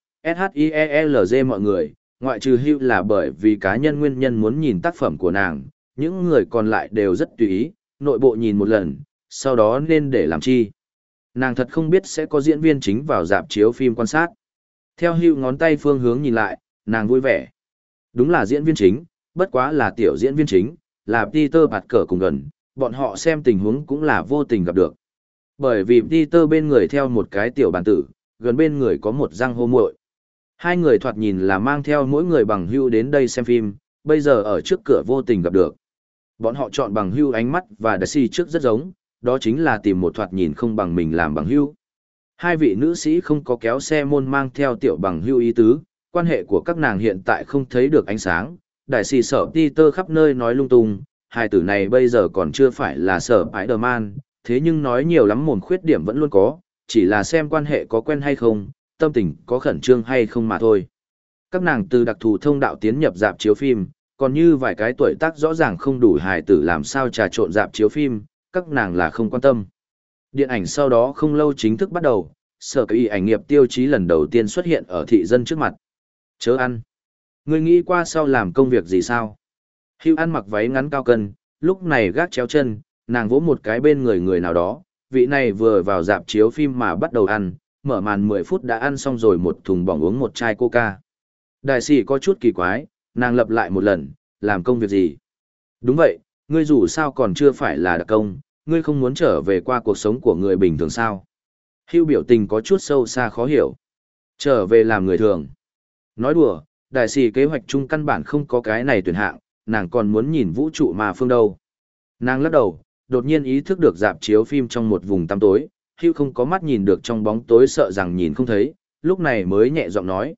SHIELZ mọi người, ngoại trừ Hữu là bởi vì cá nhân nguyên nhân muốn nhìn tác phẩm của nàng, những người còn lại đều rất tùy ý, nội bộ nhìn một lần, sau đó nên để làm chi. Nàng thật không biết sẽ có diễn viên chính vào dạp chiếu phim quan sát. Theo Hữu ngón tay phương hướng nhìn lại, nàng vui vẻ. Đúng là diễn viên chính, bất quá là tiểu diễn viên chính, là Peter Parker cùng gần, bọn họ xem tình huống cũng là vô tình gặp được. Bởi vì Peter bên người theo một cái tiểu bàn tử, gần bên người có một răng hô muội. Hai người thoạt nhìn là mang theo mỗi người bằng hữu đến đây xem phim, bây giờ ở trước cửa vô tình gặp được. Bọn họ chọn bằng hữu ánh mắt và đá xì trước rất giống, đó chính là tìm một thoạt nhìn không bằng mình làm bằng hữu. Hai vị nữ sĩ không có kéo xe môn mang theo tiểu bằng hữu ý tứ, quan hệ của các nàng hiện tại không thấy được ánh sáng. Đại sĩ sở Peter khắp nơi nói lung tung, hai tử này bây giờ còn chưa phải là sở Spider-Man, thế nhưng nói nhiều lắm mồm khuyết điểm vẫn luôn có, chỉ là xem quan hệ có quen hay không, tâm tình có khẩn trương hay không mà thôi. Các nàng từ đặc thù thông đạo tiến nhập dạp chiếu phim, còn như vài cái tuổi tác rõ ràng không đủ hài tử làm sao trà trộn dạp chiếu phim, các nàng là không quan tâm. Điện ảnh sau đó không lâu chính thức bắt đầu, sở cái ảnh nghiệp tiêu chí lần đầu tiên xuất hiện ở thị dân trước mặt. Chớ ăn. Ngươi nghĩ qua sau làm công việc gì sao? Hữu ăn mặc váy ngắn cao cân, lúc này gác chéo chân, nàng vỗ một cái bên người người nào đó, vị này vừa vào dạp chiếu phim mà bắt đầu ăn, mở màn mười phút đã ăn xong rồi một thùng bỏng uống một chai coca. Đại sĩ có chút kỳ quái, nàng lặp lại một lần, làm công việc gì? Đúng vậy, ngươi dù sao còn chưa phải là đặc công, ngươi không muốn trở về qua cuộc sống của người bình thường sao? Hữu biểu tình có chút sâu xa khó hiểu. Trở về làm người thường. Nói đùa, đại sĩ kế hoạch chung căn bản không có cái này tuyển hạng, nàng còn muốn nhìn vũ trụ mà phương đâu. Nàng lắc đầu, đột nhiên ý thức được dạp chiếu phim trong một vùng tăm tối, Hữu không có mắt nhìn được trong bóng tối sợ rằng nhìn không thấy, lúc này mới nhẹ giọng nói,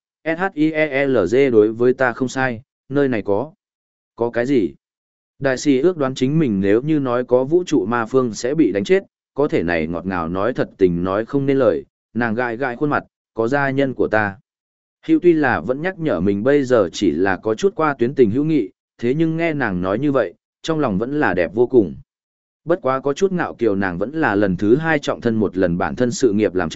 SHIELZ đối với ta không sai, nơi này có. Có cái gì? Đại sĩ ước đoán chính mình nếu như nói có vũ trụ ma phương sẽ bị đánh chết, có thể này ngọt ngào nói thật tình nói không nên lời, nàng gãi gãi khuôn mặt, có gia nhân của ta. Hữu tuy là vẫn nhắc nhở mình bây giờ chỉ là có chút qua tuyến tình hữu nghị, thế nhưng nghe nàng nói như vậy, trong lòng vẫn là đẹp vô cùng. Bất quá có chút ngạo kiều nàng vẫn là lần thứ hai trọng thân một lần bản thân sự nghiệp làm trọng,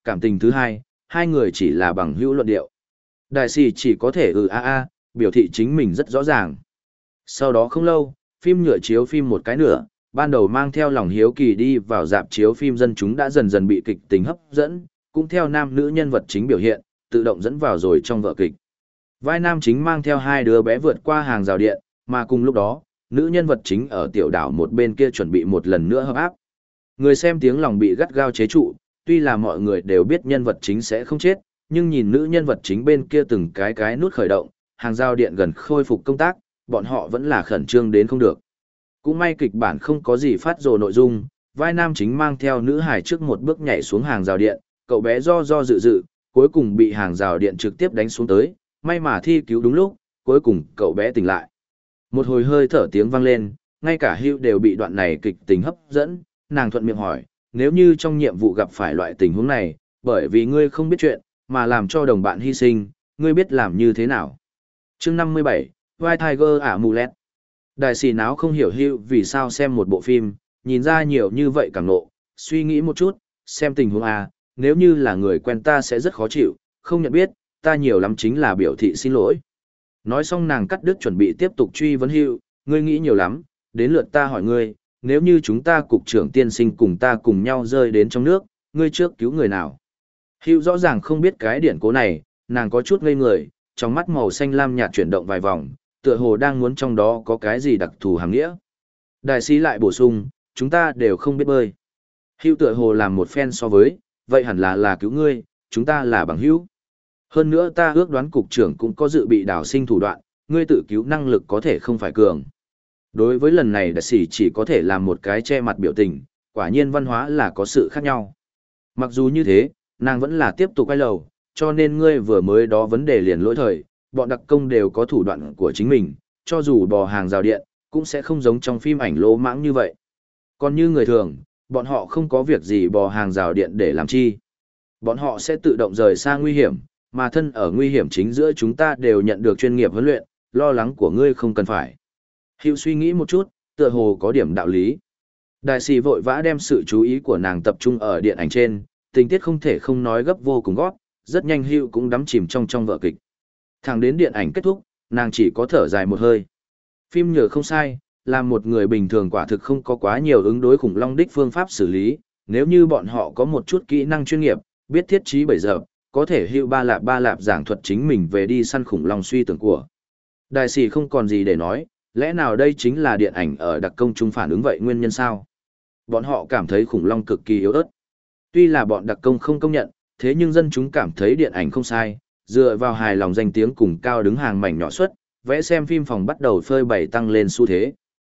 cảm tình thứ hai, hai người chỉ là bằng hữu luận điệu. Đại sĩ chỉ có thể ừ a a, biểu thị chính mình rất rõ ràng. Sau đó không lâu, phim nhựa chiếu phim một cái nữa, ban đầu mang theo lòng hiếu kỳ đi vào dạp chiếu phim dân chúng đã dần dần bị kịch tính hấp dẫn, cũng theo nam nữ nhân vật chính biểu hiện, tự động dẫn vào rồi trong vở kịch. Vai nam chính mang theo hai đứa bé vượt qua hàng rào điện, mà cùng lúc đó, nữ nhân vật chính ở tiểu đảo một bên kia chuẩn bị một lần nữa hợp áp. Người xem tiếng lòng bị gắt gao chế trụ, tuy là mọi người đều biết nhân vật chính sẽ không chết, nhưng nhìn nữ nhân vật chính bên kia từng cái cái nút khởi động, hàng rào điện gần khôi phục công tác, bọn họ vẫn là khẩn trương đến không được. Cũng may kịch bản không có gì phát rồ nội dung, vai nam chính mang theo nữ hài trước một bước nhảy xuống hàng rào điện, cậu bé do do dự dự, cuối cùng bị hàng rào điện trực tiếp đánh xuống tới, may mà thi cứu đúng lúc, cuối cùng cậu bé tỉnh lại. Một hồi hơi thở tiếng vang lên, ngay cả Hugh đều bị đoạn này kịch tính hấp dẫn, nàng thuận miệng hỏi, nếu như trong nhiệm vụ gặp phải loại tình huống này, bởi vì ngươi không biết chuyện, mà làm cho đồng bạn hy sinh, ngươi biết làm như thế nào? Chương năm mươi bảy, White Tiger Amulet. Đại sĩ náo không hiểu Hugh vì sao xem một bộ phim, nhìn ra nhiều như vậy càng nộ, suy nghĩ một chút, xem tình huống à, nếu như là người quen ta sẽ rất khó chịu, không nhận biết, ta nhiều lắm chính là biểu thị xin lỗi. Nói xong nàng cắt đứt chuẩn bị tiếp tục truy vấn Hugh, ngươi nghĩ nhiều lắm, đến lượt ta hỏi ngươi, nếu như chúng ta cục trưởng tiên sinh cùng ta cùng nhau rơi đến trong nước, ngươi trước cứu người nào? Hugh rõ ràng không biết cái điển cố này, nàng có chút ngây người, trong mắt màu xanh lam nhạt chuyển động vài vòng, tựa hồ đang muốn trong đó có cái gì đặc thù hàng nghĩa. Đại sĩ lại bổ sung, chúng ta đều không biết bơi. Hugh tựa hồ làm một phen so với, vậy hẳn là là cứu ngươi, chúng ta là bằng hữu. Hơn nữa ta ước đoán cục trưởng cũng có dự bị đào sinh thủ đoạn, ngươi tự cứu năng lực có thể không phải cường. Đối với lần này đại sĩ chỉ có thể làm một cái che mặt biểu tình, quả nhiên văn hóa là có sự khác nhau. Mặc dù như thế, nàng vẫn là tiếp tục quay lầu, cho nên ngươi vừa mới đó vấn đề liền lỗi thời, bọn đặc công đều có thủ đoạn của chính mình, cho dù bò hàng rào điện, cũng sẽ không giống trong phim ảnh lỗ mãng như vậy. Còn như người thường, bọn họ không có việc gì bò hàng rào điện để làm chi. Bọn họ sẽ tự động rời xa nguy hiểm, mà thân ở nguy hiểm chính giữa chúng ta đều nhận được chuyên nghiệp huấn luyện, lo lắng của ngươi không cần phải. Hữu suy nghĩ một chút, tựa hồ có điểm đạo lý. Đại sĩ vội vã đem sự chú ý của nàng tập trung ở điện ảnh trên, tình tiết không thể không nói gấp vô cùng gót, rất nhanh Hữu cũng đắm chìm trong trong vở kịch. Thẳng đến điện ảnh kết thúc, nàng chỉ có thở dài một hơi. Phim nhờ không sai, là một người bình thường quả thực không có quá nhiều ứng đối khủng long đích phương pháp xử lý, nếu như bọn họ có một chút kỹ năng chuyên nghiệp, biết thiết trí bấy giờ, có thể Hữu ba lạp ba lạp giảng thuật chính mình về đi săn khủng long suy tưởng của. Đại sĩ không còn gì để nói, lẽ nào đây chính là điện ảnh ở đặc công trung phản ứng vậy nguyên nhân sao? Bọn họ cảm thấy khủng long cực kỳ yếu ớt. Tuy là bọn đặc công không công nhận, thế nhưng dân chúng cảm thấy điện ảnh không sai, dựa vào hài lòng danh tiếng cùng cao đứng hàng mảnh nhỏ suất, vẽ xem phim phòng bắt đầu phơi bày tăng lên xu thế.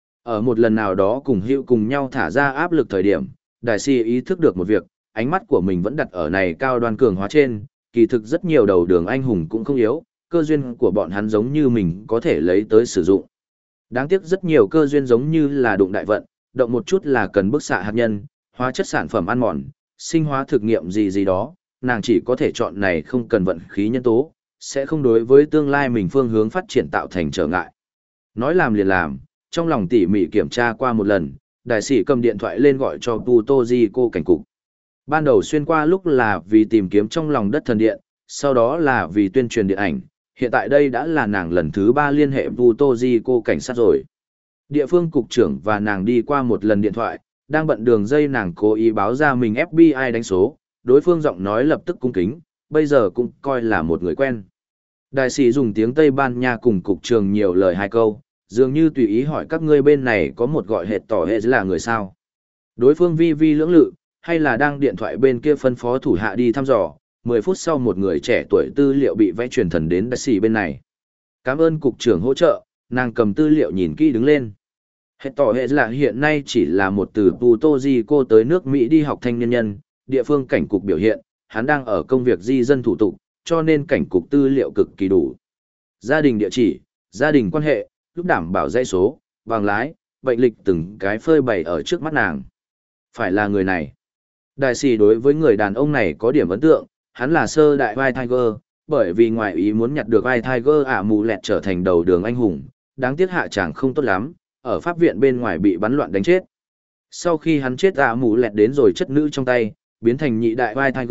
Ở một lần nào đó cùng Hữu cùng nhau thả ra áp lực thời điểm, đại sĩ ý thức được một việc, ánh mắt của mình vẫn đặt ở này cao đoan cường hóa trên, kỳ thực rất nhiều đầu đường anh hùng cũng không yếu, cơ duyên của bọn hắn giống như mình có thể lấy tới sử dụng. Đáng tiếc rất nhiều cơ duyên giống như là đụng đại vận, động một chút là cần bức xạ hạt nhân, hóa chất sản phẩm ăn mòn, sinh hóa thực nghiệm gì gì đó, nàng chỉ có thể chọn này không cần vận khí nhân tố, sẽ không đối với tương lai mình phương hướng phát triển tạo thành trở ngại. Nói làm liền làm, trong lòng tỉ mỉ kiểm tra qua một lần, đại sĩ cầm điện thoại lên gọi cho Putoji cô cảnh cục. Ban đầu xuyên qua lúc là vì tìm kiếm trong lòng đất thần điện, sau đó là vì tuyên truyền điện ảnh, hiện tại đây đã là nàng lần thứ ba liên hệ Putoji cô cảnh sát rồi. Địa phương cục trưởng và nàng đi qua một lần điện thoại, đang bận đường dây nàng cố ý báo ra mình ép bê i đánh số, đối phương giọng nói lập tức cung kính, bây giờ cũng coi là một người quen. Đại sĩ dùng tiếng Tây Ban Nha cùng cục trưởng nhiều lời hai câu, dường như tùy ý hỏi các ngươi bên này có một gọi hệt tỏ hệ là người sao. Đối phương vi vi lưỡng lự, hay là đang điện thoại bên kia phân phó thủ hạ đi thăm dò, mười phút sau một người trẻ tuổi tư liệu bị vẽ truyền thần đến đại sĩ bên này. Cảm ơn cục trưởng hỗ trợ, nàng cầm tư liệu nhìn kỹ đứng lên. Hệ tỏ hệ là hiện nay chỉ là một từ Putoji cô tới nước Mỹ đi học thanh niên nhân, địa phương cảnh cục biểu hiện, hắn đang ở công việc di dân thủ tục, cho nên cảnh cục tư liệu cực kỳ đủ. Gia đình địa chỉ, gia đình quan hệ, lúc đảm bảo dãy số, bằng lái, bệnh lịch từng cái phơi bày ở trước mắt nàng. Phải là người này. Đại sĩ đối với người đàn ông này có điểm ấn tượng, hắn là sơ đại vai Tiger, bởi vì ngoài ý muốn nhặt được vai Tiger ả mù lẹt trở thành đầu đường anh hùng, đáng tiếc hạ chẳng không tốt lắm, ở pháp viện bên ngoài bị bắn loạn đánh chết. Sau khi hắn chết ả mù lẹt đến rồi chất nữ trong tay, biến thành nhị đại vai Tiger,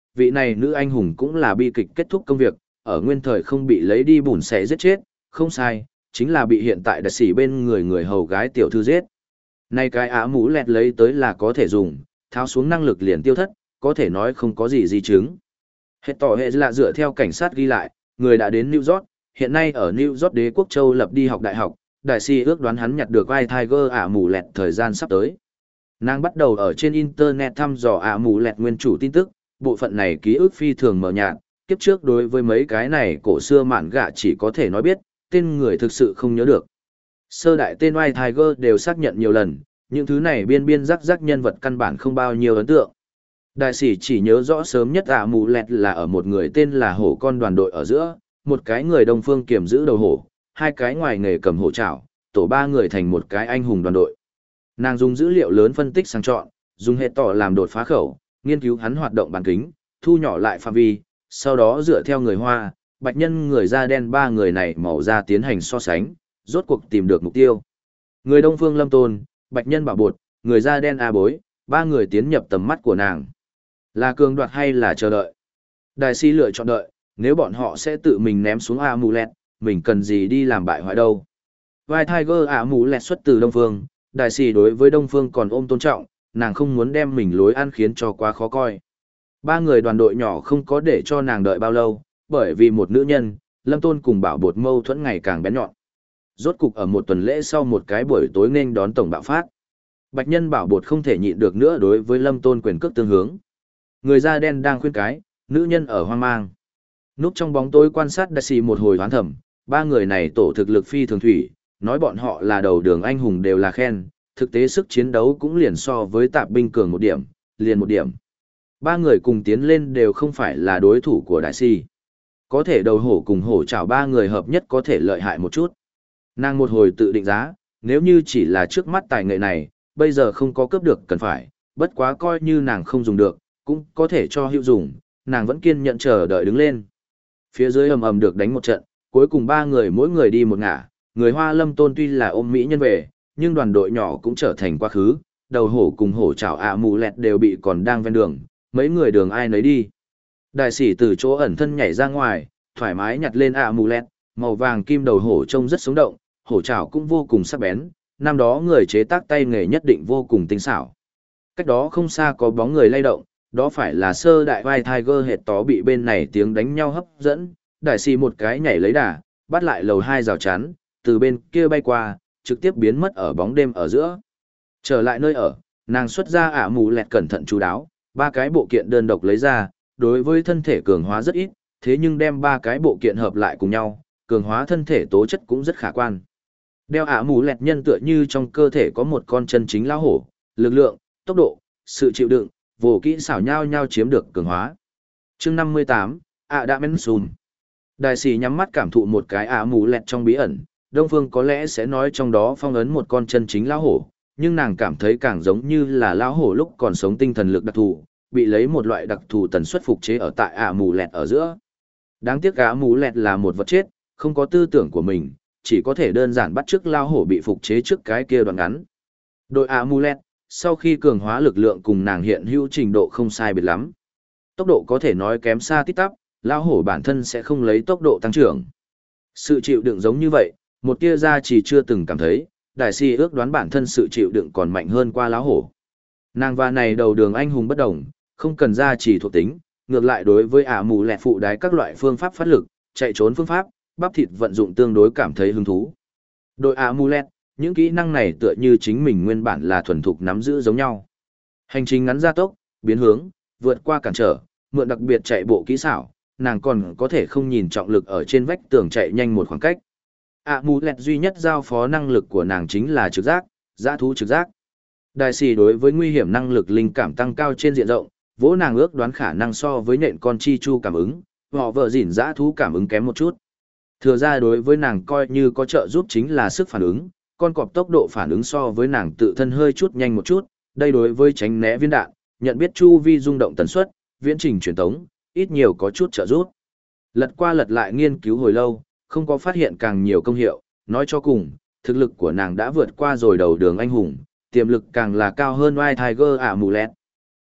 vị này nữ anh hùng cũng là bi kịch kết thúc công việc, ở nguyên thời không bị lấy đi bùn xẻ giết chết, không sai, chính là bị hiện tại đặc sĩ bên người người hầu gái tiểu thư giết. Này cái ả mũ lẹt lấy tới là có thể dùng, tháo xuống năng lực liền tiêu thất, có thể nói không có gì di chứng. Hết tỏ hệ là dựa theo cảnh sát ghi lại, người đã đến New York, hiện nay ở New York đế quốc châu lập đi học đại học, đại sĩ ước đoán hắn nhặt được vai Tiger ả mũ lẹt thời gian sắp tới. Nàng bắt đầu ở trên Internet thăm dò ả mũ lẹt nguyên chủ tin tức, bộ phận này ký ức phi thường mờ nhạt, kiếp trước đối với mấy cái này cổ xưa mạn gạ chỉ có thể nói biết, tên người thực sự không nhớ được. Sơ đại tên White Tiger đều xác nhận nhiều lần, những thứ này biên biên rắc rắc nhân vật căn bản không bao nhiêu ấn tượng. Đại sĩ chỉ nhớ rõ sớm nhất ả mù lẹt là ở một người tên là hổ con đoàn đội ở giữa, một cái người đông phương kiểm giữ đầu hổ, hai cái ngoài nghề cầm hổ chảo, tổ ba người thành một cái anh hùng đoàn đội. Nàng dùng dữ liệu lớn phân tích sang chọn, dùng hệ tỏ làm đột phá khẩu, nghiên cứu hắn hoạt động bán kính, thu nhỏ lại phạm vi, sau đó dựa theo người Hoa, bạch nhân người da đen ba người này màu da tiến hành so sánh, rốt cuộc tìm được mục tiêu. Người Đông Phương Lâm Tôn, bạch nhân Bảo Bột, người da đen A Bối, ba người tiến nhập tầm mắt của nàng. Là cường đoạt hay là chờ đợi? Đại sĩ lựa chọn đợi, nếu bọn họ sẽ tự mình ném xuống A Mù Lẹt, mình cần gì đi làm bại hoại đâu. Vai Tiger A Mù Lẹt xuất từ Đông Phương, đại sĩ đối với Đông Phương còn ôm tôn trọng, nàng không muốn đem mình lối ăn khiến cho quá khó coi. Ba người đoàn đội nhỏ không có để cho nàng đợi bao lâu, bởi vì một nữ nhân, Lâm Tôn cùng Bảo Bột mâu thuẫn ngày càng bén nhọn. Rốt cục ở một tuần lễ sau một cái buổi tối nên đón tổng bạo phát. Bạch nhân Bảo Bột không thể nhịn được nữa đối với Lâm Tôn quyền cước tương hướng. Người da đen đang khuyên cái, nữ nhân ở hoang mang. Núp trong bóng tối quan sát đại sĩ một hồi hoán thẩm, ba người này tổ thực lực phi thường thủy, nói bọn họ là đầu đường anh hùng đều là khen, thực tế sức chiến đấu cũng liền so với tạp binh cường một điểm, liền một điểm. Ba người cùng tiến lên đều không phải là đối thủ của đại sĩ. Có thể đầu hổ cùng hổ chảo ba người hợp nhất có thể lợi hại một chút. Nàng một hồi tự định giá, nếu như chỉ là trước mắt tài nghệ này, bây giờ không có cướp được cần phải, bất quá coi như nàng không dùng được, cũng có thể cho hữu dùng, nàng vẫn kiên nhẫn chờ đợi đứng lên. Phía dưới ầm ầm được đánh một trận, cuối cùng ba người mỗi người đi một ngả, người Hoa Lâm Tôn tuy là ôm mỹ nhân về, nhưng đoàn đội nhỏ cũng trở thành quá khứ, đầu hổ cùng hổ chảo ạ mù lẹt đều bị còn đang ven đường, mấy người đường ai nấy đi. Đại sĩ từ chỗ ẩn thân nhảy ra ngoài, thoải mái nhặt lên ạ mù lẹt, màu vàng kim đầu hổ trông rất sống động, hổ chảo cũng vô cùng sắc bén, năm đó người chế tác tay nghề nhất định vô cùng tinh xảo. Cách đó không xa có bóng người lay động, đó phải là sơ đại vai Tiger hệt tó bị bên này tiếng đánh nhau hấp dẫn, đại sĩ một cái nhảy lấy đà, bắt lại lầu hai rào chắn, từ bên kia bay qua, trực tiếp biến mất ở bóng đêm ở giữa. Trở lại nơi ở, nàng xuất ra ả mù lẹt cẩn thận chú đáo, ba cái bộ kiện đơn độc lấy ra, đối với thân thể cường hóa rất ít, thế nhưng đem ba cái bộ kiện hợp lại cùng nhau, cường hóa thân thể tố chất cũng rất khả quan. Đeo ả mù lẹt nhân tựa như trong cơ thể có một con chân chính lão hổ, lực lượng, tốc độ, sự chịu đựng, vô kỹ xảo nhau nhau chiếm được cường hóa. Chương năm mươi tám, ạ đã men sùn. Đại sĩ nhắm mắt cảm thụ một cái ả mù lẹt trong bí ẩn, Đông Phương có lẽ sẽ nói trong đó phong ấn một con chân chính lão hổ, nhưng nàng cảm thấy càng giống như là lão hổ lúc còn sống tinh thần lực đặc thù, bị lấy một loại đặc thù tần suất phục chế ở tại ả mù lẹt ở giữa. Đáng tiếc ả mù lẹt là một vật chết, không có tư tưởng của mình, chỉ có thể đơn giản bắt chước lão hổ bị phục chế trước cái kia đoạn ngắn. Đội ả mù lẹt, sau khi cường hóa lực lượng cùng nàng hiện hữu trình độ không sai biệt lắm. Tốc độ có thể nói kém xa tít tắp, lão hổ bản thân sẽ không lấy tốc độ tăng trưởng. Sự chịu đựng giống như vậy, một tia ra chỉ chưa từng cảm thấy, đại sĩ ước đoán bản thân sự chịu đựng còn mạnh hơn qua lão hổ. Nàng và này đầu đường anh hùng bất đồng, không cần ra chỉ thuộc tính, ngược lại đối với ả mù lẹt phụ đái các loại phương pháp phát lực, chạy trốn phương pháp, bắp thịt vận dụng tương đối cảm thấy hứng thú. Đội ả mù lẹt, những kỹ năng này tựa như chính mình nguyên bản là thuần thục nắm giữ giống nhau. Hành trình ngắn gia tốc, biến hướng, vượt qua cản trở, mượn đặc biệt chạy bộ kỹ xảo, nàng còn có thể không nhìn trọng lực ở trên vách tường chạy nhanh một khoảng cách. ả mù lẹt duy nhất giao phó năng lực của nàng chính là trực giác, dã thú trực giác. Đại sĩ đối với nguy hiểm năng lực linh cảm tăng cao trên diện rộng, vỗ nàng ước đoán khả năng so với nện con chi chu cảm ứng, họ vợ dỉn dã thú cảm ứng kém một chút. Thừa ra đối với nàng coi như có trợ giúp chính là sức phản ứng, con cọp tốc độ phản ứng so với nàng tự thân hơi chút nhanh một chút, đây đối với tránh né viên đạn, nhận biết chu vi rung động tần suất, viễn trình truyền tống, ít nhiều có chút trợ giúp. Lật qua lật lại nghiên cứu hồi lâu, không có phát hiện càng nhiều công hiệu, nói cho cùng, thực lực của nàng đã vượt qua rồi đầu đường anh hùng, tiềm lực càng là cao hơn White Tiger ả mù lẹt.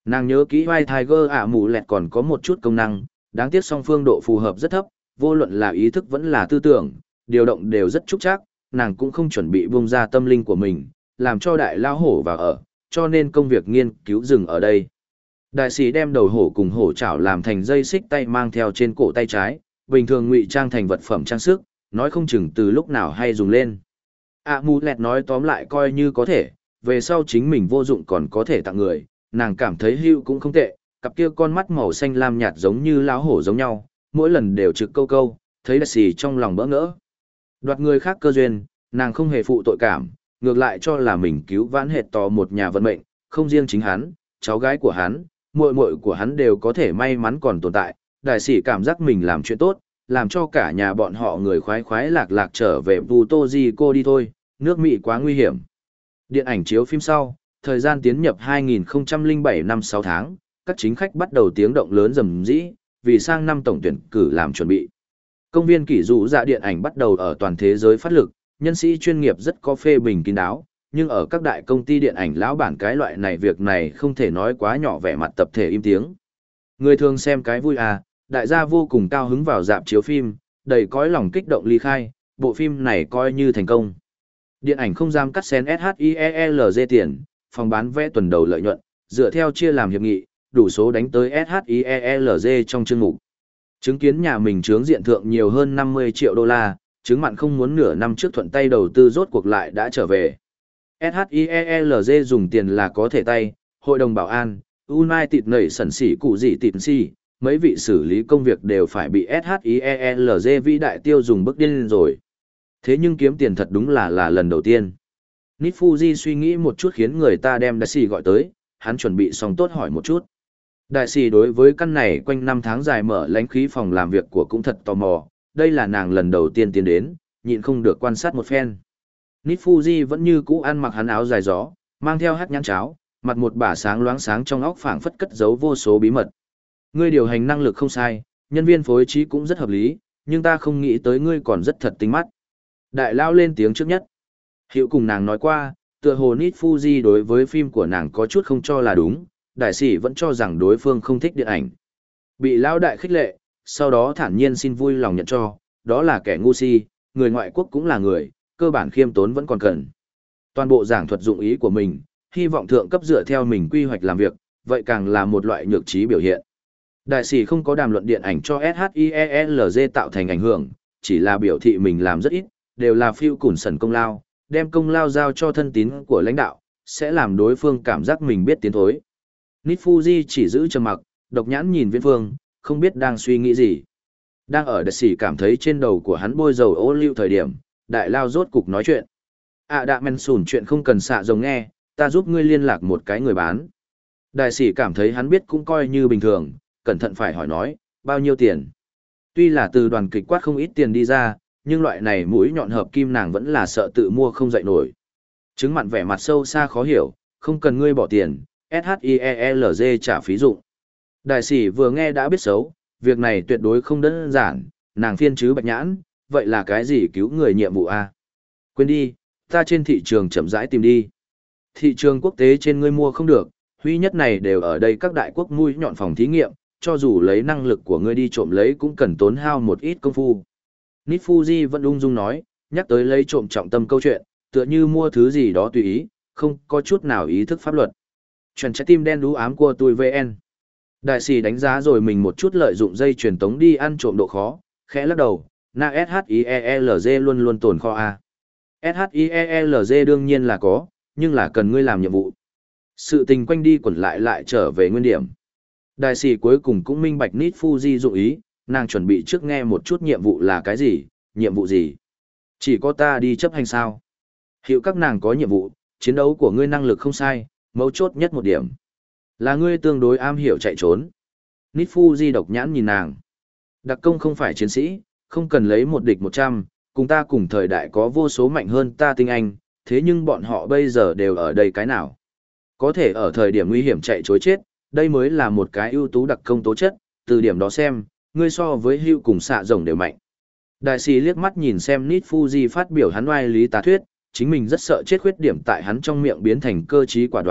Nàng nhớ kỹ vai Tiger ạ mù lẹt còn có một chút công năng, đáng tiếc song phương độ phù hợp rất thấp, vô luận là ý thức vẫn là tư tưởng, điều động đều rất trúc chắc, nàng cũng không chuẩn bị buông ra tâm linh của mình, làm cho đại lao hổ vào ở, cho nên công việc nghiên cứu dừng ở đây. Đại sĩ đem đầu hổ cùng hổ chảo làm thành dây xích tay mang theo trên cổ tay trái, bình thường ngụy trang thành vật phẩm trang sức, nói không chừng từ lúc nào hay dùng lên. À mù lẹt nói tóm lại coi như có thể, về sau chính mình vô dụng còn có thể tặng người, nàng cảm thấy hưu cũng không tệ, cặp kia con mắt màu xanh lam nhạt giống như lão hổ giống nhau, mỗi lần đều trực câu câu, thấy đại sĩ trong lòng bỡ ngỡ. Đoạt người khác cơ duyên, nàng không hề phụ tội cảm, ngược lại cho là mình cứu vãn hệt tò một nhà vận mệnh, không riêng chính hắn, cháu gái của hắn, muội muội của hắn đều có thể may mắn còn tồn tại. Đại sĩ cảm giác mình làm chuyện tốt, làm cho cả nhà bọn họ người khoái khoái lạc lạc trở về Puerto Rico đi thôi, nước Mỹ quá nguy hiểm. Điện ảnh chiếu phim sau, thời gian tiến nhập hai nghìn không trăm lẻ bảy năm sáu tháng, các chính khách bắt đầu tiếng động lớn rầm rĩ, vì sang năm tổng tuyển cử làm chuẩn bị. Công viên kỷ dụ dạ điện ảnh bắt đầu ở toàn thế giới phát lực, nhân sĩ chuyên nghiệp rất có phê bình kín đáo, nhưng ở các đại công ty điện ảnh lão bản cái loại này việc này không thể nói quá nhỏ vẻ mặt tập thể im tiếng. Người thường xem cái vui à, đại gia vô cùng cao hứng vào dạp chiếu phim, đầy cõi lòng kích động ly khai, bộ phim này coi như thành công. Điện ảnh không dám cắt xén ét hát i e lờ giê tiền, phòng bán vé tuần đầu lợi nhuận, dựa theo chia làm hiệp nghị, đủ số đánh tới ét hát i e lờ giê trong chương mục. Chứng kiến nhà mình trướng diện thượng nhiều hơn năm mươi triệu đô la, chứng mặn không muốn nửa năm trước thuận tay đầu tư rốt cuộc lại đã trở về. ét hát i e lờ giê dùng tiền là có thể tay, hội đồng bảo an, United nảy sẩn sỉ cụ gì tịt si, mấy vị xử lý công việc đều phải bị ét hát i e lờ giê vĩ đại tiêu dùng bức điên rồi. Thế nhưng kiếm tiền thật đúng là là lần đầu tiên. Nít Fuji suy nghĩ một chút khiến người ta đem đại sĩ gọi tới, hắn chuẩn bị xong tốt hỏi một chút. Đại sĩ đối với căn này quanh năm tháng dài mở lánh khí phòng làm việc của cũng thật tò mò, đây là nàng lần đầu tiên tiến đến, nhịn không được quan sát một phen. Nít Fuji vẫn như cũ ăn mặc hắn áo dài gió, mang theo hắt nhãn cháo, mặt một bả sáng loáng sáng trong óc phảng phất cất giấu vô số bí mật. Ngươi điều hành năng lực không sai, nhân viên phối trí cũng rất hợp lý, nhưng ta không nghĩ tới ngươi còn rất thật tinh mắt. Đại lao lên tiếng trước nhất. Hiệu cùng nàng nói qua, tựa hồ Nít Fuji đối với phim của nàng có chút không cho là đúng, đại sĩ vẫn cho rằng đối phương không thích điện ảnh. Bị lao đại khích lệ, sau đó thản nhiên xin vui lòng nhận cho, đó là kẻ ngu si, người ngoại quốc cũng là người, cơ bản khiêm tốn vẫn còn cần. Toàn bộ giảng thuật dụng ý của mình, hy vọng thượng cấp dựa theo mình quy hoạch làm việc, vậy càng là một loại nhược trí biểu hiện. Đại sĩ không có đàm luận điện ảnh cho ét hát i e lờ giê tạo thành ảnh hưởng, chỉ là biểu thị mình làm rất ít, đều là phiêu củn sần công lao, đem công lao giao cho thân tín của lãnh đạo, sẽ làm đối phương cảm giác mình biết tiến thối. Nít Fuji chỉ giữ trầm mặc, độc nhãn nhìn Viễn Phương, không biết đang suy nghĩ gì. Đang ở đại sĩ cảm thấy trên đầu của hắn bôi dầu ô liu thời điểm, đại lao rốt cục nói chuyện. À đạ men sùn chuyện không cần xạ rồng nghe, ta giúp ngươi liên lạc một cái người bán. Đại sĩ cảm thấy hắn biết cũng coi như bình thường, cẩn thận phải hỏi nói, bao nhiêu tiền. Tuy là từ đoàn kịch quát không ít tiền đi ra, nhưng loại này mũi nhọn hợp kim nàng vẫn là sợ tự mua không dậy nổi. Chứng mặn vẻ mặt sâu xa khó hiểu, không cần ngươi bỏ tiền, ét hát i e lờ giê trả phí dụng. Đại sĩ vừa nghe đã biết xấu, việc này tuyệt đối không đơn giản, nàng phiên chứ bạch nhãn, vậy là cái gì cứu người nhiệm vụ a? Quên đi, ta trên thị trường chậm rãi tìm đi. Thị trường quốc tế trên ngươi mua không được, huy nhất này đều ở đây các đại quốc mũi nhọn phòng thí nghiệm, cho dù lấy năng lực của ngươi đi trộm lấy cũng cần tốn hao một ít công phu. Nít Fuji vẫn ung dung nói, nhắc tới lấy trộm trọng tâm câu chuyện, tựa như mua thứ gì đó tùy ý, không có chút nào ý thức pháp luật. Chuẩn trái tim đen đú ám của tôi vê en. Đại sĩ đánh giá rồi mình một chút lợi dụng dây truyền tống đi ăn trộm độ khó, khẽ lắc đầu, na ét hát i e lờ giê luôn luôn tồn kho A. ét hát i e lờ giê đương nhiên là có, nhưng là cần ngươi làm nhiệm vụ. Sự tình quanh đi quẩn lại lại trở về nguyên điểm. Đại sĩ cuối cùng cũng minh bạch Nít Fuji dụng ý, nàng chuẩn bị trước nghe một chút nhiệm vụ là cái gì, nhiệm vụ gì. Chỉ có ta đi chấp hành sao. Hiệu các nàng có nhiệm vụ, chiến đấu của ngươi năng lực không sai, mấu chốt nhất một điểm. Là ngươi tương đối am hiểu chạy trốn. Nít Fuji độc nhãn nhìn nàng. Đặc công không phải chiến sĩ, không cần lấy một địch một trăm, cùng ta cùng thời đại có vô số mạnh hơn ta tinh anh, thế nhưng bọn họ bây giờ đều ở đây cái nào. Có thể ở thời điểm nguy hiểm chạy chối chết, đây mới là một cái ưu tú đặc công tố chất, từ điểm đó xem, ngươi so với hưu cùng xạ rồng đều mạnh. Đại sĩ liếc mắt nhìn xem Nít Fuji phát biểu hắn oai lý tá thuyết, chính mình rất sợ chết khuyết điểm tại hắn trong miệng biến thành cơ trí quả đoán,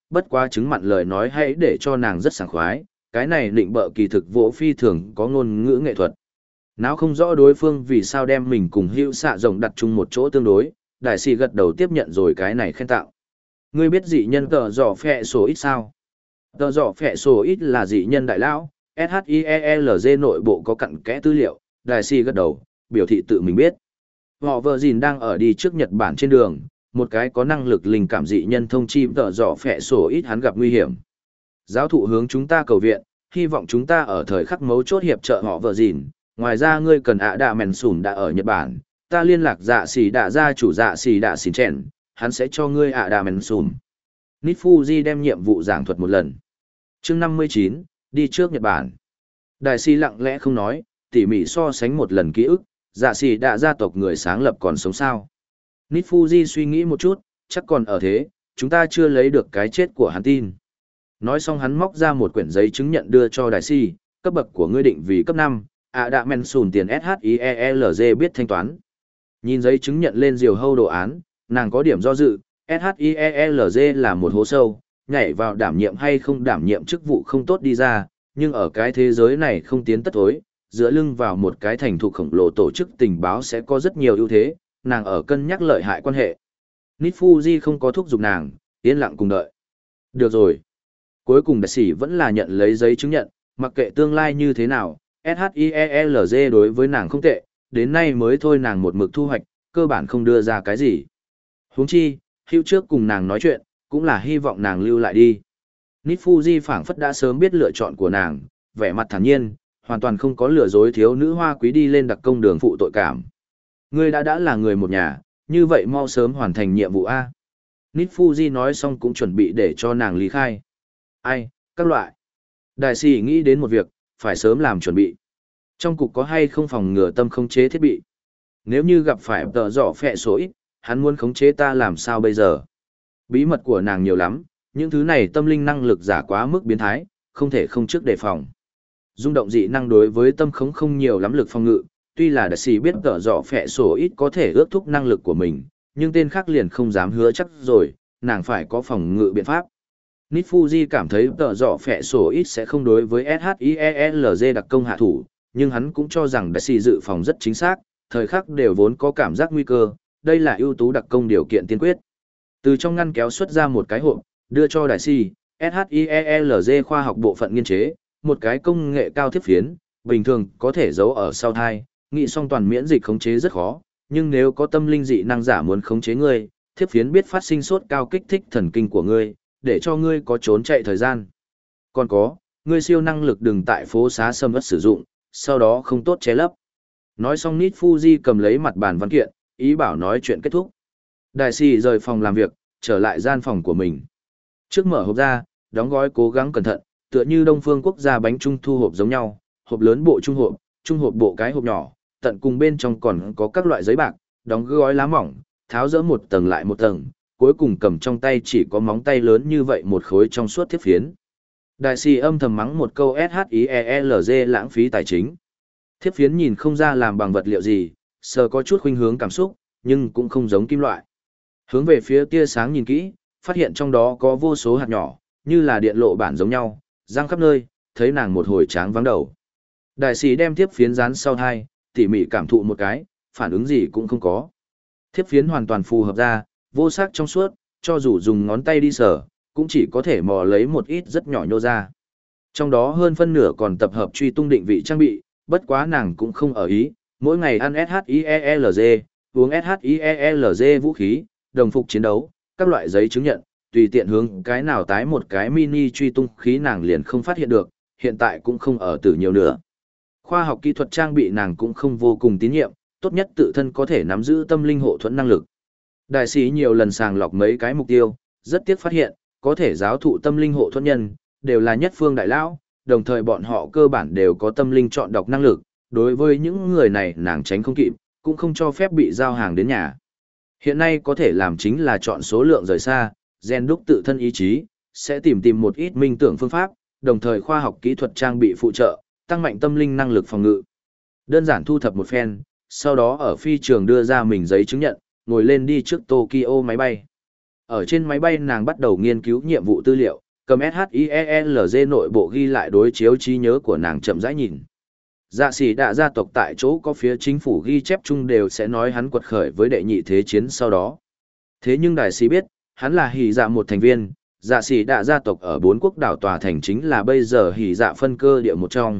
bất quá chứng mặn lời nói hãy để cho nàng rất sảng khoái, cái này định bợ kỳ thực vỗ phi thường có ngôn ngữ nghệ thuật. Nào không rõ đối phương vì sao đem mình cùng hữu xạ rồng đặt chung một chỗ tương đối, đại sĩ gật đầu tiếp nhận rồi cái này khen tạo. Ngươi biết dị nhân tờ dọ phẹ số ít sao? Tờ dọ phẹ số ít là dị nhân đại lão, SHIELZ nội bộ có cặn kẽ tư liệu, đại sĩ gật đầu, biểu thị tự mình biết. Họ vợ gìn đang ở đi trước Nhật Bản trên đường, một cái có năng lực linh cảm dị nhân thông chi tờ dọ phẹ sổ ít hắn gặp nguy hiểm. Giáo thụ hướng chúng ta cầu viện, hy vọng chúng ta ở thời khắc mấu chốt hiệp trợ họ vợ gìn. Ngoài ra ngươi cần ạ đạ mèn sùn đã ở Nhật Bản, ta liên lạc dạ xỉ đạ gia chủ dạ xỉ đạ xỉn chèn, hắn sẽ cho ngươi ạ đạ mèn sùn. Nít Fuji đem nhiệm vụ giảng thuật một lần. Chương năm mươi chín, đi trước Nhật Bản. Đại sĩ lặng lẽ không nói, tỉ mỉ so sánh một lần ký ức, dạ xỉ đạ gia tộc người sáng lập còn sống sao. Nít Fuji suy nghĩ một chút, chắc còn ở thế, chúng ta chưa lấy được cái chết của hắn tin. Nói xong hắn móc ra một quyển giấy chứng nhận đưa cho đại sĩ, cấp bậc của ngươi định vì cấp năm, ạ đạ men sùn tiền SHIELZ biết thanh toán. Nhìn giấy chứng nhận lên diều hâu đồ án, nàng có điểm do dự, SHIELZ là một hố sâu, nhảy vào đảm nhiệm hay không đảm nhiệm chức vụ không tốt đi ra, nhưng ở cái thế giới này không tiến tất thối, dựa lưng vào một cái thành thục khổng lồ tổ chức tình báo sẽ có rất nhiều ưu thế, nàng ở cân nhắc lợi hại quan hệ. Nít Fuji không có thúc giục nàng, yên lặng cùng đợi. Được rồi. Cuối cùng đại sĩ vẫn là nhận lấy giấy chứng nhận, mặc kệ tương lai như thế nào, SHIELZ đối với nàng không tệ, đến nay mới thôi nàng một mực thu hoạch, cơ bản không đưa ra cái gì. Huống chi, hữu trước cùng nàng nói chuyện, cũng là hy vọng nàng lưu lại đi. Nít Fuji phảng phất đã sớm biết lựa chọn của nàng, vẻ mặt thản nhiên, hoàn toàn không có lừa dối thiếu nữ hoa quý đi lên đặc công đường phụ tội cảm. Ngươi đã đã là người một nhà, như vậy mau sớm hoàn thành nhiệm vụ A. Nít Fuji nói xong cũng chuẩn bị để cho nàng lý khai. Ai, các loại. Đại sĩ nghĩ đến một việc, phải sớm làm chuẩn bị. Trong cục có hay không phòng ngừa tâm khống chế thiết bị? Nếu như gặp phải tờ dọ phẹ số ít, hắn muốn khống chế ta làm sao bây giờ? Bí mật của nàng nhiều lắm, những thứ này tâm linh năng lực giả quá mức biến thái, không thể không trước đề phòng. Dung động dị năng đối với tâm khống không nhiều lắm lực phòng ngự, tuy là đại sĩ biết tờ dọ phẹ số ít có thể ước thúc năng lực của mình, nhưng tên khác liền không dám hứa chắc rồi, nàng phải có phòng ngự biện pháp. Nít Fuji cảm thấy tờ dọ phẹ sổ ít sẽ không đối với SHIELZ đặc công hạ thủ, nhưng hắn cũng cho rằng đại sĩ dự phòng rất chính xác, thời khắc đều vốn có cảm giác nguy cơ, đây là ưu tú đặc công điều kiện tiên quyết. Từ trong ngăn kéo xuất ra một cái hộp, đưa cho đại sĩ, SHIELZ khoa học bộ phận nghiên chế, một cái công nghệ cao thiếp phiến, bình thường có thể giấu ở sau thai, nghị song toàn miễn dịch khống chế rất khó, nhưng nếu có tâm linh dị năng giả muốn khống chế ngươi, thiếp phiến biết phát sinh sốt cao kích thích thần kinh của ngươi, để cho ngươi có trốn chạy thời gian. Còn có, ngươi siêu năng lực đừng tại phố xá sầm uất sử dụng, sau đó không tốt che lấp. Nói xong Nít Fuji cầm lấy mặt bàn văn kiện, ý bảo nói chuyện kết thúc. Đại sĩ rời phòng làm việc, trở lại gian phòng của mình. Trước mở hộp ra, đóng gói cố gắng cẩn thận, tựa như Đông Phương Quốc gia bánh trung thu hộp giống nhau, hộp lớn bộ trung hộp, trung hộp bộ cái hộp nhỏ, tận cùng bên trong còn có các loại giấy bạc, đóng gói lá mỏng, tháo dỡ một tầng lại một tầng, cuối cùng cầm trong tay chỉ có móng tay lớn như vậy một khối trong suốt thiếp phiến. Đại sĩ âm thầm mắng một câu SHIELZ lãng phí tài chính. Thiếp phiến nhìn không ra làm bằng vật liệu gì, sờ có chút khuynh hướng cảm xúc, nhưng cũng không giống kim loại. Hướng về phía tia sáng nhìn kỹ, phát hiện trong đó có vô số hạt nhỏ, như là điện lộ bản giống nhau, giăng khắp nơi, thấy nàng một hồi tráng vắng đầu. Đại sĩ đem thiếp phiến dán sau hai, tỉ mỉ cảm thụ một cái, phản ứng gì cũng không có. Thiếp phiến hoàn toàn phù hợp ra, vô sắc trong suốt, cho dù dùng ngón tay đi sờ, cũng chỉ có thể mò lấy một ít rất nhỏ nhô ra. Trong đó hơn phân nửa còn tập hợp truy tung định vị trang bị, bất quá nàng cũng không ở ý, mỗi ngày ăn SHIELZ, uống SHIELZ vũ khí, đồng phục chiến đấu, các loại giấy chứng nhận, tùy tiện hướng cái nào tái một cái mini truy tung khí nàng liền không phát hiện được, hiện tại cũng không ở tử nhiều nữa. Khoa học kỹ thuật trang bị nàng cũng không vô cùng tín nhiệm, tốt nhất tự thân có thể nắm giữ tâm linh hộ thuẫn năng lực. Đại sĩ nhiều lần sàng lọc mấy cái mục tiêu, rất tiếc phát hiện, có thể giáo thụ tâm linh hộ thuẫn nhân, đều là nhất phương đại lão, đồng thời bọn họ cơ bản đều có tâm linh chọn đọc năng lực, đối với những người này nàng tránh không kịp, cũng không cho phép bị giao hàng đến nhà. Hiện nay có thể làm chính là chọn số lượng rời xa, gen đúc tự thân ý chí, sẽ tìm tìm một ít minh tưởng phương pháp, đồng thời khoa học kỹ thuật trang bị phụ trợ, tăng mạnh tâm linh năng lực phòng ngự. Đơn giản thu thập một phen, sau đó ở phi trường đưa ra mình giấy chứng nhận, ngồi lên đi trước Tokyo máy bay. Ở trên máy bay nàng bắt đầu nghiên cứu nhiệm vụ tư liệu, cầm SHIELZ nội bộ ghi lại đối chiếu trí nhớ của nàng chậm rãi nhìn. Dạ sĩ đạ gia tộc tại chỗ có phía chính phủ ghi chép chung đều sẽ nói hắn quật khởi với đệ nhị thế chiến sau đó. Thế nhưng đại sĩ biết, hắn là hỉ dạ một thành viên, dạ sĩ đạ gia tộc ở bốn quốc đảo tòa thành chính là bây giờ hỉ dạ phân cơ địa một trong.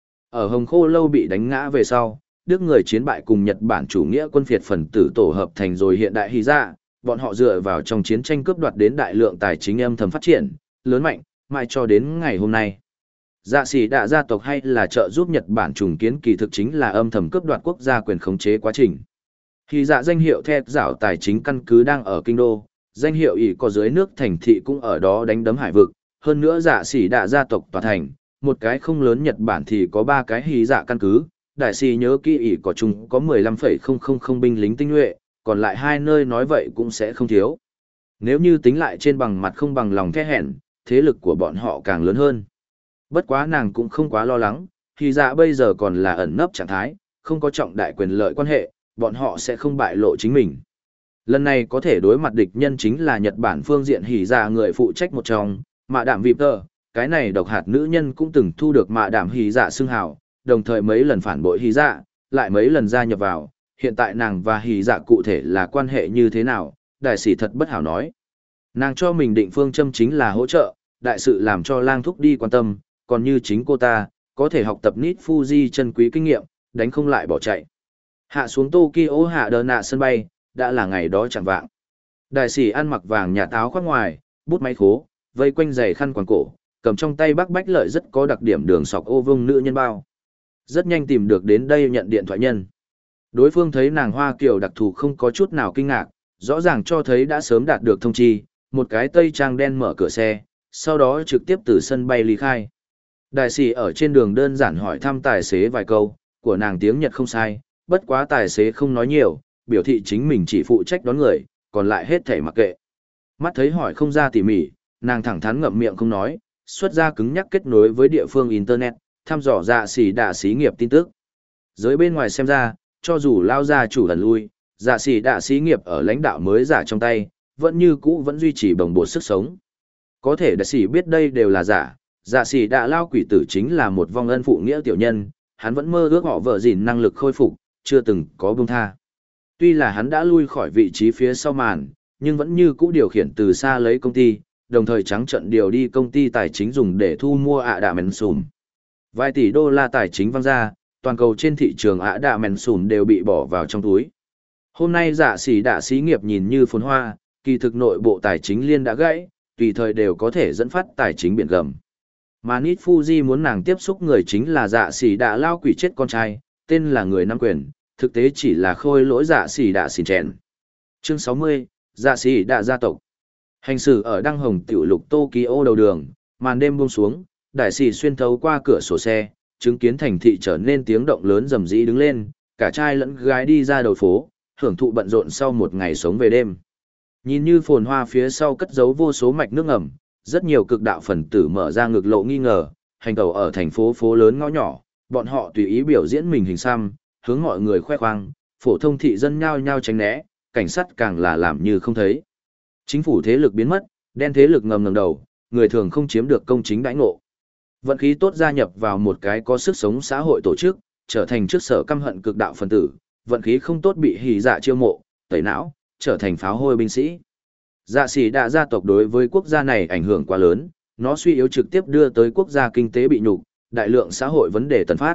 Ở Hồng Khô Lâu bị đánh ngã về sau, Đức người chiến bại cùng Nhật Bản chủ nghĩa quân phiệt phần tử tổ hợp thành rồi hiện đại hỉ dạ, bọn họ dựa vào trong chiến tranh cướp đoạt đến đại lượng tài chính âm thầm phát triển, lớn mạnh, mãi cho đến ngày hôm nay. Dạ sĩ đạ gia tộc hay là trợ giúp Nhật Bản trùng kiến kỳ thực chính là âm thầm cướp đoạt quốc gia quyền khống chế quá trình. Hỉ dạ danh hiệu theo dạo tài chính căn cứ đang ở kinh đô, danh hiệu ỷ có dưới nước thành thị cũng ở đó đánh đấm hải vực, hơn nữa dạ sĩ đạ gia tộc tòa thành, một cái không lớn Nhật Bản thì có ba cái hỉ dạ căn cứ, đại sĩ nhớ kỹ ỷ có chung có mười lăm phẩy không không không binh lính tinh nhuệ, còn lại hai nơi nói vậy cũng sẽ không thiếu. Nếu như tính lại trên bằng mặt không bằng lòng the hẹn, thế lực của bọn họ càng lớn hơn. Bất quá nàng cũng không quá lo lắng, hỉ dạ bây giờ còn là ẩn nấp trạng thái, không có trọng đại quyền lợi quan hệ, bọn họ sẽ không bại lộ chính mình. Lần này có thể đối mặt địch nhân chính là Nhật Bản phương diện hỉ dạ người phụ trách một trong, Mạ Đạm Vịp Tờ, cái này độc hạt nữ nhân cũng từng thu được Mạ Đạm hỉ dạ xưng hào, đồng thời mấy lần phản bội hỉ dạ, lại mấy lần gia nhập vào, hiện tại nàng và hỉ dạ cụ thể là quan hệ như thế nào, đại sĩ thật bất hảo nói. Nàng cho mình định phương châm chính là hỗ trợ, đại sự làm cho lang thúc đi quan tâm, còn như chính cô ta, có thể học tập nít Fuji chân quý kinh nghiệm, đánh không lại bỏ chạy. Hạ xuống Tokyo hạ đờ nạ sân bay, đã là ngày đó chẳng vạng. Đại sĩ ăn mặc vàng nhà táo khoác ngoài, bút máy khố, vây quanh giày khăn quàng cổ, cầm trong tay bác bách lợi rất có đặc điểm đường sọc ô vông nữ nhân bao. Rất nhanh tìm được đến đây nhận điện thoại nhân. Đối phương thấy nàng Hoa Kiều đặc thù không có chút nào kinh ngạc, rõ ràng cho thấy đã sớm đạt được thông chi, một cái tây trang đen mở cửa xe, sau đó trực tiếp từ sân bay ly khai. Đại sĩ ở trên đường đơn giản hỏi thăm tài xế vài câu, của nàng tiếng Nhật không sai, bất quá tài xế không nói nhiều, biểu thị chính mình chỉ phụ trách đón người, còn lại hết thảy mặc kệ. Mắt thấy hỏi không ra tỉ mỉ, nàng thẳng thắn ngậm miệng không nói, xuất ra cứng nhắc kết nối với địa phương Internet, thăm dò dạ sĩ đạ xí nghiệp tin tức. Giới bên ngoài xem ra, cho dù lao ra chủ lần lui, dạ sĩ đạ xí nghiệp ở lãnh đạo mới giả trong tay, vẫn như cũ vẫn duy trì bồng bột sức sống. Có thể đại sĩ biết đây đều là giả, dạ sĩ đạ lao quỷ tử chính là một vong ân phụ nghĩa tiểu nhân, hắn vẫn mơ ước họ vợ gìn năng lực khôi phục, chưa từng có buông tha. Tuy là hắn đã lui khỏi vị trí phía sau màn, nhưng vẫn như cũ điều khiển từ xa lấy công ty, đồng thời trắng trận điều đi công ty tài chính dùng để thu mua ạ đạ mèn sùm. Vài tỷ đô la tài chính văng ra, toàn cầu trên thị trường ạ đạ mèn sùm đều bị bỏ vào trong túi. Hôm nay dạ sĩ đạ xí nghiệp nhìn như phồn hoa, kỳ thực nội bộ tài chính liên đã gãy, tùy thời đều có thể dẫn phát tài chính biển gầm. Mà Nít Fuji muốn nàng tiếp xúc người chính là dạ sĩ đạ lao quỷ chết con trai, tên là người nắm quyền, thực tế chỉ là khôi lỗi dạ sĩ đạ xỉn chèn. Chương sáu mươi, dạ sĩ đạ gia tộc. Hành xử ở Đăng Hồng tiểu lục Tokyo đầu đường, màn đêm buông xuống, đại sĩ xuyên thấu qua cửa sổ xe, chứng kiến thành thị trở nên tiếng động lớn rầm rĩ đứng lên, cả trai lẫn gái đi ra đầu phố, hưởng thụ bận rộn sau một ngày sống về đêm. Nhìn như phồn hoa phía sau cất giấu vô số mạch nước ngầm, rất nhiều cực đạo phần tử mở ra ngực lộ nghi ngờ, hành tẩu ở thành phố phố lớn ngõ nhỏ, bọn họ tùy ý biểu diễn mình hình xăm, hướng mọi người khoe khoang, phổ thông thị dân nhao nhao tránh né, cảnh sát càng là làm như không thấy. Chính phủ thế lực biến mất, đen thế lực ngầm ngẩng đầu, người thường không chiếm được công chính đãi ngộ. Vận khí tốt gia nhập vào một cái có sức sống xã hội tổ chức, trở thành trước sở căm hận cực đạo phần tử, vận khí không tốt bị hỉ dạ chiêu mộ, tẩy não, trở thành pháo hôi binh sĩ. Dạ sĩ đạ gia tộc đối với quốc gia này ảnh hưởng quá lớn, nó suy yếu trực tiếp đưa tới quốc gia kinh tế bị nhục, đại lượng xã hội vấn đề tần phát.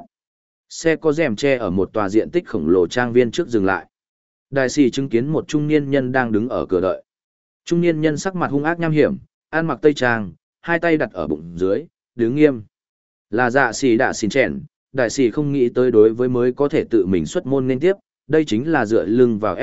Xe có rèm che ở một tòa diện tích khổng lồ trang viên trước dừng lại. Đại sĩ chứng kiến một trung niên nhân đang đứng ở cửa đợi. Trung niên nhân sắc mặt hung ác nham hiểm, ăn mặc tây trang, hai tay đặt ở bụng dưới, đứng nghiêm. Là dạ sĩ đạ xỉn chèn, đại sĩ không nghĩ tới đối với mới có thể tự mình xuất môn nên tiếp, đây chính là dựa lưng vào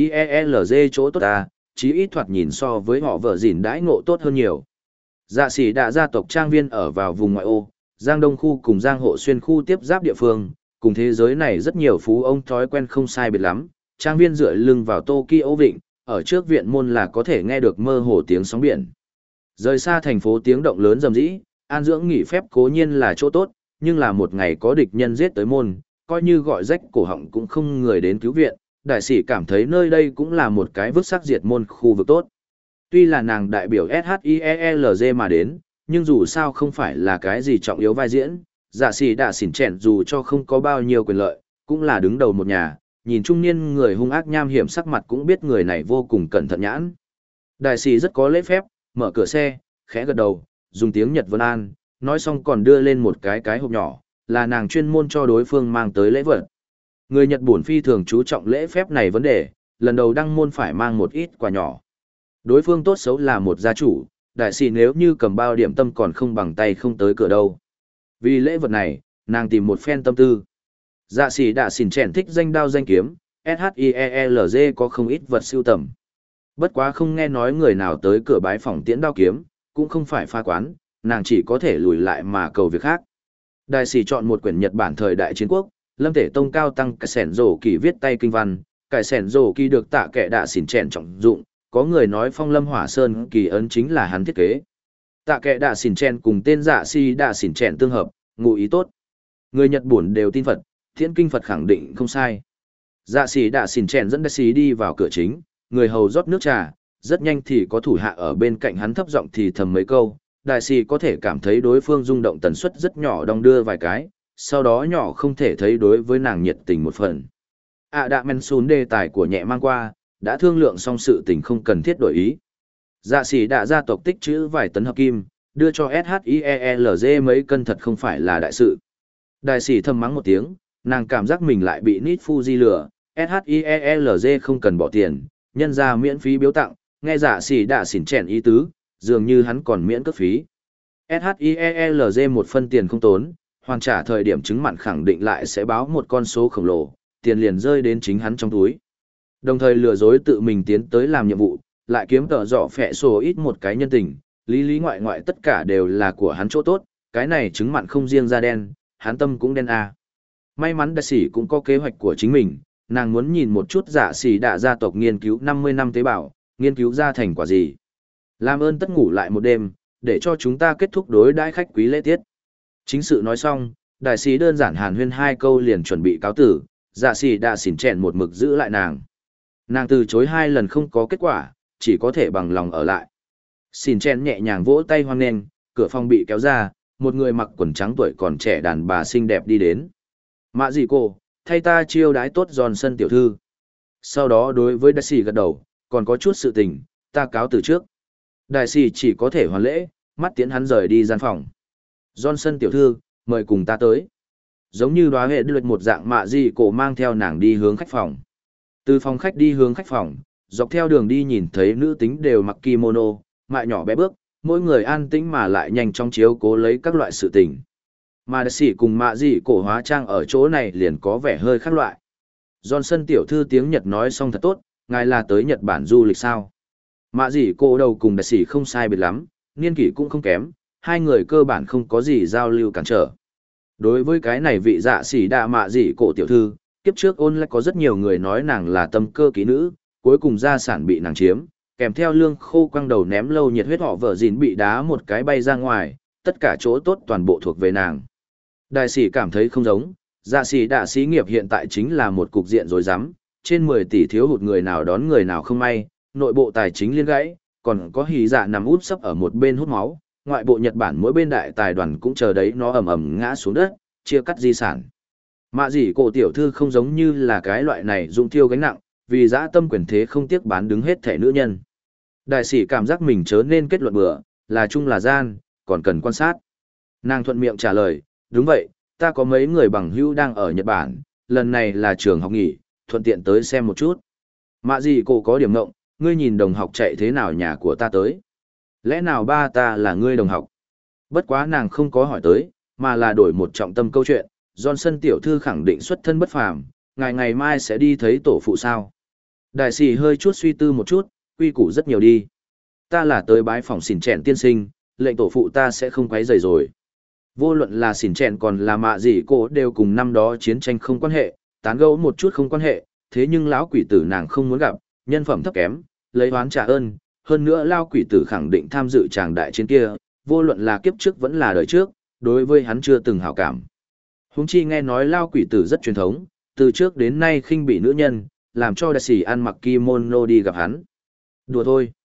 SHIELZ chỗ tốt ta, chí ít thoạt nhìn so với họ vợ gìn đãi ngộ tốt hơn nhiều. Dạ sĩ đạ gia tộc trang viên ở vào vùng ngoại ô, Giang Đông khu cùng Giang Hộ Xuyên khu tiếp giáp địa phương, cùng thế giới này rất nhiều phú ông thói quen không sai biệt lắm, trang viên dựa lưng vào Tokyo Vịnh, ở trước viện môn là có thể nghe được mơ hồ tiếng sóng biển. Rời xa thành phố tiếng động lớn rầm rĩ, an dưỡng nghỉ phép cố nhiên là chỗ tốt, nhưng là một ngày có địch nhân giết tới môn, coi như gọi rách cổ họng cũng không người đến cứu viện, đại sĩ cảm thấy nơi đây cũng là một cái vứt xác diệt môn khu vực tốt. Tuy là nàng đại biểu ét hát i e lờ giê mà đến, nhưng dù sao không phải là cái gì trọng yếu vai diễn, dạ xì đạ xỉn chèn dù cho không có bao nhiêu quyền lợi, cũng là đứng đầu một nhà, nhìn trung niên người hung ác nham hiểm sắc mặt cũng biết người này vô cùng cẩn thận nhãn. Đại sĩ rất có lễ phép, mở cửa xe, khẽ gật đầu, dùng tiếng Nhật vân an, nói xong còn đưa lên một cái cái hộp nhỏ, là nàng chuyên môn cho đối phương mang tới lễ vật. Người Nhật bổn phi thường chú trọng lễ phép này vấn đề, lần đầu đăng môn phải mang một ít quà nhỏ. Đối phương tốt xấu là một gia chủ, đại sĩ nếu như cầm bao điểm tâm còn không bằng tay không tới cửa đâu. Vì lễ vật này, nàng tìm một phen tâm tư. Dạ sĩ đã xỉn chèn thích danh đao danh kiếm, ét hát i e lờ giê có không ít vật siêu tầm. Bất quá không nghe nói người nào tới cửa bái phòng tiễn đao kiếm, cũng không phải pha quán, nàng chỉ có thể lùi lại mà cầu việc khác. Đại sĩ chọn một quyển Nhật Bản thời đại chiến quốc, Lâm Tể Tông cao tăng cải sẻn rổ kỳ viết tay kinh văn, cải sẻn rổ kỳ được tạ kệ đạ xỉn chèn trọng dụng, có người nói phong lâm hỏa sơn kỳ ấn chính là hắn thiết kế. Tạ kệ đạ xỉn chèn cùng tên dạ si đạ xỉn chèn tương hợp, ngụ ý tốt. Người Nhật Bản đều tin Phật, Thiện kinh Phật khẳng định không sai. Dạ sĩ đạ xỉn chèn dẫn đại sĩ đi vào cửa chính, người hầu rót nước trà, rất nhanh thì có thủ hạ ở bên cạnh hắn thấp giọng thì thầm mấy câu, đại sĩ có thể cảm thấy đối phương rung động tần suất rất nhỏ đong đưa vài cái, sau đó nhỏ không thể thấy đối với nàng nhiệt tình một phần. À đã men xuống đề tài của nhẹ mang qua, đã thương lượng xong sự tình không cần thiết đổi ý. Dạ sĩ đã gia tộc tích trữ vài tấn hợp kim, đưa cho ét hát i e lờ giê mấy cân thật không phải là đại sự. Đại sĩ thầm mắng một tiếng, nàng cảm giác mình lại bị Nít Fuji lừa, ét hát i e lờ giê không cần bỏ tiền, nhân ra miễn phí biếu tặng, nghe dạ sĩ đã xỉn chèn ý tứ, dường như hắn còn miễn cấp phí. ét hát i e lờ giê một phân tiền không tốn, hoàn trả thời điểm chứng mặn khẳng định lại sẽ báo một con số khổng lồ, tiền liền rơi đến chính hắn trong túi. Đồng thời lừa dối tự mình tiến tới làm nhiệm vụ, lại kiếm tờ dọ phẹ sổ ít một cái nhân tình, lý lý ngoại ngoại tất cả đều là của hắn chỗ tốt, cái này chứng mặn không riêng ra đen, hắn tâm cũng đen à. May mắn đại sĩ cũng có kế hoạch của chính mình, nàng muốn nhìn một chút dạ sĩ đạ gia tộc nghiên cứu năm mươi năm tế bào, nghiên cứu ra thành quả gì. Làm ơn tất ngủ lại một đêm, để cho chúng ta kết thúc đối đãi khách quý lễ tiết. Chính sự nói xong, đại sĩ đơn giản hàn huyên hai câu liền chuẩn bị cáo tử, dạ sĩ đạ xỉn chèn một mực giữ lại nàng. Nàng từ chối hai lần không có kết quả, chỉ có thể bằng lòng ở lại. Xỉn chèn nhẹ nhàng vỗ tay hoan nghênh, cửa phòng bị kéo ra, một người mặc quần trắng tuổi còn trẻ đàn bà xinh đẹp đi đến. Mạ gì cô, thay ta chiêu đái tốt giòn sân tiểu thư. Sau đó đối với đại sĩ gật đầu, còn có chút sự tình, ta cáo từ trước. Đại sĩ chỉ có thể hoàn lễ, mắt tiễn hắn rời đi gian phòng. Johnson tiểu thư, mời cùng ta tới. Giống như đoá hệ đưa một dạng mạ gì cổ mang theo nàng đi hướng khách phòng. Từ phòng khách đi hướng khách phòng, dọc theo đường đi nhìn thấy nữ tính đều mặc kimono, mại nhỏ bé bước, mỗi người an tĩnh mà lại nhanh chóng chiếu cố lấy các loại sự tình. Mà đại sĩ cùng mạ gì cổ hóa trang ở chỗ này liền có vẻ hơi khác loại. Johnson tiểu thư tiếng Nhật nói xong thật tốt, ngài là tới Nhật Bản du lịch sao? Mạ gì cổ đầu cùng đại sĩ không sai biệt lắm, niên kỷ cũng không kém, hai người cơ bản không có gì giao lưu cản trở. Đối với cái này vị dạ sĩ đạ mạ gì cổ tiểu thư, kiếp trước ôn lại có rất nhiều người nói nàng là tâm cơ kỹ nữ, cuối cùng gia sản bị nàng chiếm, kèm theo lương khô quăng đầu ném lâu nhiệt huyết họ vợ dìn bị đá một cái bay ra ngoài, tất cả chỗ tốt toàn bộ thuộc về nàng. Đại sĩ cảm thấy không giống, dạ sĩ đạ sĩ nghiệp hiện tại chính là một cục diện rối rắm, trên mười tỷ thiếu hụt người nào đón người nào không may, nội bộ tài chính liên gãy, còn có hỉ dạ nằm út sấp ở một bên hút máu, ngoại bộ Nhật Bản mỗi bên đại tài đoàn cũng chờ đấy nó ầm ầm ngã xuống đất, chia cắt di sản. Mạ gì cổ tiểu thư không giống như là cái loại này dung thiêu gánh nặng, vì dã tâm quyền thế không tiếc bán đứng hết thể nữ nhân. Đại sĩ cảm giác mình chớ nên kết luận bừa, là chung là gian, còn cần quan sát. Nàng thuận miệng trả lời, đúng vậy, ta có mấy người bằng hữu đang ở Nhật Bản, lần này là trường học nghỉ, thuận tiện tới xem một chút. Mạ gì cổ có điểm ngộng, ngươi nhìn đồng học chạy thế nào nhà của ta tới. Lẽ nào ba ta là ngươi đồng học? Bất quá nàng không có hỏi tới, mà là đổi một trọng tâm câu chuyện, Johnson tiểu thư khẳng định xuất thân bất phàm, ngày ngày mai sẽ đi thấy tổ phụ sao. Đại sĩ hơi chút suy tư một chút, quy củ rất nhiều đi. Ta là tới bái phòng xỉn chèn tiên sinh, lệnh tổ phụ ta sẽ không quấy rầy rồi. Vô luận là xỉn chèn còn là mạ gì cô đều cùng năm đó chiến tranh không quan hệ, tán gẫu một chút không quan hệ, thế nhưng lão quỷ tử nàng không muốn gặp, nhân phẩm thấp kém, lấy oán trả ơn, hơn nữa lao quỷ tử khẳng định tham dự tràng đại chiến kia, vô luận là kiếp trước vẫn là đời trước, đối với hắn chưa từng hảo cảm. Huống chi nghe nói lao quỷ tử rất truyền thống, từ trước đến nay khinh bị nữ nhân, làm cho đại sĩ ăn mặc kimono đi gặp hắn. Đùa thôi.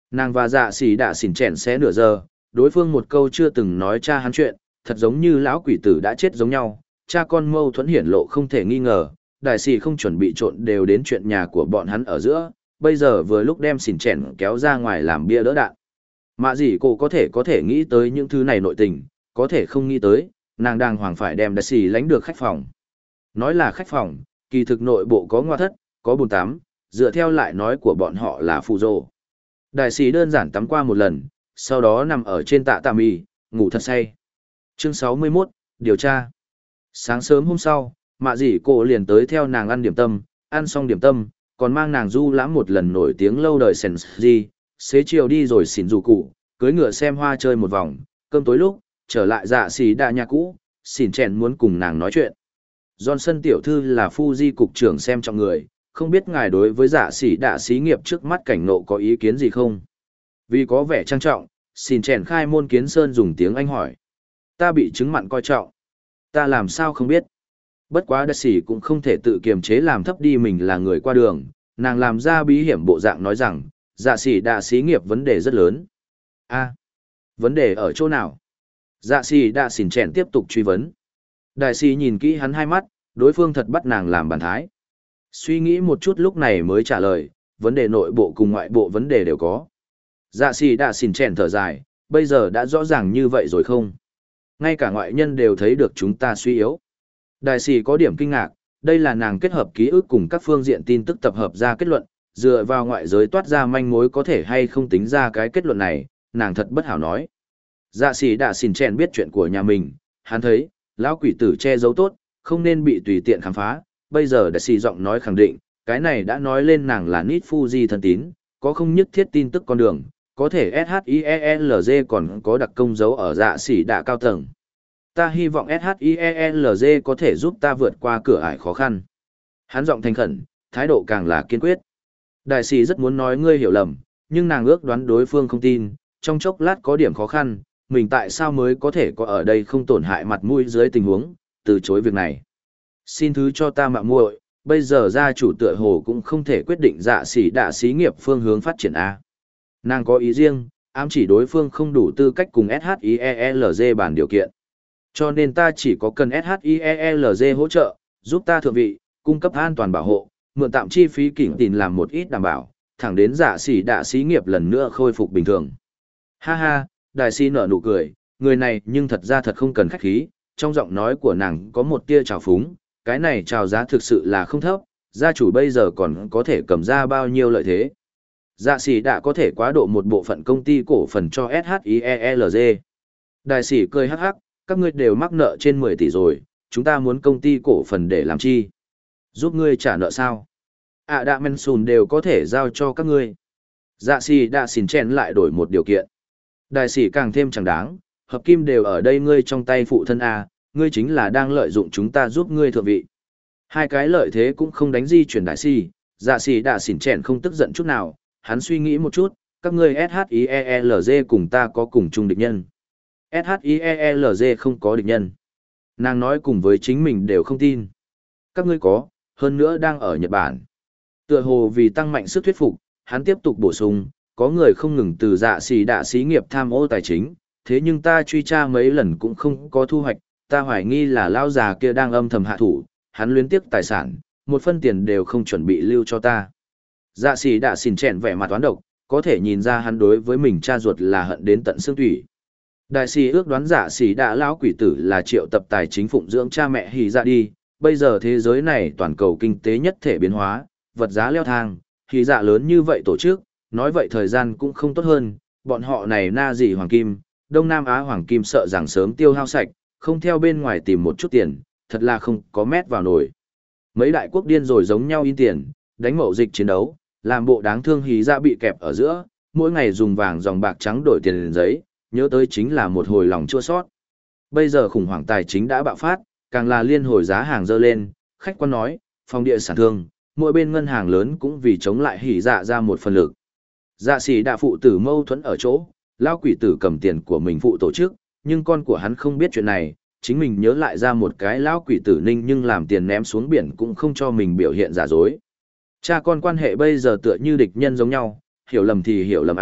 Nàng và dạ xỉ đã xỉn chèn xé nửa giờ, đối phương một câu chưa từng nói cha hắn chuyện, thật giống như lão quỷ tử đã chết giống nhau, cha con mâu thuẫn hiển lộ không thể nghi ngờ, đại sĩ không chuẩn bị trộn đều đến chuyện nhà của bọn hắn ở giữa, bây giờ vừa lúc đem xỉn chèn kéo ra ngoài làm bia đỡ đạn. Mạ gì cô có thể có thể nghĩ tới những thứ này nội tình, có thể không nghĩ tới, nàng đang hoàng phải đem đại sĩ lánh được khách phòng. Nói là khách phòng, kỳ thực nội bộ có ngoa thất, có bồn tắm, dựa theo lại nói của bọn họ là phù rồ. Đại sĩ đơn giản tắm qua một lần, sau đó nằm ở trên tạ tà mì, ngủ thật say. Chương sáu mươi mốt, điều tra. Sáng sớm hôm sau, mạ dì cô liền tới theo nàng ăn điểm tâm, ăn xong điểm tâm, còn mang nàng du lãm một lần nổi tiếng lâu đời sèn gì, xế chiều đi rồi xỉn dù cụ, cưới ngựa xem hoa chơi một vòng, cơm tối lúc, trở lại dạ xì đa nhà cũ, xỉn chèn muốn cùng nàng nói chuyện. Johnson tiểu thư là Fuji cục trưởng xem trọng người, không biết ngài đối với dạ xỉ đạ xí nghiệp trước mắt cảnh nộ có ý kiến gì không? Vì có vẻ trang trọng, xin chèn khai môn kiến sơn dùng tiếng Anh hỏi. Ta bị chứng mặn coi trọng. Ta làm sao không biết? Bất quá đại sĩ cũng không thể tự kiềm chế làm thấp đi mình là người qua đường, nàng làm ra bí hiểm bộ dạng nói rằng, dạ xỉ đạ xí nghiệp vấn đề rất lớn. A, vấn đề ở chỗ nào? Dạ xỉ đạ xỉn chèn tiếp tục truy vấn. Đại sĩ nhìn kỹ hắn hai mắt, đối phương thật bắt nàng làm bàn thái. Suy nghĩ một chút lúc này mới trả lời, vấn đề nội bộ cùng ngoại bộ vấn đề đều có. Dạ xì đã xỉn chèn thở dài, bây giờ đã rõ ràng như vậy rồi không? Ngay cả ngoại nhân đều thấy được chúng ta suy yếu. Đại sĩ có điểm kinh ngạc, đây là nàng kết hợp ký ức cùng các phương diện tin tức tập hợp ra kết luận, dựa vào ngoại giới toát ra manh mối có thể hay không tính ra cái kết luận này, nàng thật bất hảo nói. Dạ sĩ đã xỉn chèn biết chuyện của nhà mình, hắn thấy, lão quỷ tử che giấu tốt, không nên bị tùy tiện khám phá, bây giờ đại sĩ giọng nói khẳng định, cái này đã nói lên nàng là Nít Fuji thân tín, có không nhất thiết tin tức con đường, có thể ét hát i e lờ giê còn có đặc công giấu ở dạ sĩ đạ cao tầng. Ta hy vọng ét hát i e lờ giê có thể giúp ta vượt qua cửa ải khó khăn. Hắn giọng thành khẩn, thái độ càng là kiên quyết. Đại sĩ rất muốn nói ngươi hiểu lầm, nhưng nàng ước đoán đối phương không tin, trong chốc lát có điểm khó khăn, mình tại sao mới có thể có ở đây không tổn hại mặt mũi dưới tình huống, từ chối việc này. Xin thứ cho ta mạo muội, bây giờ gia chủ tựa hồ cũng không thể quyết định dạ sĩ đạ xí nghiệp phương hướng phát triển A. Nàng có ý riêng, ám chỉ đối phương không đủ tư cách cùng ét hát i e lờ giê bàn điều kiện. Cho nên ta chỉ có cần ét hát i e lờ giê hỗ trợ, giúp ta thượng vị, cung cấp an toàn bảo hộ, mượn tạm chi phí kỉnh tìm làm một ít đảm bảo, thẳng đến dạ sĩ đạ xí nghiệp lần nữa khôi phục bình thường. Ha ha, đại sĩ nở nụ cười, người này nhưng thật ra thật không cần khách khí, trong giọng nói của nàng có một tia trào phúng, cái này trào giá thực sự là không thấp, gia chủ bây giờ còn có thể cầm ra bao nhiêu lợi thế. Dạ sĩ đã có thể quá độ một bộ phận công ty cổ phần cho ét hát i e lờ giê. Đại sĩ cười hắc hắc, các ngươi đều mắc nợ trên mười tỷ rồi, chúng ta muốn công ty cổ phần để làm chi? Giúp ngươi trả nợ sao? À đã men sùn đều có thể giao cho các ngươi. Dạ sĩ đã xin chèn lại đổi một điều kiện. Đại sĩ càng thêm chẳng đáng, hợp kim đều ở đây ngươi trong tay phụ thân A, ngươi chính là đang lợi dụng chúng ta giúp ngươi thượng vị. Hai cái lợi thế cũng không đánh di chuyển đại sĩ, dạ sĩ đã xỉn chèn không tức giận chút nào, hắn suy nghĩ một chút, các ngươi ét hát i e lờ giê cùng ta có cùng chung địch nhân. ét hát i e lờ giê không có địch nhân. Nàng nói cùng với chính mình đều không tin. Các ngươi có, hơn nữa đang ở Nhật Bản. Tựa hồ vì tăng mạnh sức thuyết phục, hắn tiếp tục bổ sung, có người không ngừng từ dạ sĩ đạ xí nghiệp tham ô tài chính, thế nhưng ta truy tra mấy lần cũng không có thu hoạch, ta hoài nghi là lao già kia đang âm thầm hạ thủ, hắn luyến tiếc tài sản, một phân tiền đều không chuẩn bị lưu cho ta. Dạ sĩ đã xỉn chèn vẻ mặt toán độc, có thể nhìn ra hắn đối với mình cha ruột là hận đến tận xương thủy. Đại sĩ ước đoán dạ sĩ đã lão quỷ tử là triệu tập tài chính phụng dưỡng cha mẹ hì dạ đi, bây giờ thế giới này toàn cầu kinh tế nhất thể biến hóa, vật giá leo thang, hì dạ lớn như vậy tổ chức, nói vậy thời gian cũng không tốt hơn, bọn họ này na gì hoàng kim, Đông Nam Á hoàng kim sợ rằng sớm tiêu hao sạch, không theo bên ngoài tìm một chút tiền, thật là không có mét vào nổi. Mấy đại quốc điên rồi giống nhau in tiền, đánh mậu dịch chiến đấu, làm bộ đáng thương hí ra bị kẹp ở giữa, mỗi ngày dùng vàng dòng bạc trắng đổi tiền giấy, nhớ tới chính là một hồi lòng chua sót. Bây giờ khủng hoảng tài chính đã bạo phát, càng là liên hồi giá hàng dơ lên, khách quan nói, phòng địa sản thương, mỗi bên ngân hàng lớn cũng vì chống lại hỉ dạ ra một phần lực. Dạ sĩ đạ phụ tử mâu thuẫn ở chỗ, lao quỷ tử cầm tiền của mình phụ tổ chức, nhưng con của hắn không biết chuyện này, chính mình nhớ lại ra một cái lão quỷ tử ninh nhưng làm tiền ném xuống biển cũng không cho mình biểu hiện giả dối. Cha con quan hệ bây giờ tựa như địch nhân giống nhau, hiểu lầm thì hiểu lầm a,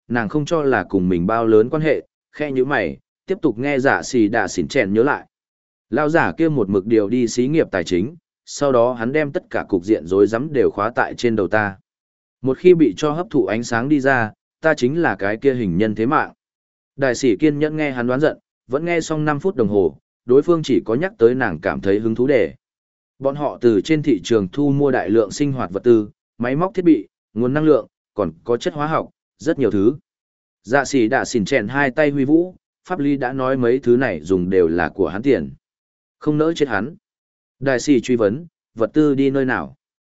nàng không cho là cùng mình bao lớn quan hệ, khe như mày, tiếp tục nghe giả xì đạ xỉn chèn nhớ lại. Lao giả kia một mực điều đi xí nghiệp tài chính, sau đó hắn đem tất cả cục diện rối rắm đều khóa tại trên đầu ta. Một khi bị cho hấp thụ ánh sáng đi ra, ta chính là cái kia hình nhân thế mạng. Đại sĩ kiên nhẫn nghe hắn đoán giận, vẫn nghe xong năm phút đồng hồ, đối phương chỉ có nhắc tới nàng cảm thấy hứng thú để. Bọn họ từ trên thị trường thu mua đại lượng sinh hoạt vật tư, máy móc thiết bị, nguồn năng lượng, còn có chất hóa học, rất nhiều thứ. Dạ sĩ đã xỉn chèn hai tay huy vũ, pháp lý đã nói mấy thứ này dùng đều là của hắn tiền. Không nỡ chết hắn. Đại sĩ truy vấn, vật tư đi nơi nào?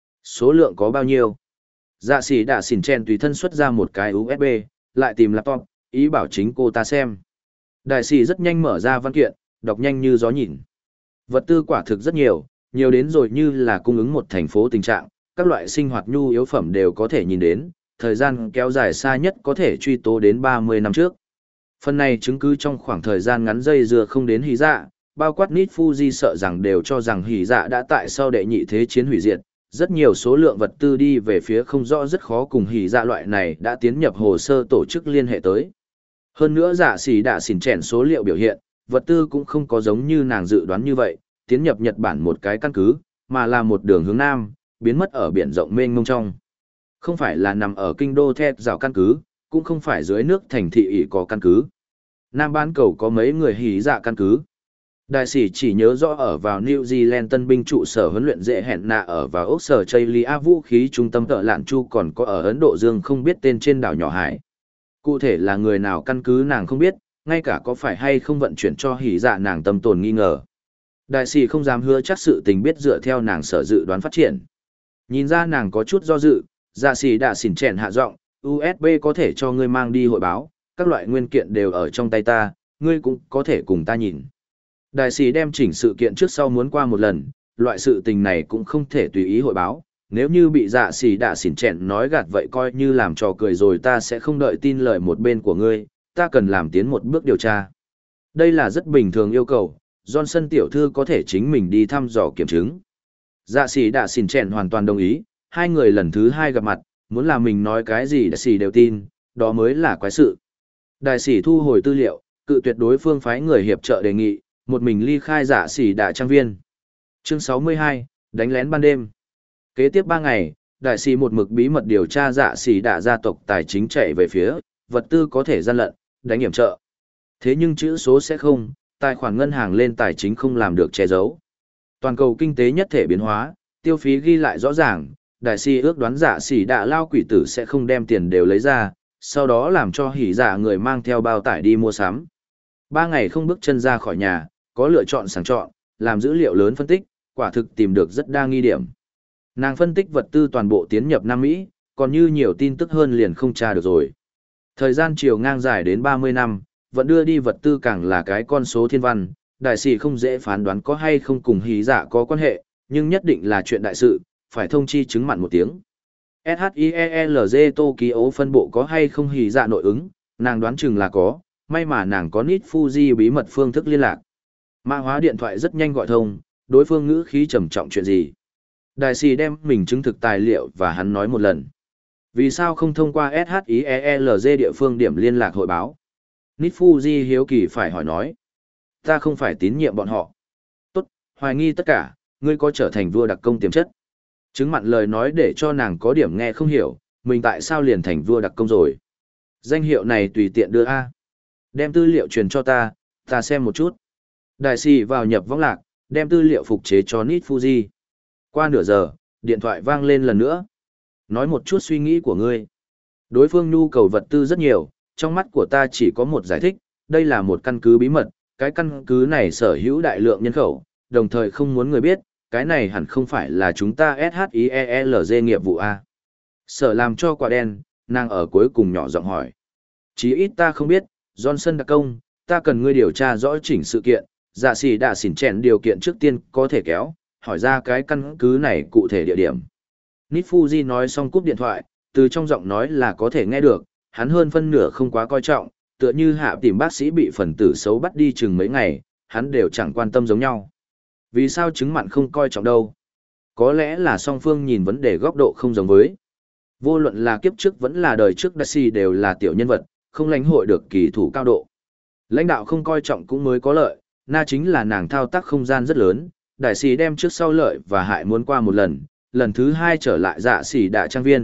Số lượng có bao nhiêu? Dạ sĩ đã xỉn chèn tùy thân xuất ra một cái u ét bê, lại tìm laptop, ý bảo chính cô ta xem. Đại sĩ rất nhanh mở ra văn kiện, đọc nhanh như gió nhìn. Vật tư quả thực rất nhiều, nhiều đến rồi như là cung ứng một thành phố tình trạng, các loại sinh hoạt nhu yếu phẩm đều có thể nhìn đến, thời gian kéo dài xa nhất có thể truy tố đến ba mươi năm trước. Phần này chứng cứ trong khoảng thời gian ngắn dây dưa không đến hỉ dạ, bao quát Nít Fuji sợ rằng đều cho rằng hỉ dạ đã tại sau đệ nhị thế chiến hủy diệt, rất nhiều số lượng vật tư đi về phía không rõ rất khó cùng hỉ dạ loại này đã tiến nhập hồ sơ tổ chức liên hệ tới. Hơn nữa giả xỉ đã xỉn chèn số liệu biểu hiện, vật tư cũng không có giống như nàng dự đoán như vậy, tiến nhập Nhật Bản một cái căn cứ, mà là một đường hướng nam, biến mất ở biển rộng mênh mông trong. Không phải là nằm ở kinh đô thét rào căn cứ, cũng không phải dưới nước thành thị ỷ có căn cứ. Nam bán cầu có mấy người hỉ dạ căn cứ. Đại sĩ chỉ nhớ rõ ở vào New Zealand tân binh trụ sở huấn luyện dễ hẹn nạ ở vào ốc sở Chaylia vũ khí trung tâm tợ lạn chu còn có ở Ấn Độ Dương không biết tên trên đảo nhỏ hải. Cụ thể là người nào căn cứ nàng không biết, ngay cả có phải hay không vận chuyển cho hỉ dạ nàng tâm tồn nghi ngờ. Đại sĩ không dám hứa chắc sự tình biết dựa theo nàng sở dự đoán phát triển. Nhìn ra nàng có chút do dự, dạ sĩ đã xỉn chèn hạ giọng, u ét bê có thể cho ngươi mang đi hội báo, các loại nguyên kiện đều ở trong tay ta, ngươi cũng có thể cùng ta nhìn. Đại sĩ đem chỉnh sự kiện trước sau muốn qua một lần, loại sự tình này cũng không thể tùy ý hội báo, nếu như bị dạ sĩ đã xỉn chèn nói gạt vậy coi như làm trò cười rồi ta sẽ không đợi tin lời một bên của ngươi, ta cần làm tiến một bước điều tra. Đây là rất bình thường yêu cầu, Johnson tiểu thư có thể chính mình đi thăm dò kiểm chứng. Dạ sĩ đã xỉn chèn hoàn toàn đồng ý, hai người lần thứ hai gặp mặt, muốn là mình nói cái gì đại sĩ đều tin, đó mới là quái sự. Đại sĩ thu hồi tư liệu, cự tuyệt đối phương phái người hiệp trợ đề nghị, một mình ly khai dạ sĩ đại trang viên. Chương sáu mươi hai, đánh lén ban đêm. Kế tiếp ba ngày, đại sĩ một mực bí mật điều tra dạ sĩ đại gia tộc tài chính chạy về phía, vật tư có thể gian lận, đánh hiểm trợ. Thế nhưng chữ số sẽ không, tài khoản ngân hàng lên tài chính không làm được che giấu. Toàn cầu kinh tế nhất thể biến hóa, tiêu phí ghi lại rõ ràng, đại sĩ ước đoán dạ sĩ đại lao quỷ tử sẽ không đem tiền đều lấy ra, sau đó làm cho hỉ dạ người mang theo bao tải đi mua sắm. Ba ngày không bước chân ra khỏi nhà, có lựa chọn sàng chọn, làm dữ liệu lớn phân tích, quả thực tìm được rất đa nghi điểm. Nàng phân tích vật tư toàn bộ tiến nhập Nam Mỹ, còn như nhiều tin tức hơn liền không tra được rồi. Thời gian chiều ngang dài đến ba mươi năm, vẫn đưa đi vật tư càng là cái con số thiên văn, đại sĩ không dễ phán đoán có hay không cùng hỉ dạ có quan hệ, nhưng nhất định là chuyện đại sự, phải thông chi chứng mặn một tiếng. ét hát i e lờ giê Tokyo phân bộ có hay không hỉ dạ nội ứng, nàng đoán chừng là có, may mà nàng có Nít Fuji bí mật phương thức liên lạc. Mã hóa điện thoại rất nhanh gọi thông, đối phương ngữ khí trầm trọng chuyện gì. Đại sĩ đem mình chứng thực tài liệu và hắn nói một lần. Vì sao không thông qua ét hát i e lờ giê địa phương điểm liên lạc hội báo? Nít Fuji hiếu kỳ phải hỏi nói. Ta không phải tín nhiệm bọn họ. Tốt, hoài nghi tất cả, ngươi có trở thành vua đặc công tiềm chất. Chứng mặn lời nói để cho nàng có điểm nghe không hiểu, mình tại sao liền thành vua đặc công rồi. Danh hiệu này tùy tiện đưa A. Đem tư liệu truyền cho ta, ta xem một chút. Đại sĩ vào nhập võng lạc, đem tư liệu phục chế cho Nít Fuji. Qua nửa giờ, điện thoại vang lên lần nữa. Nói một chút suy nghĩ của ngươi. Đối phương nhu cầu vật tư rất nhiều, trong mắt của ta chỉ có một giải thích, đây là một căn cứ bí mật, cái căn cứ này sở hữu đại lượng nhân khẩu, đồng thời không muốn người biết, cái này hẳn không phải là chúng ta ét hát i e lờ giê nghiệp vụ A. Sở làm cho quả đen, nàng ở cuối cùng nhỏ giọng hỏi. Chí ít ta không biết, Johnson đặc công, ta cần ngươi điều tra rõ chỉnh sự kiện, dạ sĩ đã xỉn chèn điều kiện trước tiên có thể kéo, hỏi ra cái căn cứ này cụ thể địa điểm. Nít Fuji nói xong cúp điện thoại, từ trong giọng nói là có thể nghe được, hắn hơn phân nửa không quá coi trọng, tựa như hạ tìm bác sĩ bị phần tử xấu bắt đi chừng mấy ngày, hắn đều chẳng quan tâm giống nhau. Vì sao chứng mặn không coi trọng đâu? Có lẽ là song phương nhìn vấn đề góc độ không giống với. Vô luận là kiếp trước vẫn là đời trước đại sĩ đều là tiểu nhân vật, không lãnh hội được kỳ thủ cao độ. Lãnh đạo không coi trọng cũng mới có lợi, na chính là nàng thao tác không gian rất lớn, đại sĩ đem trước sau lợi và hại muốn qua một lần, lần thứ hai trở lại dạ sĩ đạ trang viên.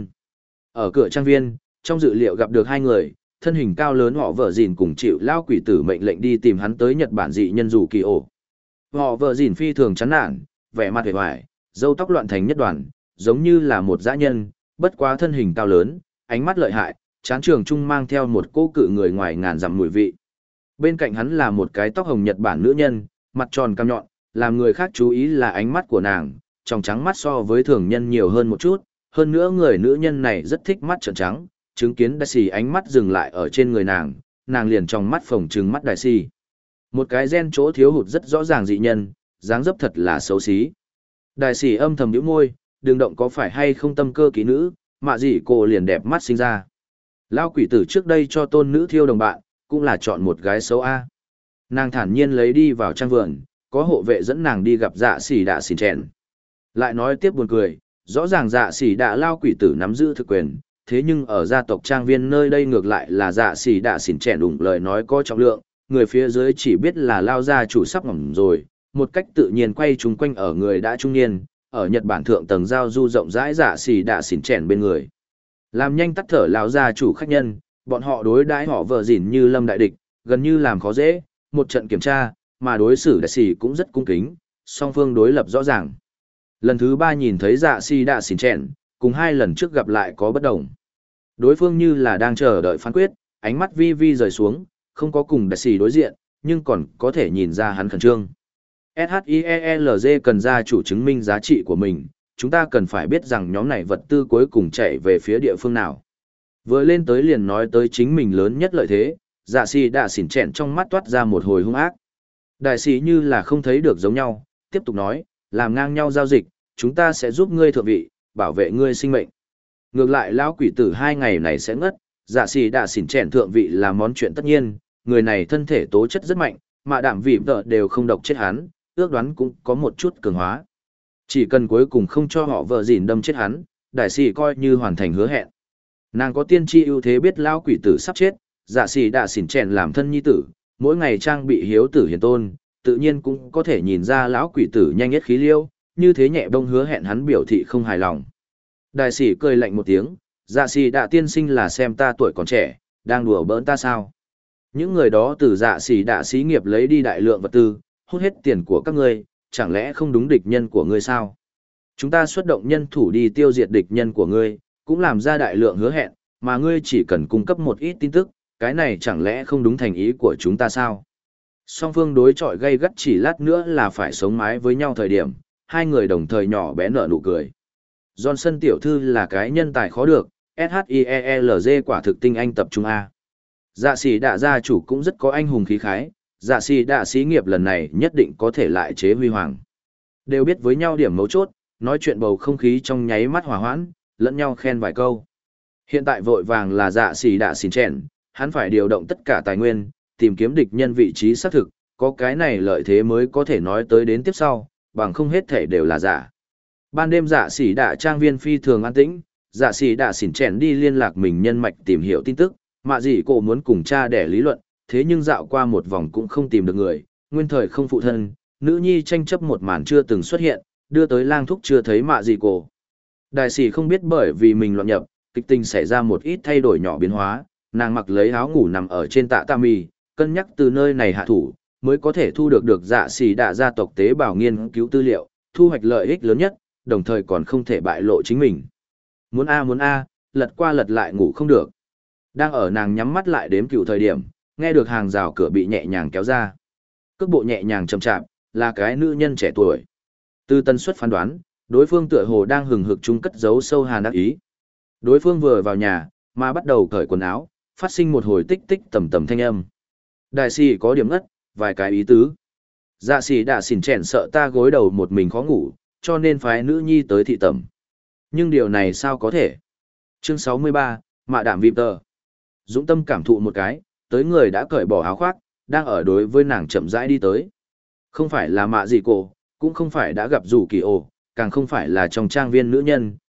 Ở cửa trang viên, trong dự liệu gặp được hai người, thân hình cao lớn họ vợ dìn cùng chịu lao quỷ tử mệnh lệnh đi tìm hắn tới Nhật Bản dị nhân dù kỳ ổ. Họ vợ dìn phi thường chán nản, vẻ mặt vẻ vải, râu tóc loạn thành nhất đoàn, giống như là một dã nhân, bất quá thân hình cao lớn, ánh mắt lợi hại, chán trường trung mang theo một cô cự người ngoài ngàn dặm mùi vị. Bên cạnh hắn là một cái tóc hồng Nhật Bản nữ nhân, mặt tròn cam nhọn, làm người khác chú ý là ánh mắt của nàng, tròng trắng mắt so với thường nhân nhiều hơn một chút, hơn nữa người nữ nhân này rất thích mắt trợn trắng, chứng kiến đại sĩ ánh mắt dừng lại ở trên người nàng, nàng liền trong mắt phồng trừng mắt đại sĩ. Một cái gen chỗ thiếu hụt rất rõ ràng dị nhân, dáng dấp thật là xấu xí. Đại sĩ âm thầm nhíu môi, đừng động có phải hay không tâm cơ kỹ nữ, mạ dị cô liền đẹp mắt sinh ra. Lao quỷ tử trước đây cho tôn nữ thiêu đồng bạn, cũng là chọn một gái xấu A. Nàng thản nhiên lấy đi vào trang vườn, có hộ vệ dẫn nàng đi gặp dạ xỉ đạ xỉn chèn. Lại nói tiếp buồn cười, rõ ràng dạ xỉ đạ lao quỷ tử nắm giữ thực quyền, thế nhưng ở gia tộc trang viên nơi đây ngược lại là dạ xỉ đạ xỉn chèn đủng lời nói có trọng lượng, người phía dưới chỉ biết là lao gia chủ sắp ngỏm rồi, một cách tự nhiên quay chúng quanh ở người đã trung niên, ở Nhật Bản thượng tầng giao du rộng rãi dạ xỉ đạ xỉn chèn bên người. Làm nhanh tắt thở lao gia chủ khách nhân, bọn họ đối đãi họ vợ dỉn như lâm đại địch, gần như làm khó dễ, một trận kiểm tra, mà đối xử đại sĩ cũng rất cung kính, song phương đối lập rõ ràng. Lần thứ ba nhìn thấy dạ si đạ xỉn chèn, cùng hai lần trước gặp lại có bất đồng. Đối phương như là đang chờ đợi phán quyết, ánh mắt vi vi rời xuống, không có cùng đại sĩ đối diện, nhưng còn có thể nhìn ra hắn khẩn trương. ét hát i e lờ giê cần gia chủ chứng minh giá trị của mình, chúng ta cần phải biết rằng nhóm này vật tư cuối cùng chạy về phía địa phương nào. Vừa lên tới liền nói tới chính mình lớn nhất lợi thế, dạ si đã xỉn chẹn trong mắt toát ra một hồi hung ác. Đại sĩ như là không thấy được giống nhau, tiếp tục nói, làm ngang nhau giao dịch, chúng ta sẽ giúp ngươi thượng vị, bảo vệ ngươi sinh mệnh. Ngược lại lão quỷ tử hai ngày này sẽ ngất, dạ si đã xỉn chẹn thượng vị là món chuyện tất nhiên, người này thân thể tố chất rất mạnh, mà đảm vị vợ đều không độc chết hắn, ước đoán cũng có một chút cường hóa. Chỉ cần cuối cùng không cho họ vợ dỉn đâm chết hắn, đại sĩ coi như hoàn thành hứa hẹn. Nàng có tiên tri ưu thế biết lão quỷ tử sắp chết, dạ sĩ đã xỉn chèn làm thân nhi tử, mỗi ngày trang bị hiếu tử hiền tôn, tự nhiên cũng có thể nhìn ra lão quỷ tử nhanh nhất khí liêu, như thế nhẹ bông hứa hẹn hắn biểu thị không hài lòng. Đại sĩ cười lạnh một tiếng, dạ sĩ đã tiên sinh là xem ta tuổi còn trẻ, đang đùa bỡn ta sao. Những người đó từ dạ sĩ đã xí nghiệp lấy đi đại lượng vật tư, hút hết tiền của các ngươi, chẳng lẽ không đúng địch nhân của ngươi sao? Chúng ta xuất động nhân thủ đi tiêu diệt địch nhân của ngươi, cũng làm ra đại lượng hứa hẹn, mà ngươi chỉ cần cung cấp một ít tin tức, cái này chẳng lẽ không đúng thành ý của chúng ta sao? Song phương đối chọi gây gắt chỉ lát nữa là phải sống mái với nhau thời điểm, hai người đồng thời nhỏ bé nở nụ cười. Johnson tiểu thư là cái nhân tài khó được, ét hát i e lờ giê quả thực tinh anh tập trung A. Dạ sĩ đạ gia chủ cũng rất có anh hùng khí khái, dạ sĩ đạ xí nghiệp lần này nhất định có thể lại chế huy hoàng. Đều biết với nhau điểm mấu chốt, nói chuyện bầu không khí trong nháy mắt hòa hoãn, lẫn nhau khen vài câu. Hiện tại vội vàng là dạ sĩ đạ xỉn chèn, hắn phải điều động tất cả tài nguyên, tìm kiếm địch nhân vị trí xác thực, có cái này lợi thế mới có thể nói tới đến tiếp sau, bằng không hết thể đều là giả. Ban đêm dạ sĩ đạ trang viên phi thường an tĩnh, dạ sĩ đạ xỉn chèn đi liên lạc mình nhân mạch tìm hiểu tin tức, mạ gì cô muốn cùng cha để lý luận, thế nhưng dạo qua một vòng cũng không tìm được người, nguyên thời không phụ thân, nữ nhi tranh chấp một màn chưa từng xuất hiện, đưa tới lang thúc chưa thấy mạ gì cô. Đại sĩ không biết bởi vì mình loạn nhập, kịch tình xảy ra một ít thay đổi nhỏ biến hóa, nàng mặc lấy áo ngủ nằm ở trên tạ tam mì, cân nhắc từ nơi này hạ thủ, mới có thể thu được được dạ sĩ đạ gia tộc tế bào nghiên cứu tư liệu, thu hoạch lợi ích lớn nhất, đồng thời còn không thể bại lộ chính mình. Muốn a muốn a, lật qua lật lại ngủ không được. Đang ở nàng nhắm mắt lại đếm cựu thời điểm, nghe được hàng rào cửa bị nhẹ nhàng kéo ra. Cước bộ nhẹ nhàng chậm chạp, là cái nữ nhân trẻ tuổi. Từ tần suất phán đoán, đối phương tựa hồ đang hừng hực chung cất giấu sâu hàn đắc ý. Đối phương vừa vào nhà, mà bắt đầu cởi quần áo, phát sinh một hồi tích tích tầm tầm thanh âm. Đại sĩ có điểm ngất, vài cái ý tứ. Dạ sĩ đã xỉn chèn sợ ta gối đầu một mình khó ngủ, cho nên phái nữ nhi tới thị tẩm. Nhưng điều này sao có thể? Chương sáu mươi ba, Mạ Đạm Vịp Tờ. Dũng tâm cảm thụ một cái, tới người đã cởi bỏ áo khoác, đang ở đối với nàng chậm rãi đi tới. Không phải là mạ gì cổ, cũng không phải đã gặp rủ kỳ ổ, càng không phải là trong trang viên nữ nhân,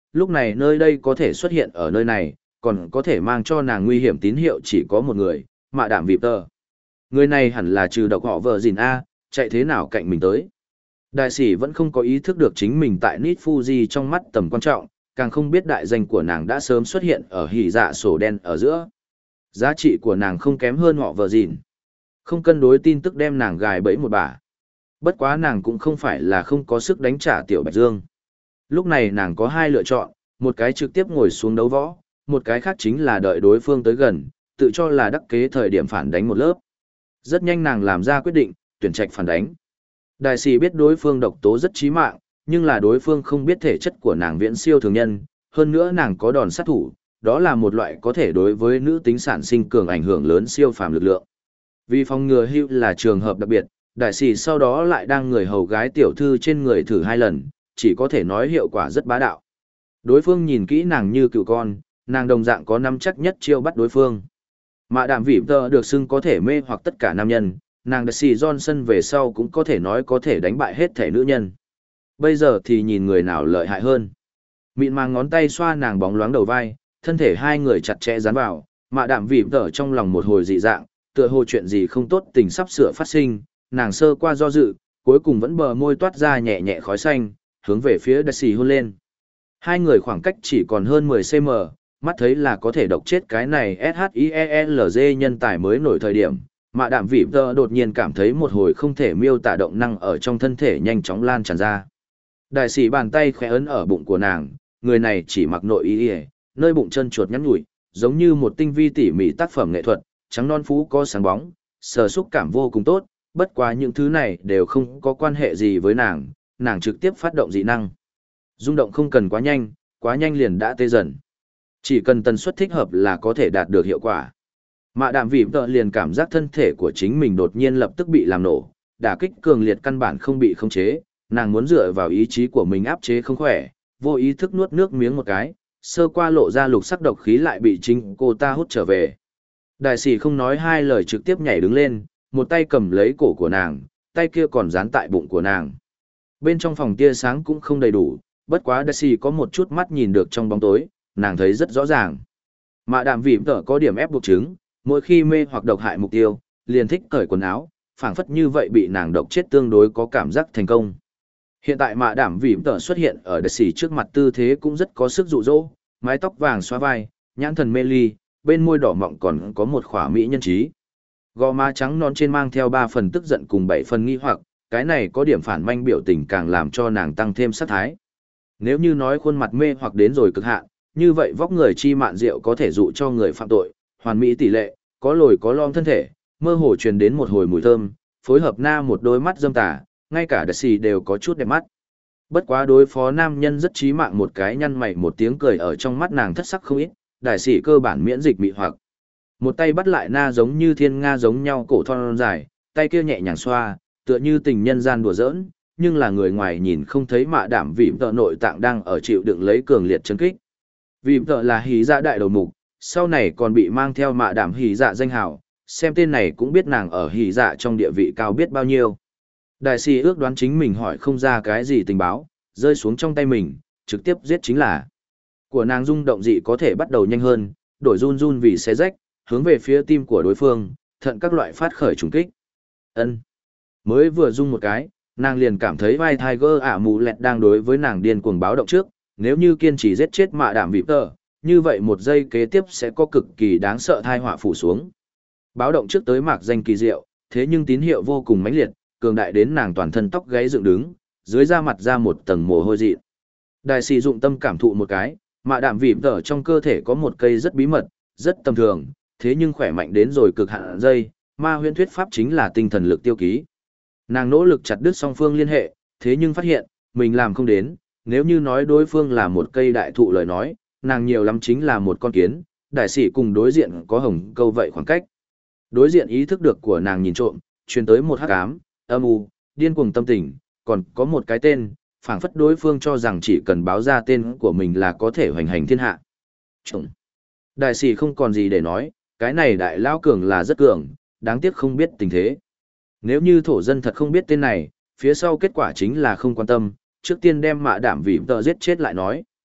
lúc này nơi đây có thể xuất hiện ở nơi này, còn có thể mang cho nàng nguy hiểm tín hiệu chỉ có một người, Mạ Đạm Vịp Tờ. Người này hẳn là trừ độc họ vợ gìn A, chạy thế nào cạnh mình tới. Đại sĩ vẫn không có ý thức được chính mình tại Nít Fuji trong mắt tầm quan trọng, càng không biết đại danh của nàng đã sớm xuất hiện ở hỉ dạ sổ đen ở giữa. Giá trị của nàng không kém hơn họ vợ gìn. Không cân đối tin tức đem nàng gài bẫy một bả. Bất quá nàng cũng không phải là không có sức đánh trả Tiểu Bạch Dương. Lúc này nàng có hai lựa chọn, một cái trực tiếp ngồi xuống đấu võ, một cái khác chính là đợi đối phương tới gần, tự cho là đắc kế thời điểm phản đánh một lớp. Rất nhanh nàng làm ra quyết định, tuyển trạch phản đánh. Đại sĩ biết đối phương độc tố rất chí mạng, nhưng là đối phương không biết thể chất của nàng viễn siêu thường nhân, hơn nữa nàng có đòn sát thủ, đó là một loại có thể đối với nữ tính sản sinh cường ảnh hưởng lớn siêu phàm lực lượng. Vì phòng ngừa hưu là trường hợp đặc biệt, đại sĩ sau đó lại đang người hầu gái tiểu thư trên người thử hai lần, chỉ có thể nói hiệu quả rất bá đạo. Đối phương nhìn kỹ nàng như cựu con, nàng đồng dạng có nắm chắc nhất chiêu bắt đối phương. Mạ Đạm Vịp Tờ được xưng có thể mê hoặc tất cả nam nhân, nàng Đại sĩ Johnson về sau cũng có thể nói có thể đánh bại hết thể nữ nhân. Bây giờ thì nhìn người nào lợi hại hơn. Mịn màng ngón tay xoa nàng bóng loáng đầu vai, thân thể hai người chặt chẽ dán vào, Mạ Đạm Vịp Tờ trong lòng một hồi dị dạng, tựa hồ chuyện gì không tốt tình sắp sửa phát sinh, nàng sơ qua do dự, cuối cùng vẫn bờ môi toát ra nhẹ nhẹ khói xanh, hướng về phía Đại sĩ hôn lên. Hai người khoảng cách chỉ còn hơn mười xăng-ti-mét, mắt thấy là có thể độc chết cái này ét hát i e lờ giê nhân tài mới nổi thời điểm, Mạ Đạm Vịp Tờ đột nhiên cảm thấy một hồi không thể miêu tả động năng ở trong thân thể nhanh chóng lan tràn ra. Đại sĩ bàn tay khẽ ấn ở bụng của nàng, người này chỉ mặc nội y, nơi bụng chân chuột nhắn nhủi, giống như một tinh vi tỉ mỉ tác phẩm nghệ thuật, trắng non phú có sáng bóng, sờ xúc cảm vô cùng tốt, bất quá những thứ này đều không có quan hệ gì với nàng, nàng trực tiếp phát động dị năng. Rung động không cần quá nhanh, quá nhanh liền đã tê dần. Chỉ cần tần suất thích hợp là có thể đạt được hiệu quả. Mạ Đạm Vịp Tờ liền cảm giác thân thể của chính mình đột nhiên lập tức bị làm nổ, đả kích cường liệt căn bản không bị khống chế, nàng muốn dựa vào ý chí của mình áp chế không khỏe, vô ý thức nuốt nước miếng một cái, sơ qua lộ ra lục sắc độc khí lại bị chính cô ta hút trở về. Đại sĩ không nói hai lời trực tiếp nhảy đứng lên, một tay cầm lấy cổ của nàng, tay kia còn dán tại bụng của nàng. Bên trong phòng tia sáng cũng không đầy đủ, bất quá đại sĩ có một chút mắt nhìn được trong bóng tối, nàng thấy rất rõ ràng. Mạ Đạm Vịp Tờ có điểm ép buộc chứng, mỗi khi mê hoặc độc hại mục tiêu, liền thích cởi quần áo, phảng phất như vậy bị nàng độc chết tương đối có cảm giác thành công. Hiện tại Mạ Đạm Vịp Tờ xuất hiện ở đại sĩ trước mặt tư thế cũng rất có sức dụ dỗ, mái tóc vàng xóa vai, nhãn thần mê ly, bên môi đỏ mọng còn có một khỏa mỹ nhân trí. Gò má trắng non trên mang theo ba phần tức giận cùng bảy phần nghi hoặc, cái này có điểm phản manh biểu tình càng làm cho nàng tăng thêm sát thái. Nếu như nói khuôn mặt mê hoặc đến rồi cực hạn, như vậy vóc người chi mạn diệu có thể dụ cho người phạm tội, hoàn mỹ tỷ lệ, có lồi có lõm thân thể, mơ hồ truyền đến một hồi mùi thơm, phối hợp na một đôi mắt dâm tà, ngay cả đại sĩ đều có chút đẹp mắt. Bất quá đối phó nam nhân rất chí mạng một cái nhăn mày một tiếng cười ở trong mắt nàng thất sắc không ít, đại sĩ cơ bản miễn dịch mị hoặc. Một tay bắt lại na giống như thiên nga giống nhau cổ thon dài, tay kia nhẹ nhàng xoa, tựa như tình nhân gian đùa giỡn, nhưng là người ngoài nhìn không thấy Mạ Đạm Vịp Tờ nội tạng đang ở chịu đựng lấy cường liệt chấn kích. Vịp Tờ là hí dạ đại đầu mục, sau này còn bị mang theo Mạ Đạm hí dạ danh hào, xem tên này cũng biết nàng ở hí dạ trong địa vị cao biết bao nhiêu. Đại sĩ ước đoán chính mình hỏi không ra cái gì tình báo, rơi xuống trong tay mình, trực tiếp giết chính là. Của nàng rung động dị có thể bắt đầu nhanh hơn, đổi run run vì xé rách, hướng về phía tim của đối phương, thận các loại phát khởi trùng kích. Ân. Mới vừa rung một cái, nàng liền cảm thấy vai Tiger ả mù lẹt đang đối với nàng điên cuồng báo động trước, nếu như kiên trì giết chết Mạ Đạm Vịp Tờ, như vậy một giây kế tiếp sẽ có cực kỳ đáng sợ thai họa phủ xuống. Báo động trước tới mạc danh kỳ diệu, thế nhưng tín hiệu vô cùng mãnh liệt, cường đại đến nàng toàn thân tóc gáy dựng đứng, dưới da mặt ra một tầng mồ hôi dị. Đại sĩ dụng tâm cảm thụ một cái, Mạ Đạm Vịp Tờ trong cơ thể có một cây rất bí mật, rất tầm thường, thế nhưng khỏe mạnh đến rồi cực hạn dây, ma huyễn thuyết pháp chính là tinh thần lực tiêu ký. Nàng nỗ lực chặt đứt song phương liên hệ, thế nhưng phát hiện, mình làm không đến, nếu như nói đối phương là một cây đại thụ lời nói, nàng nhiều lắm chính là một con kiến, đại sĩ cùng đối diện có hồng câu vậy khoảng cách. Đối diện ý thức được của nàng nhìn trộm, truyền tới một hắc ám, âm u, điên cuồng tâm tình, còn có một cái tên, phảng phất đối phương cho rằng chỉ cần báo ra tên của mình là có thể hoành hành thiên hạ. Trộm. Đại sĩ không còn gì để nói, cái này đại lao cường là rất cường, đáng tiếc không biết tình thế. Nếu như thổ dân thật không biết tên này, phía sau kết quả chính là không quan tâm, trước tiên đem Mạ Đạm Vịp Tờ giết chết lại nói.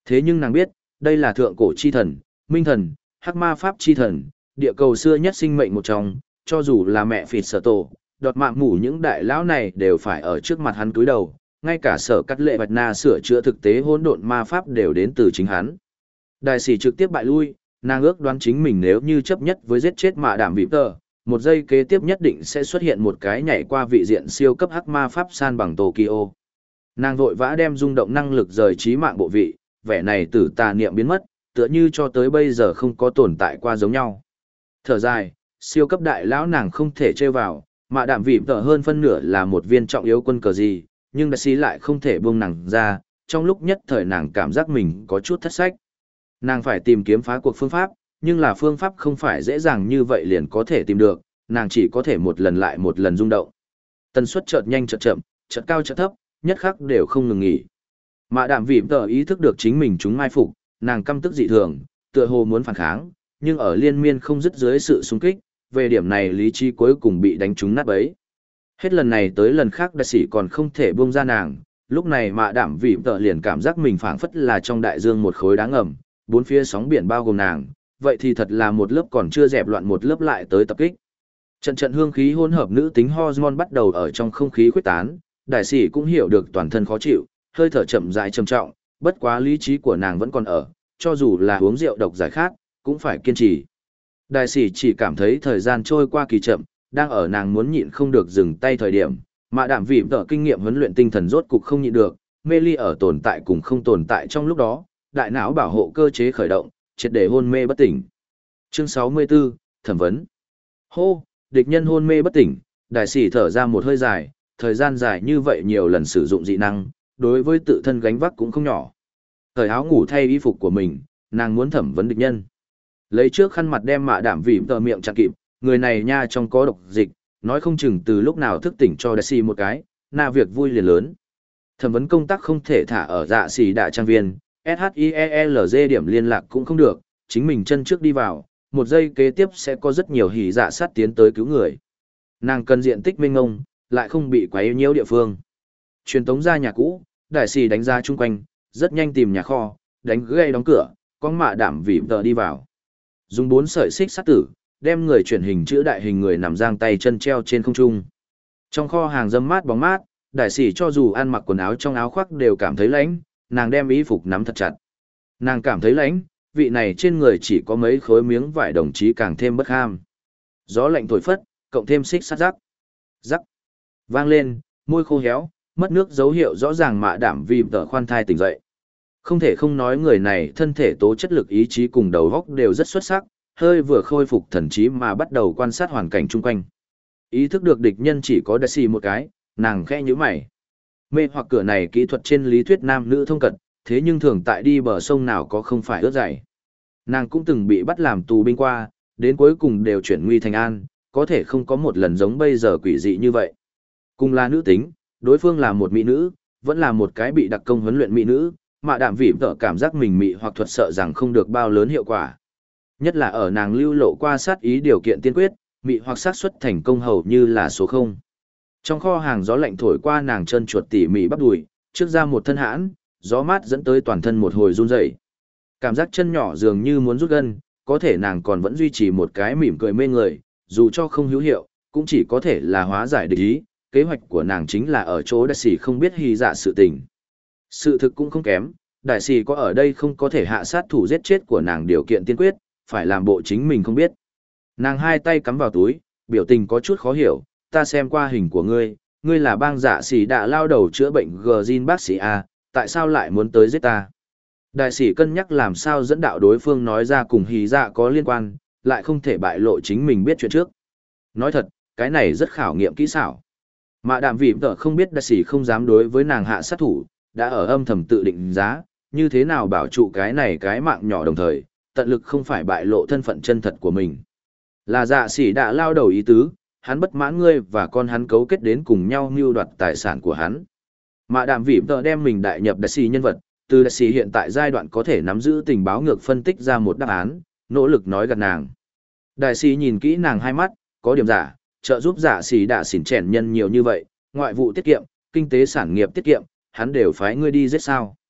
Thế nhưng nàng biết, đây là thượng cổ chi thần, minh thần, hắc ma pháp chi thần, địa cầu xưa nhất sinh mệnh một trong, cho dù là mẹ phịt sở tổ, đọt mạng mủ những đại lão này đều phải ở trước mặt hắn cúi đầu, ngay cả sở cắt lệ bạch na sửa chữa thực tế hỗn độn ma pháp đều đến từ chính hắn. Đại sĩ trực tiếp bại lui, nàng ước đoán chính mình nếu như chấp nhất với giết chết mạ đảm vịp tờ, một giây kế tiếp nhất định sẽ xuất hiện một cái nhảy qua vị diện siêu cấp hắc ma pháp san bằng Tokyo. Nàng vội vã đem rung động năng lực rời trí mạng bộ vị, vẻ này tử tà niệm biến mất, tựa như cho tới bây giờ không có tồn tại qua giống nhau. Thở dài, siêu cấp đại lão nàng không thể chơi vào, mạ đảm vịp tờ hơn phân nửa là một viên trọng yếu quân cờ gì, nhưng đại sĩ lại không thể buông nàng ra, trong lúc nhất thời nàng cảm giác mình có chút thất sách. Nàng phải tìm kiếm phá cuộc phương pháp, nhưng là phương pháp không phải dễ dàng như vậy liền có thể tìm được, nàng chỉ có thể một lần lại một lần rung động. Tần suất chợt nhanh chợt chậm, chợt cao chợt thấp, nhất khắc đều không ngừng nghỉ. Mạ đạm vỉm tờ ý thức được chính mình chúng mai phục, nàng căm tức dị thường, tựa hồ muốn phản kháng, nhưng ở liên miên không dứt dưới sự xung kích, về điểm này lý trí cuối cùng bị đánh trúng nát bấy. Hết lần này tới lần khác đại sĩ còn không thể buông ra nàng, lúc này mạ đạm vỉm tờ liền cảm giác mình phảng phất là trong đại dương một khối đá ngầm, bốn phía sóng biển bao gồm nàng, vậy thì thật là một lớp còn chưa dẹp loạn một lớp lại tới tập kích. Trận trận hương khí hỗn hợp nữ tính hormone bắt đầu ở trong không khí khuếch tán, đại sĩ cũng hiểu được toàn thân khó chịu, hơi thở chậm rãi trầm trọng, bất quá lý trí của nàng vẫn còn ở, cho dù là uống rượu độc giải khát, cũng phải kiên trì. Đại sĩ chỉ cảm thấy thời gian trôi qua kỳ chậm, đang ở nàng muốn nhịn không được dừng tay thời điểm, mà đạm vỉm tở kinh nghiệm huấn luyện tinh thần rốt cục không nhịn được, mê ly ở tồn tại cùng không tồn tại trong lúc đó, đại não bảo hộ cơ chế khởi động, triệt để hôn mê bất tỉnh. Chương sáu mươi tư, thẩm vấn. Hô, địch nhân hôn mê bất tỉnh, đại sĩ thở ra một hơi dài, thời gian dài như vậy nhiều lần sử dụng dị năng, đối với tự thân gánh vác cũng không nhỏ. Thời áo ngủ thay y phục của mình, nàng muốn thẩm vấn địch nhân. Lấy trước khăn mặt đem mạ đảm vỉm tờ miệng chặn kịp, người này nha trong có độc dịch, nói không chừng từ lúc nào thức tỉnh cho đại sĩ một cái, na việc vui liền lớn. Thẩm vấn công tác không thể thả ở dạ sĩ đại trang viên, ét hát i e lờ giê điểm liên lạc cũng không được, chính mình chân trước đi vào, một giây kế tiếp sẽ có rất nhiều hỉ dạ sát tiến tới cứu người. Nàng cần diện tích mênh ngông, lại không bị quấy nhiễu địa phương. Truyền tống ra nhà cũ, đại sĩ đánh ra chung quanh, rất nhanh tìm nhà kho, đánh gây đóng cửa, con mạ đảm vỉm tờ đi vào. Dùng bốn sợi xích sắt tử, đem người chuyển hình chữ đại hình người nằm giang tay chân treo trên không trung. Trong kho hàng dâm mát bóng mát, đại sĩ cho dù ăn mặc quần áo trong áo khoác đều cảm thấy lạnh, nàng đem y phục nắm thật chặt. Nàng cảm thấy lạnh, vị này trên người chỉ có mấy khối miếng vải đồng chí càng thêm bất ham. Gió lạnh thổi phất, cộng thêm xích sắt rắc. Rắc. Vang lên, môi khô héo, mất nước dấu hiệu rõ ràng mạ đảm vì tờ khoan thai tỉnh dậy. Không thể không nói người này thân thể tố chất lực ý chí cùng đầu óc đều rất xuất sắc, hơi vừa khôi phục thần trí mà bắt đầu quan sát hoàn cảnh chung quanh. Ý thức được địch nhân chỉ có đại sĩ một cái, nàng khẽ nhíu mày. Mê hoặc cửa này kỹ thuật trên lý thuyết nam nữ thông cận, thế nhưng thường tại đi bờ sông nào có không phải ướt dày. Nàng cũng từng bị bắt làm tù binh qua, đến cuối cùng đều chuyển nguy thành an, có thể không có một lần giống bây giờ quỷ dị như vậy. Cùng là nữ tính, đối phương là một mỹ nữ, vẫn là một cái bị đặc công huấn luyện mỹ nữ, mà đạm vỉm tở cảm giác mình mị hoặc thuật sợ rằng không được bao lớn hiệu quả. Nhất là ở nàng lưu lộ qua sát ý điều kiện tiên quyết, mị hoặc xác suất thành công hầu như là số không. Trong kho hàng gió lạnh thổi qua nàng chân chuột tỉ mỉ bắp đùi, trước ra một thân hãn, gió mát dẫn tới toàn thân một hồi run rẩy. Cảm giác chân nhỏ dường như muốn rút gân, có thể nàng còn vẫn duy trì một cái mỉm cười mê người, dù cho không hữu hiệu, cũng chỉ có thể là hóa giải địch ý, kế hoạch của nàng chính là ở chỗ đại sĩ không biết hy dạ sự tình. Sự thực cũng không kém, đại sĩ có ở đây không có thể hạ sát thủ giết chết của nàng điều kiện tiên quyết, phải làm bộ chính mình không biết. Nàng hai tay cắm vào túi, biểu tình có chút khó hiểu, ta xem qua hình của ngươi, ngươi là bang dạ sĩ đã lao đầu chữa bệnh Gjin bác sĩ A, tại sao lại muốn tới giết ta? Đại sĩ cân nhắc làm sao dẫn đạo đối phương nói ra cùng hí dạ có liên quan, lại không thể bại lộ chính mình biết chuyện trước. Nói thật, cái này rất khảo nghiệm kỹ xảo. Mà đạm vỉm tở không biết đại sĩ không dám đối với nàng hạ sát thủ, đã ở âm thầm tự định giá, như thế nào bảo trụ cái này cái mạng nhỏ đồng thời, tận lực không phải bại lộ thân phận chân thật của mình. Là dạ sĩ đã lao đầu ý tứ, hắn bất mãn ngươi và con hắn cấu kết đến cùng nhau mưu đoạt tài sản của hắn. Mà đạm vỉm tở đem mình đại nhập đại sĩ nhân vật, từ đại sĩ hiện tại giai đoạn có thể nắm giữ tình báo ngược phân tích ra một đáp án, nỗ lực nói gật nàng. Đại sĩ nhìn kỹ nàng hai mắt, có điểm giả, trợ giúp dạ sĩ đã xỉn chèn nhân nhiều như vậy, ngoại vụ tiết kiệm, kinh tế sản nghiệp tiết kiệm, hắn đều phái ngươi đi giết sao.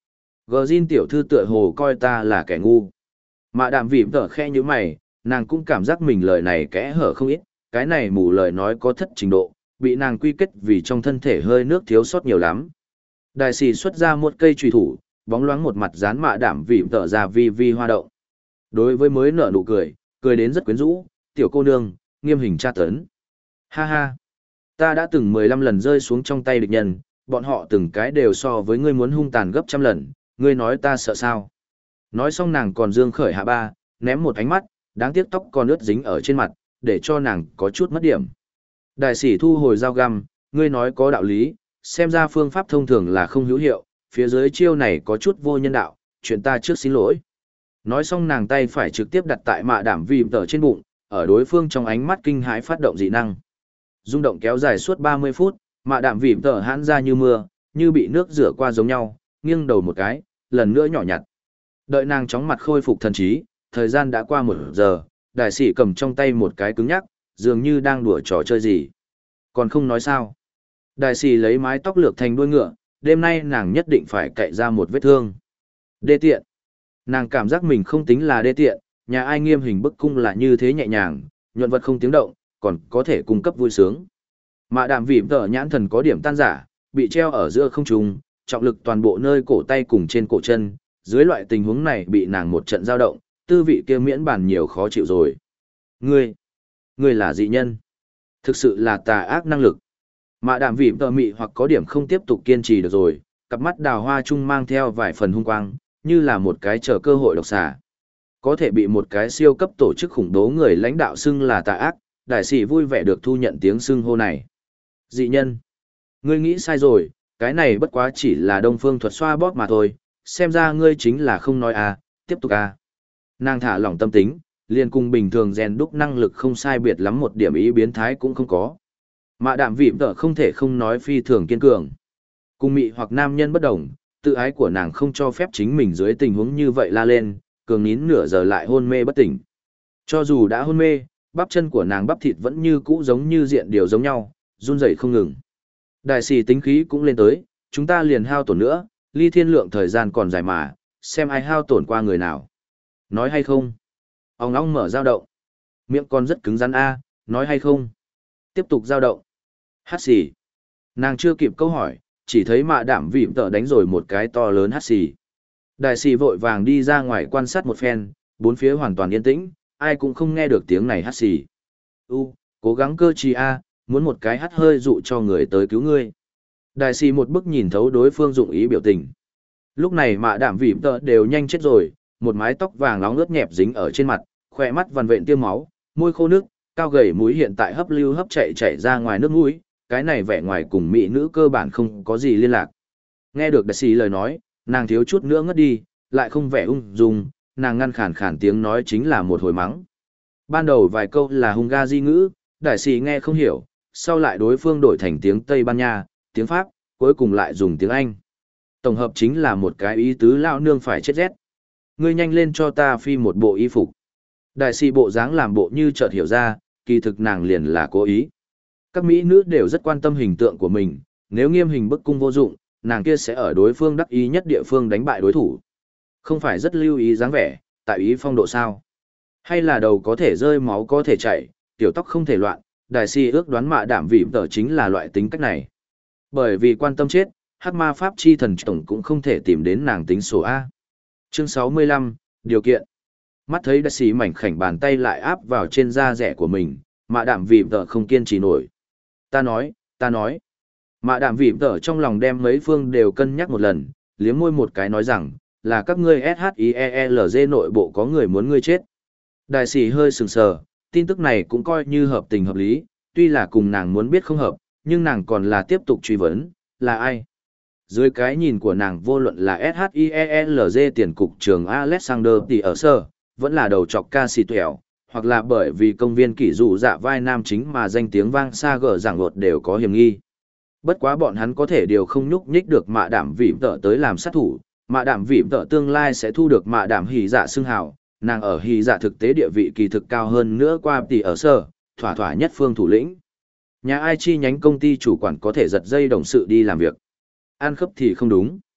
Gờ Jin tiểu thư tựa hồ coi ta là kẻ ngu. Mạ đạm vỉm tở khe như mày, nàng cũng cảm giác mình lời này kẽ hở không ít, cái này mù lời nói có thất trình độ, bị nàng quy kết vì trong thân thể hơi nước thiếu sót nhiều lắm. Đại sĩ xuất ra một cây trùy thủ, bóng loáng một mặt dán mạ đạm vỉm tở ra vi vi hoa động. Đối với mới nở nụ cười, cười đến rất quyến rũ, tiểu cô nương, nghiêm hình tra tấn. Ha ha, ta đã từng mười lăm lần rơi xuống trong tay địch nhân, bọn họ từng cái đều so với ngươi muốn hung tàn gấp trăm lần, ngươi nói ta sợ sao. Nói xong nàng còn dương khởi hạ ba, ném một ánh mắt, đáng tiếc tóc còn ướt dính ở trên mặt, để cho nàng có chút mất điểm. Đại sĩ thu hồi dao găm, ngươi nói có đạo lý, xem ra phương pháp thông thường là không hữu hiệu, phía dưới chiêu này có chút vô nhân đạo, chuyện ta trước xin lỗi. Nói xong nàng tay phải trực tiếp đặt tại mạ đảm vìm tở trên bụng, ở đối phương trong ánh mắt kinh hãi phát động dị năng. Rung động kéo dài suốt ba mươi phút, mạ đạm vìm tở hãn ra như mưa, như bị nước rửa qua giống nhau, nghiêng đầu một cái, lần nữa nhỏ nhặt. Đợi nàng chóng mặt khôi phục thần trí, thời gian đã qua một giờ, đại sĩ cầm trong tay một cái cứng nhắc, dường như đang đùa trò chơi gì. Còn không nói sao. Đại sĩ lấy mái tóc lược thành đuôi ngựa, đêm nay nàng nhất định phải cậy ra một vết thương. Đê tiện. Nàng cảm giác mình không tính là đê tiện, nhà ai nghiêm hình bức cung là như thế nhẹ nhàng, nhuận vật không tiếng động, còn có thể cung cấp vui sướng. Mạ đạm vỉm tở nhãn thần có điểm tan giả, bị treo ở giữa không trung, trọng lực toàn bộ nơi cổ tay cùng trên cổ chân, dưới loại tình huống này bị nàng một trận dao động, tư vị kia miễn bàn nhiều khó chịu rồi. Ngươi, ngươi là dị nhân. Thực sự là tà ác năng lực. Mạ đạm vỉm tở mị hoặc có điểm không tiếp tục kiên trì được rồi, cặp mắt đào hoa trung mang theo vài phần hung quang, như là một cái chờ cơ hội độc xà. Có thể bị một cái siêu cấp tổ chức khủng bố người lãnh đạo xưng là tà ác, đại sĩ vui vẻ được thu nhận tiếng xưng hô này. Dị nhân. Ngươi nghĩ sai rồi, cái này bất quá chỉ là đông phương thuật xoa bóp mà thôi, xem ra ngươi chính là không nói à, tiếp tục à. Nàng thả lỏng tâm tính, liền cùng bình thường rèn đúc năng lực không sai biệt lắm một điểm ý biến thái cũng không có. Mạ đạm vỉm tở không thể không nói phi thường kiên cường. Cùng mị hoặc nam nhân bất đồng, tự ái của nàng không cho phép chính mình dưới tình huống như vậy la lên, cường nín nửa giờ lại hôn mê bất tỉnh. Cho dù đã hôn mê, bắp chân của nàng bắp thịt vẫn như cũ giống như diện điều giống nhau, run rẩy không ngừng. Đại sĩ tính khí cũng lên tới, chúng ta liền hao tổn nữa, ly thiên lượng thời gian còn dài mà, xem ai hao tổn qua người nào. Nói hay không? Ông ong mở dao động. Miệng con rất cứng rắn a, nói hay không? Tiếp tục dao động. Hát xì. Nàng chưa kịp câu hỏi, chỉ thấy mạ đạm vỉm tở đánh rồi một cái to lớn hát xì. Đại sĩ vội vàng đi ra ngoài quan sát một phen, bốn phía hoàn toàn yên tĩnh, ai cũng không nghe được tiếng này hát xì. U, cố gắng cơ trí a, muốn một cái hát hơi dụ cho người tới cứu ngươi. Đại sĩ một bức nhìn thấu đối phương dụng ý biểu tình. Lúc này mạ đạm vỉm tở đều nhanh chết rồi, một mái tóc vàng nóng ướt nhẹp dính ở trên mặt, khỏe mắt vằn vện tiêm máu, môi khô nước, cao gầy mũi hiện tại hấp lưu hấp chạy chạy ra ngoài nước mũi, cái này vẻ ngoài cùng mỹ nữ cơ bản không có gì liên lạc. Nghe được đại sĩ lời nói, nàng thiếu chút nữa ngất đi, lại không vẻ ung dung, nàng ngăn khàn khàn tiếng nói chính là một hồi mắng. Ban đầu vài câu là Hungary ngữ, đại sĩ nghe không hiểu, sau lại đối phương đổi thành tiếng Tây Ban Nha, tiếng Pháp, cuối cùng lại dùng tiếng Anh. Tổng hợp chính là một cái ý tứ lao nương phải chết rét. Ngươi nhanh lên cho ta phi một bộ y phục. Đại sĩ bộ dáng làm bộ như chợt hiểu ra, kỳ thực nàng liền là cố ý. Các mỹ nữ đều rất quan tâm hình tượng của mình, nếu nghiêm hình bức cung vô dụng, nàng kia sẽ ở đối phương đắc ý nhất địa phương đánh bại đối thủ. Không phải rất lưu ý dáng vẻ, tại ý phong độ sao? Hay là đầu có thể rơi máu có thể chảy, tiểu tóc không thể loạn, đại sĩ ước đoán mạ đạm vỉm tở chính là loại tính cách này. Bởi vì quan tâm chết, hắc ma pháp chi thần tổng cũng không thể tìm đến nàng tính sổ A. Chương sáu mươi lăm, điều kiện. Mắt thấy đại sĩ mảnh khảnh bàn tay lại áp vào trên da rẻ của mình, mạ đạm vỉm tở không kiên trì nổi. Ta nói, ta nói. Mạ đạm vỉm tở trong lòng đem mấy phương đều cân nhắc một lần, liếm môi một cái nói rằng, là các ngươi ét hát i e lờ giê nội bộ có người muốn ngươi chết. Đại sĩ hơi sừng sờ, tin tức này cũng coi như hợp tình hợp lý, tuy là cùng nàng muốn biết không hợp, nhưng nàng còn là tiếp tục truy vấn, là ai? Dưới cái nhìn của nàng vô luận là ét hát i e lờ giê tiền cục trường Alexander T. ở sơ, vẫn là đầu trọc ca sĩ tuẻo, hoặc là bởi vì công viên kỷ dụ dạ vai nam chính mà danh tiếng vang xa gở giảng lột đều có hiểm nghi. Bất quá bọn hắn có thể điều không nhúc nhích được mạ đạm vỉm tở tới làm sát thủ, mạ đạm vỉm tở tương lai sẽ thu được mạ đạm hỉ dạ xưng hào, nàng ở hỉ dạ thực tế địa vị kỳ thực cao hơn nữa qua tỷ ở sở, thỏa thỏa nhất phương thủ lĩnh. Nhà ai chi nhánh công ty chủ quản có thể giật dây đồng sự đi làm việc. Ăn khớp thì không đúng.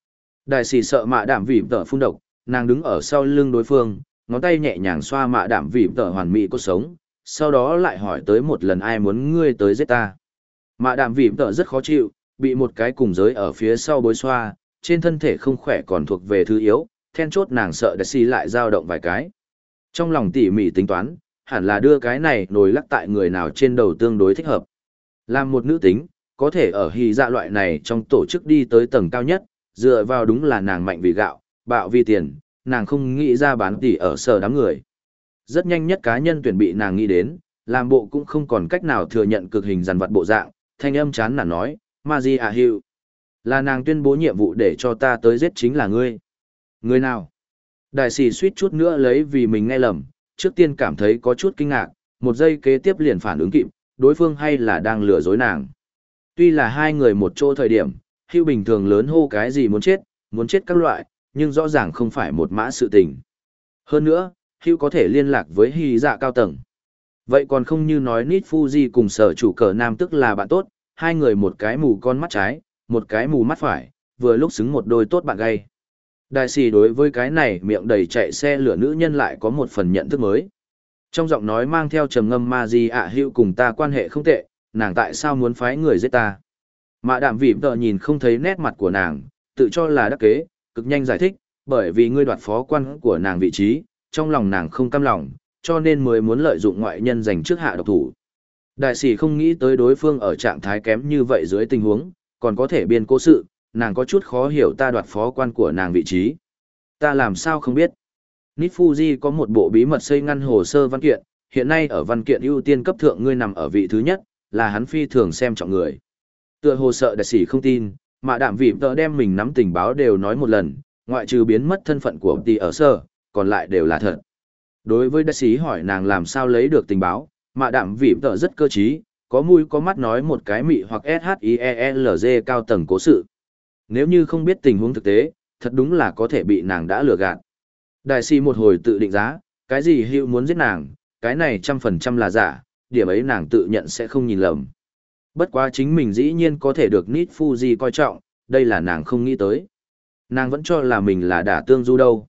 Đại sĩ sợ mạ đảm vì tờ phun độc, nàng đứng ở sau lưng đối phương, ngón tay nhẹ nhàng xoa mạ đảm vì tờ hoàn mỹ cốt sống, sau đó lại hỏi tới một lần ai muốn ngươi tới giết ta. Mạ đảm vì tờ rất khó chịu, bị một cái cùng giới ở phía sau bối xoa, trên thân thể không khỏe còn thuộc về thứ yếu, then chốt nàng sợ đại sĩ lại dao động vài cái. Trong lòng tỉ mỉ tính toán, hẳn là đưa cái này nồi lắc tại người nào trên đầu tương đối thích hợp. Làm một nữ tính, có thể ở hy dạ loại này trong tổ chức đi tới tầng cao nhất, dựa vào đúng là nàng mạnh vì gạo, bạo vì tiền, nàng không nghĩ ra bán tỉ ở sở đám người. Rất nhanh nhất cá nhân tuyển bị nàng nghĩ đến, làm bộ cũng không còn cách nào thừa nhận cực hình dàn vật bộ dạng, thanh âm chán nản nói, Maji à hiệu. Là nàng tuyên bố nhiệm vụ để cho ta tới giết chính là ngươi. Ngươi nào? Đại sĩ suýt chút nữa lấy vì mình nghe lầm, trước tiên cảm thấy có chút kinh ngạc, một giây kế tiếp liền phản ứng kịp, đối phương hay là đang lừa dối nàng. Tuy là hai người một chỗ thời điểm, Hưu bình thường lớn hô cái gì muốn chết, muốn chết các loại, nhưng rõ ràng không phải một mã sự tình. Hơn nữa, Hưu có thể liên lạc với Hy dạ cao tầng. Vậy còn không như nói Nít Fuji cùng sở chủ cờ nam tức là bạn tốt, hai người một cái mù con mắt trái, một cái mù mắt phải, vừa lúc xứng một đôi tốt bạn gay. Đại sĩ đối với cái này miệng đầy chạy xe lửa nữ nhân lại có một phần nhận thức mới. Trong giọng nói mang theo trầm ngâm ma di ạ hữu cùng ta quan hệ không tệ, nàng tại sao muốn phái người giết ta? Mạ đạm vỉm tờ nhìn không thấy nét mặt của nàng, tự cho là đắc kế, cực nhanh giải thích, bởi vì ngươi đoạt phó quan của nàng vị trí, trong lòng nàng không cam lòng, cho nên mới muốn lợi dụng ngoại nhân giành trước hạ độc thủ. Đại sĩ không nghĩ tới đối phương ở trạng thái kém như vậy dưới tình huống, còn có thể biên cố sự, nàng có chút khó hiểu ta đoạt phó quan của nàng vị trí. Ta làm sao không biết. Nít Fuji có một bộ bí mật xây ngăn hồ sơ văn kiện, hiện nay ở văn kiện ưu tiên cấp thượng ngươi nằm ở vị thứ nhất, là hắn phi thường xem trọng người. Tựa hồ sợ đại sĩ không tin, mà đạm vị tờ đem mình nắm tình báo đều nói một lần, ngoại trừ biến mất thân phận của tỷ ở sơ, còn lại đều là thật. Đối với đại sĩ hỏi nàng làm sao lấy được tình báo, mà đạm vị tờ rất cơ trí, có mũi có mắt nói một cái mị hoặc SHIELG cao tầng cố sự. Nếu như không biết tình huống thực tế, thật đúng là có thể bị nàng đã lừa gạt. Đại sĩ một hồi tự định giá, cái gì Hưu muốn giết nàng, cái này trăm phần trăm là giả, điểm ấy nàng tự nhận sẽ không nhìn lầm. Bất quá chính mình dĩ nhiên có thể được Nít Fuji coi trọng, đây là nàng không nghĩ tới. Nàng vẫn cho là mình là đả tương du đâu.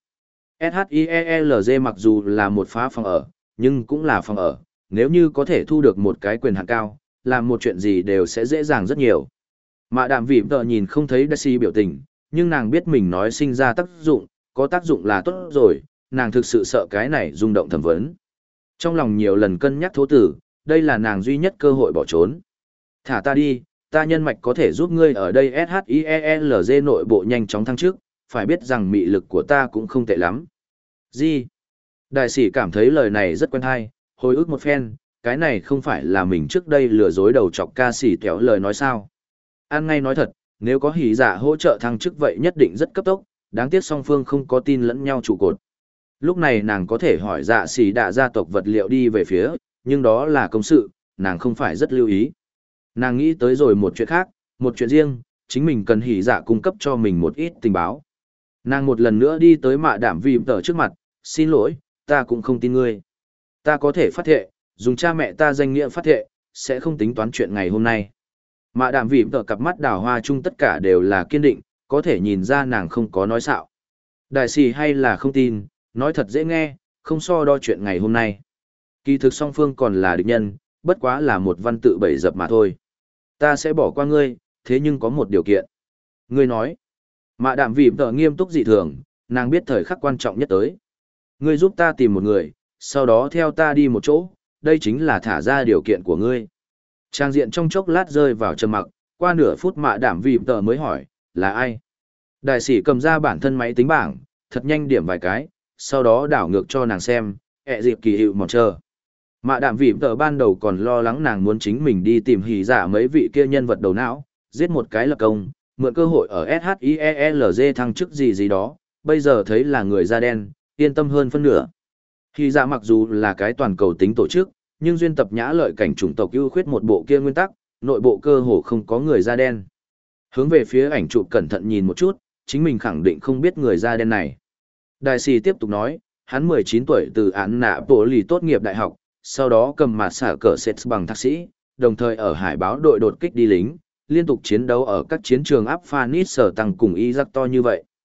SHIELG mặc dù là một phá phòng ở, nhưng cũng là phòng ở, nếu như có thể thu được một cái quyền hạn cao, làm một chuyện gì đều sẽ dễ dàng rất nhiều. Mạ đạm vỉm tờ nhìn không thấy đại sĩ biểu tình, nhưng nàng biết mình nói sinh ra tác dụng, có tác dụng là tốt rồi, nàng thực sự sợ cái này rung động thẩm vấn. Trong lòng nhiều lần cân nhắc thố tử, đây là nàng duy nhất cơ hội bỏ trốn. Thả ta đi, ta nhân mạch có thể giúp ngươi ở đây SHIELG nội bộ nhanh chóng thăng trước, phải biết rằng mị lực của ta cũng không tệ lắm. Gì? Đại sĩ cảm thấy lời này rất quen hay, hồi ức một phen, cái này không phải là mình trước đây lừa dối đầu chọc ca sĩ kéo lời nói sao. An ngay nói thật, nếu có hỉ giả hỗ trợ thăng chức vậy nhất định rất cấp tốc, đáng tiếc song phương không có tin lẫn nhau trụ cột. Lúc này nàng có thể hỏi dạ xỉ đạ gia tộc vật liệu đi về phía, nhưng đó là công sự, nàng không phải rất lưu ý. Nàng nghĩ tới rồi một chuyện khác, một chuyện riêng, chính mình cần hỉ dạ cung cấp cho mình một ít tình báo. Nàng một lần nữa đi tới mạ đạm vì tờ trước mặt, xin lỗi, ta cũng không tin ngươi. Ta có thể phát thệ, dùng cha mẹ ta danh nghĩa phát thệ, sẽ không tính toán chuyện ngày hôm nay. Mạ đạm vì tờ cặp mắt đào hoa chung tất cả đều là kiên định, có thể nhìn ra nàng không có nói xạo. Đại sĩ hay là không tin, nói thật dễ nghe, không so đo chuyện ngày hôm nay. Kỳ thực song phương còn là địch nhân, bất quá là một văn tự bậy dập mà thôi. Ta sẽ bỏ qua ngươi, thế nhưng có một điều kiện. Ngươi nói, mạ đạm vì tờ nghiêm túc dị thường, nàng biết thời khắc quan trọng nhất tới. Ngươi giúp ta tìm một người, sau đó theo ta đi một chỗ, đây chính là thả ra điều kiện của ngươi. Trang diện trong chốc lát rơi vào trầm mặc, qua nửa phút mạ đạm vì tờ mới hỏi, là ai? Đại sĩ cầm ra bản thân máy tính bảng, thật nhanh điểm vài cái, sau đó đảo ngược cho nàng xem, ẹ dịp kỳ hiệu mòn chờ. Mạ đạm vì tờ ban đầu còn lo lắng nàng muốn chính mình đi tìm hỉ giả mấy vị kia nhân vật đầu não, giết một cái lập công, mượn cơ hội ở SHIELG thăng chức gì gì đó, bây giờ thấy là người da đen, yên tâm hơn phân nửa. Hỉ giả mặc dù là cái toàn cầu tính tổ chức, nhưng duyên tập nhã lợi cảnh chủng tộc ưu khuyết một bộ kia nguyên tắc, nội bộ cơ hồ không có người da đen. Hướng về phía ảnh chụp cẩn thận nhìn một chút, chính mình khẳng định không biết người da đen này. Đại sĩ tiếp tục nói, hắn mười chín tuổi từ án nạ bộ lì tốt nghiệp đại học, sau đó cầm mặt xả cờ sét bằng thạc sĩ, đồng thời ở hải báo đội đột kích đi lính, liên tục chiến đấu ở các chiến trường áp Phanis sở tăng cùng y giặc to như vậy.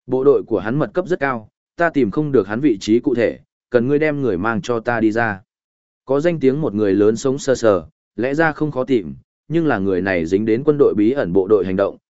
Bộ đội của hắn mật cấp rất cao, ta tìm không được hắn vị trí cụ thể, cần ngươi đem người mang cho ta đi ra. Có danh tiếng một người lớn sống sơ sờ, lẽ ra không khó tìm, nhưng là người này dính đến quân đội bí ẩn bộ đội hành động,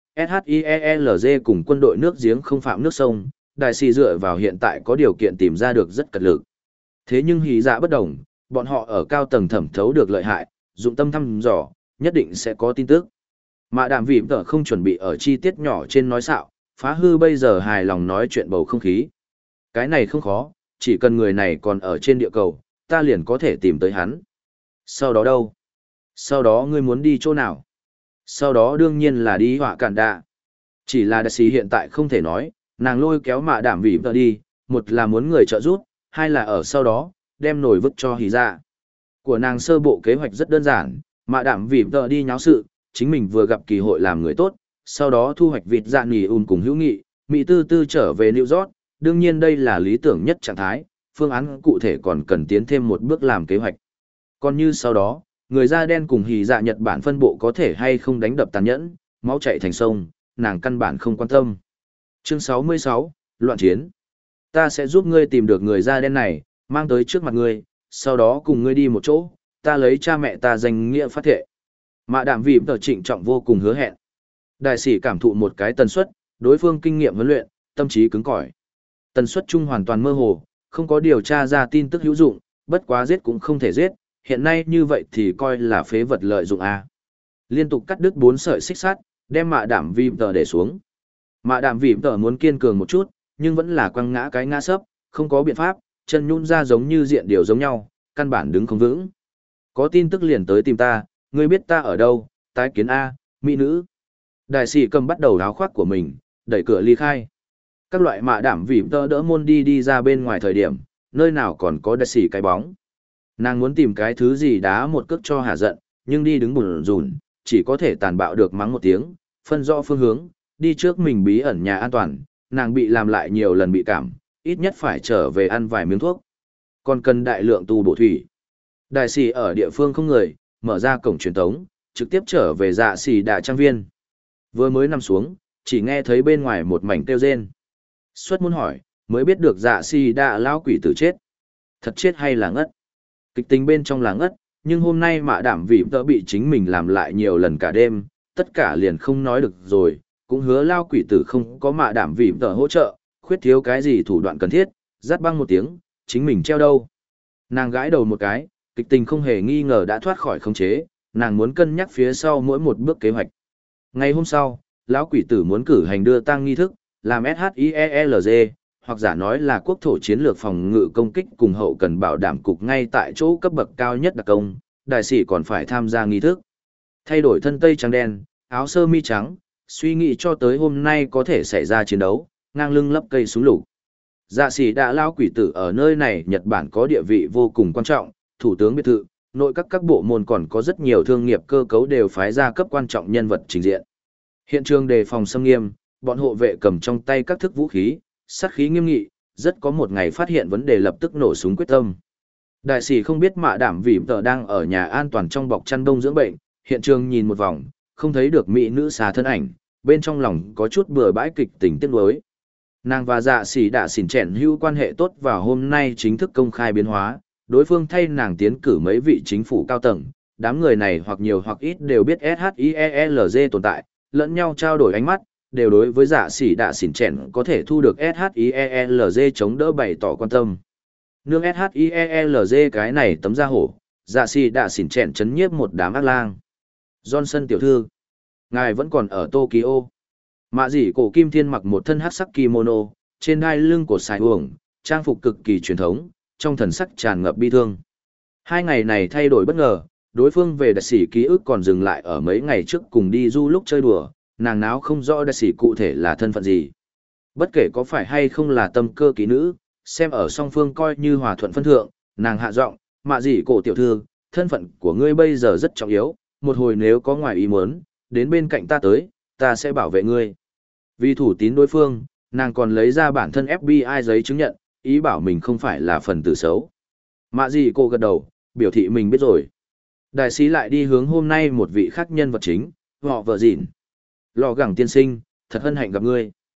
SHIELZ cùng quân đội nước giếng không phạm nước sông, đại sĩ dựa vào hiện tại có điều kiện tìm ra được rất cật lực. Thế nhưng hí dạ bất đồng, bọn họ ở cao tầng thẩm thấu được lợi hại, dụng tâm thăm dò, nhất định sẽ có tin tức. Mạ đàm vì tờ không chuẩn bị ở chi tiết nhỏ trên nói xạo, phá hư bây giờ hài lòng nói chuyện bầu không khí. Cái này không khó, chỉ cần người này còn ở trên địa cầu, ta liền có thể tìm tới hắn. Sau đó đâu? Sau đó ngươi muốn đi chỗ nào? Sau đó đương nhiên là đi họa cản đạ. Chỉ là đại sĩ hiện tại không thể nói, nàng lôi kéo mạ đảm vì tờ đi, một là muốn người trợ giúp, hai là ở sau đó, đem nổi vứt cho hí dạ. Của nàng sơ bộ kế hoạch rất đơn giản, mạ đảm vì tờ đi nháo sự, chính mình vừa gặp kỳ hội làm người tốt, sau đó thu hoạch vịt dạ nỉ ùn cùng hữu nghị, Mỹ tư tư trở về New York, đương nhiên đây là lý tưởng nhất trạng thái, phương án cụ thể còn cần tiến thêm một bước làm kế hoạch. Còn như sau đó, người da đen cùng hỉ dạ Nhật Bản phân bộ có thể hay không đánh đập tàn nhẫn, máu chảy thành sông, nàng căn bản không quan tâm. Chương sáu mươi sáu, Loạn chiến. Ta sẽ giúp ngươi tìm được người da đen này, mang tới trước mặt ngươi, sau đó cùng ngươi đi một chỗ, ta lấy cha mẹ ta danh nghĩa phát thệ. Mạ đạm vì tờ trịnh trọng vô cùng hứa hẹn. Đại sĩ cảm thụ một cái tần suất, đối phương kinh nghiệm huấn luyện, tâm trí cứng cỏi. Tần suất chung hoàn toàn mơ hồ, không có điều tra ra tin tức hữu dụng, bất quá giết cũng không thể giết, hiện nay như vậy thì coi là phế vật lợi dụng a. Liên tục cắt đứt bốn sợi xích sắt, đem mạ đạm vì tờ để xuống. Mạ đạm vì tờ muốn kiên cường một chút, nhưng vẫn là quăng ngã cái ngã sấp, không có biện pháp, chân nhún ra giống như diện điều giống nhau, căn bản đứng không vững. Có tin tức liền tới tìm ta, ngươi biết ta ở đâu, tái kiến A, mỹ nữ. Đại sĩ cầm bắt đầu áo khoác của mình, đẩy cửa ly khai. Các loại mạ đảm vì tơ đỡ môn đi đi ra bên ngoài thời điểm, nơi nào còn có đại sĩ cái bóng. Nàng muốn tìm cái thứ gì đá một cước cho hả giận, nhưng đi đứng bùn rùn, chỉ có thể tàn bạo được mắng một tiếng, phân rõ phương hướng, đi trước mình bí ẩn nhà an toàn, nàng bị làm lại nhiều lần bị cảm, ít nhất phải trở về ăn vài miếng thuốc. Còn cần đại lượng tu bổ thủy. Đại sĩ ở địa phương không người, mở ra cổng truyền tống, trực tiếp trở về dạ xì đạ trang viên. Vừa mới nằm xuống, chỉ nghe thấy bên ngoài một mảnh kêu rên. Xuất muốn hỏi, mới biết được dạ xì đạ lão quỷ tử chết. Thật chết hay là ngất? Kịch tính bên trong là ngất, nhưng hôm nay mạ đảm vì tớ bị chính mình làm lại nhiều lần cả đêm, tất cả liền không nói được rồi, cũng hứa lao quỷ tử không có mạ đảm vì tớ hỗ trợ, khuyết thiếu cái gì thủ đoạn cần thiết, rát băng một tiếng, chính mình treo đâu. Nàng gãi đầu một cái, kịch tình không hề nghi ngờ đã thoát khỏi khống chế, nàng muốn cân nhắc phía sau mỗi một bước kế hoạch. Ngày hôm sau, lão quỷ tử muốn cử hành đưa tang nghi thức, làm SHIELZ, hoặc giả nói là quốc thổ chiến lược phòng ngự công kích cùng hậu cần bảo đảm cục ngay tại chỗ cấp bậc cao nhất đặc công, đại sĩ còn phải tham gia nghi thức. Thay đổi thân tây trắng đen, áo sơ mi trắng, suy nghĩ cho tới hôm nay có thể xảy ra chiến đấu, ngang lưng lấp cây súng lục. Dạ sĩ đã lao quỷ tử ở nơi này Nhật Bản có địa vị vô cùng quan trọng, thủ tướng biệt thự, nội các các bộ môn còn có rất nhiều thương nghiệp cơ cấu đều phái ra cấp quan trọng nhân vật trình diện. Hiện trường đề phòng xâm nghiêm, bọn hộ vệ cầm trong tay các thức vũ khí, sát khí nghiêm nghị, rất có một ngày phát hiện vấn đề lập tức nổ súng quyết tâm. Đại sĩ không biết mạ đảm vì tờ đang ở nhà an toàn trong bọc chăn đông dưỡng bệnh, hiện trường nhìn một vòng, không thấy được mỹ nữ xà thân ảnh, bên trong lòng có chút bừa bãi kịch tình tiếc nuối. Nàng và dạ sĩ đã xỉn chèn hưu quan hệ tốt vào hôm nay chính thức công khai biến hóa, đối phương thay nàng tiến cử mấy vị chính phủ cao tầng, đám người này hoặc nhiều hoặc ít đều biết SHIELZ tồn tại, lẫn nhau trao đổi ánh mắt, đều đối với dạ sĩ đã xỉn chèn có thể thu được SHIELZ chống đỡ bày tỏ quan tâm. Nương SHIELZ cái này tấm da hổ, dạ sĩ đã xỉn chèn chấn nhiếp một đám ác lang. Johnson tiểu thư, ngài vẫn còn ở Tokyo. Mạ dĩ cổ kim thiên mặc một thân hắc sắc kimono, trên đai lưng của sài uổng, trang phục cực kỳ truyền thống, trong thần sắc tràn ngập bi thương. Hai ngày này thay đổi bất ngờ, đối phương về đại sĩ ký ức còn dừng lại ở mấy ngày trước cùng đi du lúc chơi đùa, nàng náo không rõ đại sĩ cụ thể là thân phận gì. Bất kể có phải hay không là tâm cơ ký nữ, xem ở song phương coi như hòa thuận phân thượng, nàng hạ giọng, mạ dĩ cổ tiểu thư, thân phận của ngươi bây giờ rất trọng yếu, một hồi nếu có ngoài ý muốn, đến bên cạnh ta tới, ta sẽ bảo vệ ngươi. Vì thủ tín đối phương, nàng còn lấy ra bản thân ép bi ai giấy chứng nhận, ý bảo mình không phải là phần tử xấu. Mạ gì cô gật đầu, biểu thị mình biết rồi. Đại sĩ lại đi hướng hôm nay một vị khác nhân vật chính, họ vợ dịn. Lò gẳng tiên sinh, thật hân hạnh gặp ngươi.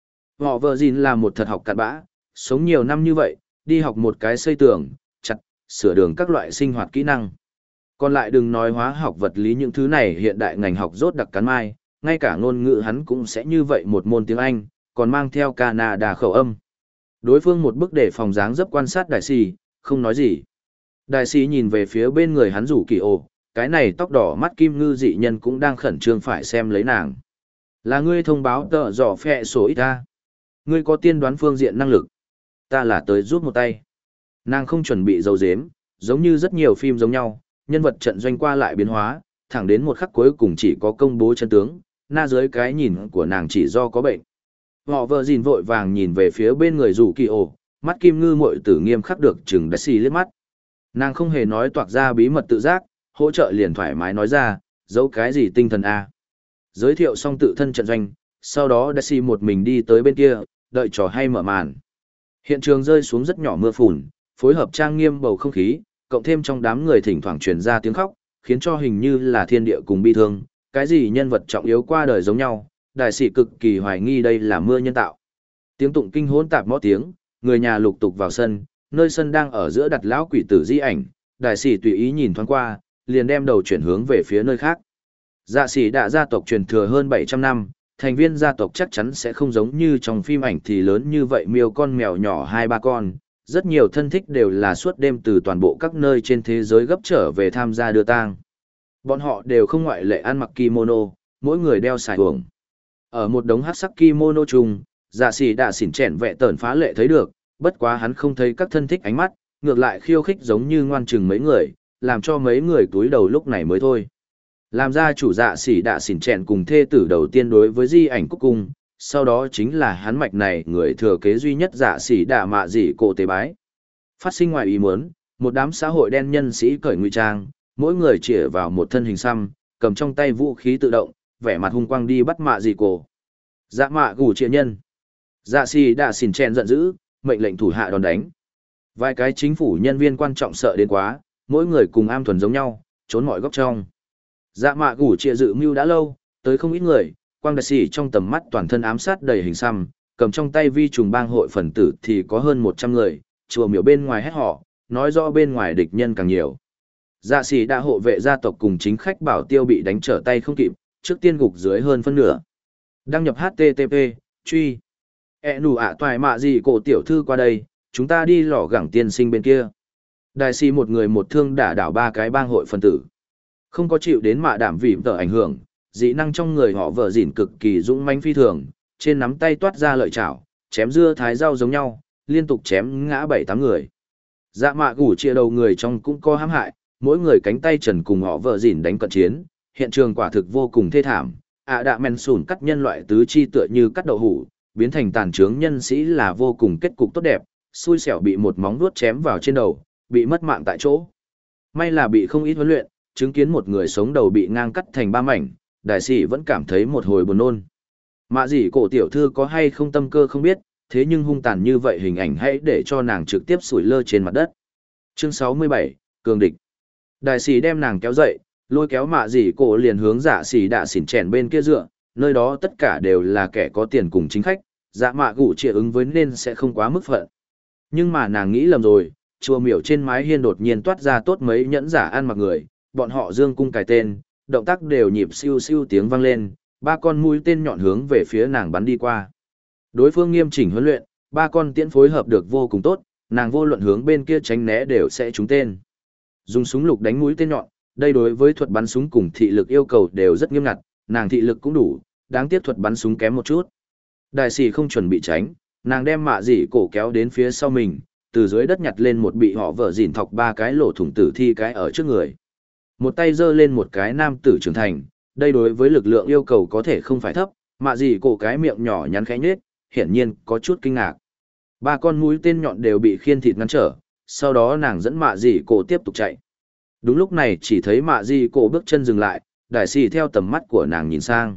Họ vợ gìn là một thật học cặn bã, sống nhiều năm như vậy, đi học một cái xây tường, chặt, sửa đường các loại sinh hoạt kỹ năng. Còn lại đừng nói hóa học vật lý những thứ này hiện đại ngành học rốt đặc cắn mai, ngay cả ngôn ngữ hắn cũng sẽ như vậy một môn tiếng Anh, còn mang theo Canada khẩu âm. Đối phương một bức để phòng dáng dấp quan sát đại sĩ, không nói gì. Đại sĩ nhìn về phía bên người hắn rủ kỳ ồ, cái này tóc đỏ mắt kim ngư dị nhân cũng đang khẩn trương phải xem lấy nàng. Là ngươi thông báo tợ dò phẹ số ít ta. Ngươi có tiên đoán phương diện năng lực. Ta là tới giúp một tay. Nàng không chuẩn bị dầu dếm, giống như rất nhiều phim giống nhau, nhân vật trận doanh qua lại biến hóa, thẳng đến một khắc cuối cùng chỉ có công bố chân tướng, na dưới cái nhìn của nàng chỉ do có bệnh. Họ vợ gìn vội vàng nhìn về phía bên người rủ kỳ ồ, mắt kim ngư muội tử nghiêm khắc được chừng đã xì liếc mắt. Nàng không hề nói toạc ra bí mật tự giác, hỗ trợ liền thoải mái nói ra, giấu cái gì tinh thần a. Giới thiệu xong tự thân trận doanh, sau đó đã xì một mình đi tới bên kia, đợi trò hay mở màn. Hiện trường rơi xuống rất nhỏ mưa phùn, phối hợp trang nghiêm bầu không khí, cộng thêm trong đám người thỉnh thoảng truyền ra tiếng khóc, khiến cho hình như là thiên địa cùng bi thương, cái gì nhân vật trọng yếu qua đời giống nhau, đại sĩ cực kỳ hoài nghi đây là mưa nhân tạo. Tiếng tụng kinh hỗn tạp mõ tiếng, người nhà lục tục vào sân, nơi sân đang ở giữa đặt lão quỷ tử di ảnh, đại sĩ tùy ý nhìn thoáng qua, liền đem đầu chuyển hướng về phía nơi khác. Dạ sĩ đã gia tộc truyền thừa hơn bảy trăm năm, thành viên gia tộc chắc chắn sẽ không giống như trong phim ảnh thì lớn như vậy miêu con mèo nhỏ hai ba con. Rất nhiều thân thích đều là suốt đêm từ toàn bộ các nơi trên thế giới gấp trở về tham gia đưa tang. Bọn họ đều không ngoại lệ ăn mặc kimono, mỗi người đeo xài huồng. Ở một đống hắc sắc kimono chung, dạ sĩ đã xỉn chèn vẹ tởn phá lệ thấy được, bất quá hắn không thấy các thân thích ánh mắt, ngược lại khiêu khích giống như ngoan chừng mấy người, làm cho mấy người túi đầu lúc này mới thôi. Làm ra chủ dạ sĩ đã xỉn chèn cùng thê tử đầu tiên đối với di ảnh cúc cung, sau đó chính là hắn mạch này người thừa kế duy nhất dạ sĩ đạ mạ dị cổ tế bái. Phát sinh ngoài ý muốn, một đám xã hội đen nhân sĩ cởi ngụy trang, mỗi người chĩa vào một thân hình xăm, cầm trong tay vũ khí tự động, vẻ mặt hung quang đi bắt mạ dị cổ. Dạ mạ gù trịa nhân. Dạ sĩ đạ xỉn chèn giận dữ, mệnh lệnh thủ hạ đòn đánh. Vài cái chính phủ nhân viên quan trọng sợ đến quá, mỗi người cùng am thuần giống nhau, trốn mọi góc trong. Dạ mạ gù trịa dự mưu đã lâu, tới không ít người. Quang đại sĩ trong tầm mắt toàn thân ám sát đầy hình xăm, cầm trong tay vi trùng bang hội phần tử thì có hơn một trăm người, chùa miểu bên ngoài hét họ, nói rõ bên ngoài địch nhân càng nhiều. Dạ sĩ đã hộ vệ gia tộc cùng chính khách bảo tiêu bị đánh trở tay không kịp, trước tiên gục dưới hơn phân nửa. Đăng nhập hát tê tê pê, truy. E nụ ạ toài mạ gì cổ tiểu thư qua đây, chúng ta đi lò gẳng tiên sinh bên kia. Đại sĩ một người một thương đả đảo ba cái bang hội phần tử. Không có chịu đến mạ đảm vì tờ ảnh hưởng. Dị năng trong người họ vợ dỉn cực kỳ dũng mãnh phi thường, trên nắm tay toát ra lợi chảo, chém dưa thái rau giống nhau, liên tục chém ngã bảy tám người. Dạ mạ gủ chia đầu người trong cũng có hãm hại, mỗi người cánh tay trần cùng họ vợ dỉn đánh cận chiến, hiện trường quả thực vô cùng thê thảm. ạ đạ men sùn cắt nhân loại tứ chi tựa như cắt đậu hủ, biến thành tàn trướng nhân sĩ là vô cùng kết cục tốt đẹp, xui xẻo bị một móng vuốt chém vào trên đầu, bị mất mạng tại chỗ. May là bị không ít huấn luyện, chứng kiến một người sống đầu bị ngang cắt thành ba mảnh. Đại sĩ vẫn cảm thấy một hồi buồn nôn. Mạ dị cổ tiểu thư có hay không tâm cơ không biết, thế nhưng hung tàn như vậy hình ảnh hãy để cho nàng trực tiếp sủi lơ trên mặt đất. Chương sáu mươi bảy, Cường địch. Đại sĩ đem nàng kéo dậy, lôi kéo mạ dị cổ liền hướng dạ sĩ đạ xỉn chèn bên kia dựa, nơi đó tất cả đều là kẻ có tiền cùng chính khách, dạ mạ gụ trịa ứng với nên sẽ không quá mức phận. Nhưng mà nàng nghĩ lầm rồi, chùa miểu trên mái hiên đột nhiên toát ra tốt mấy nhẫn giả ăn mặc người, bọn họ dương cung cài tên, động tác đều nhịp siêu siêu tiếng vang lên, ba con mũi tên nhọn hướng về phía nàng bắn đi qua. Đối phương nghiêm chỉnh huấn luyện, ba con tiễn phối hợp được vô cùng tốt, nàng vô luận hướng bên kia tránh né đều sẽ trúng tên. Dùng súng lục đánh mũi tên nhọn, đây đối với thuật bắn súng cùng thị lực yêu cầu đều rất nghiêm ngặt, nàng thị lực cũng đủ, đáng tiếc thuật bắn súng kém một chút. Đại sĩ không chuẩn bị tránh, nàng đem mạ dị cổ kéo đến phía sau mình, từ dưới đất nhặt lên một bị họ vợ dỉn thọc ba cái lỗ thủng tử thi cái ở trước người. Một tay giơ lên một cái nam tử trưởng thành, đây đối với lực lượng yêu cầu có thể không phải thấp, mạ dị cổ cái miệng nhỏ nhắn khẽ nhếch, hiển nhiên có chút kinh ngạc. Ba con mũi tên nhọn đều bị khiên thịt ngăn trở, sau đó nàng dẫn mạ dị cổ tiếp tục chạy. Đúng lúc này chỉ thấy mạ dị cổ bước chân dừng lại, đại sĩ theo tầm mắt của nàng nhìn sang.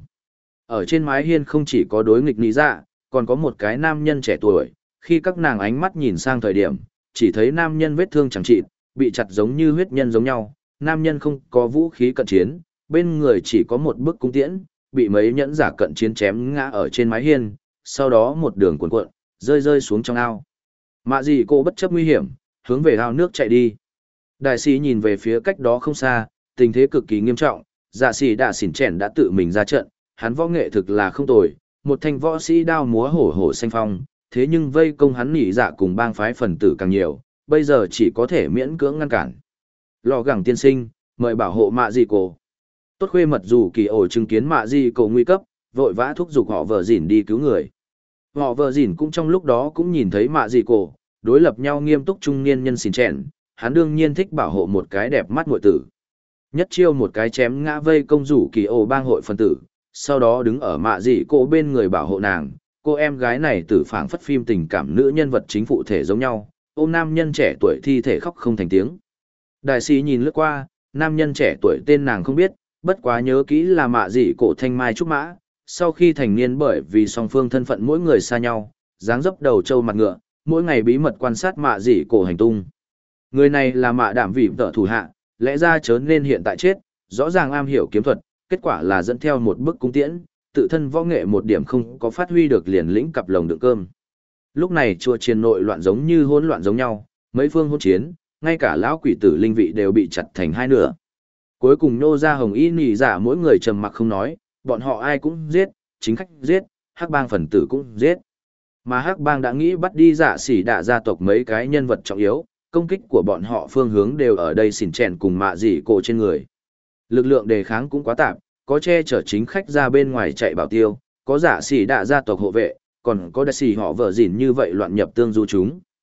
Ở trên mái hiên không chỉ có đối nghịch lý dạ, còn có một cái nam nhân trẻ tuổi, khi các nàng ánh mắt nhìn sang thời điểm, chỉ thấy nam nhân vết thương chẳng trị, bị chặt giống như huyết nhân giống nhau, nam nhân không có vũ khí cận chiến, bên người chỉ có một bức cung tiễn, bị mấy nhẫn giả cận chiến chém ngã ở trên mái hiên, sau đó một đường cuộn cuộn, rơi rơi xuống trong ao. Mạ dị cổ bất chấp nguy hiểm, hướng về ao nước chạy đi. Đại sĩ nhìn về phía cách đó không xa, tình thế cực kỳ nghiêm trọng, dạ sĩ đã xỉn chèn đã tự mình ra trận, hắn võ nghệ thực là không tồi, một thanh võ sĩ đao múa hổ hổ xanh phong, thế nhưng vây công hắn nỉ dạ cùng bang phái phần tử càng nhiều, bây giờ chỉ có thể miễn cưỡng ngăn cản. Lò gẳng tiên sinh, mời bảo hộ mạ dị cổ. Tốt khuê mật dù kỳ ổ chứng kiến mạ dị cổ nguy cấp, vội vã thúc giục họ vợ dỉn đi cứu người. Họ vợ dỉn cũng trong lúc đó cũng nhìn thấy mạ dị cổ, đối lập nhau nghiêm túc trung niên nhân xỉn chèn, hắn đương nhiên thích bảo hộ một cái đẹp mắt muội tử. Nhất chiêu một cái chém ngã vây công rủ kỳ ổ bang hội phân tử, sau đó đứng ở mạ dị cổ bên người bảo hộ nàng. Cô em gái này tử phảng phất phim tình cảm nữ nhân vật chính phụ thể giống nhau, ôm nam nhân trẻ tuổi thi thể khóc không thành tiếng. Đại sĩ nhìn lướt qua, nam nhân trẻ tuổi tên nàng không biết, bất quá nhớ kỹ là mạ dị cổ thanh mai trúc mã, sau khi thành niên bởi vì song phương thân phận mỗi người xa nhau, dáng dấp đầu trâu mặt ngựa, mỗi ngày bí mật quan sát mạ dị cổ hành tung. Người này là mạ đảm vị tợ thủ hạ, lẽ ra chớ nên hiện tại chết, rõ ràng am hiểu kiếm thuật, kết quả là dẫn theo một bức cung tiễn, tự thân võ nghệ một điểm không có phát huy được liền lĩnh cặp lồng đựng cơm. Lúc này chùa chiền nội loạn giống như hỗn loạn giống nhau, mấy phương hỗn chiến, ngay cả lão quỷ tử linh vị đều bị chặt thành hai nửa. Cuối cùng nô ra hồng y nỉ giả mỗi người trầm mặc không nói, bọn họ ai cũng giết, chính khách giết, hắc bang phần tử cũng giết. Mà hắc bang đã nghĩ bắt đi giả xỉ đạ gia tộc mấy cái nhân vật trọng yếu, công kích của bọn họ phương hướng đều ở đây xỉn chèn cùng mạ dị cổ trên người. Lực lượng đề kháng cũng quá tạp, có che chở chính khách ra bên ngoài chạy bảo tiêu, có giả xỉ đạ gia tộc hộ vệ, còn có đại sĩ họ vợ dỉn như vậy loạn nhập tương du chúng.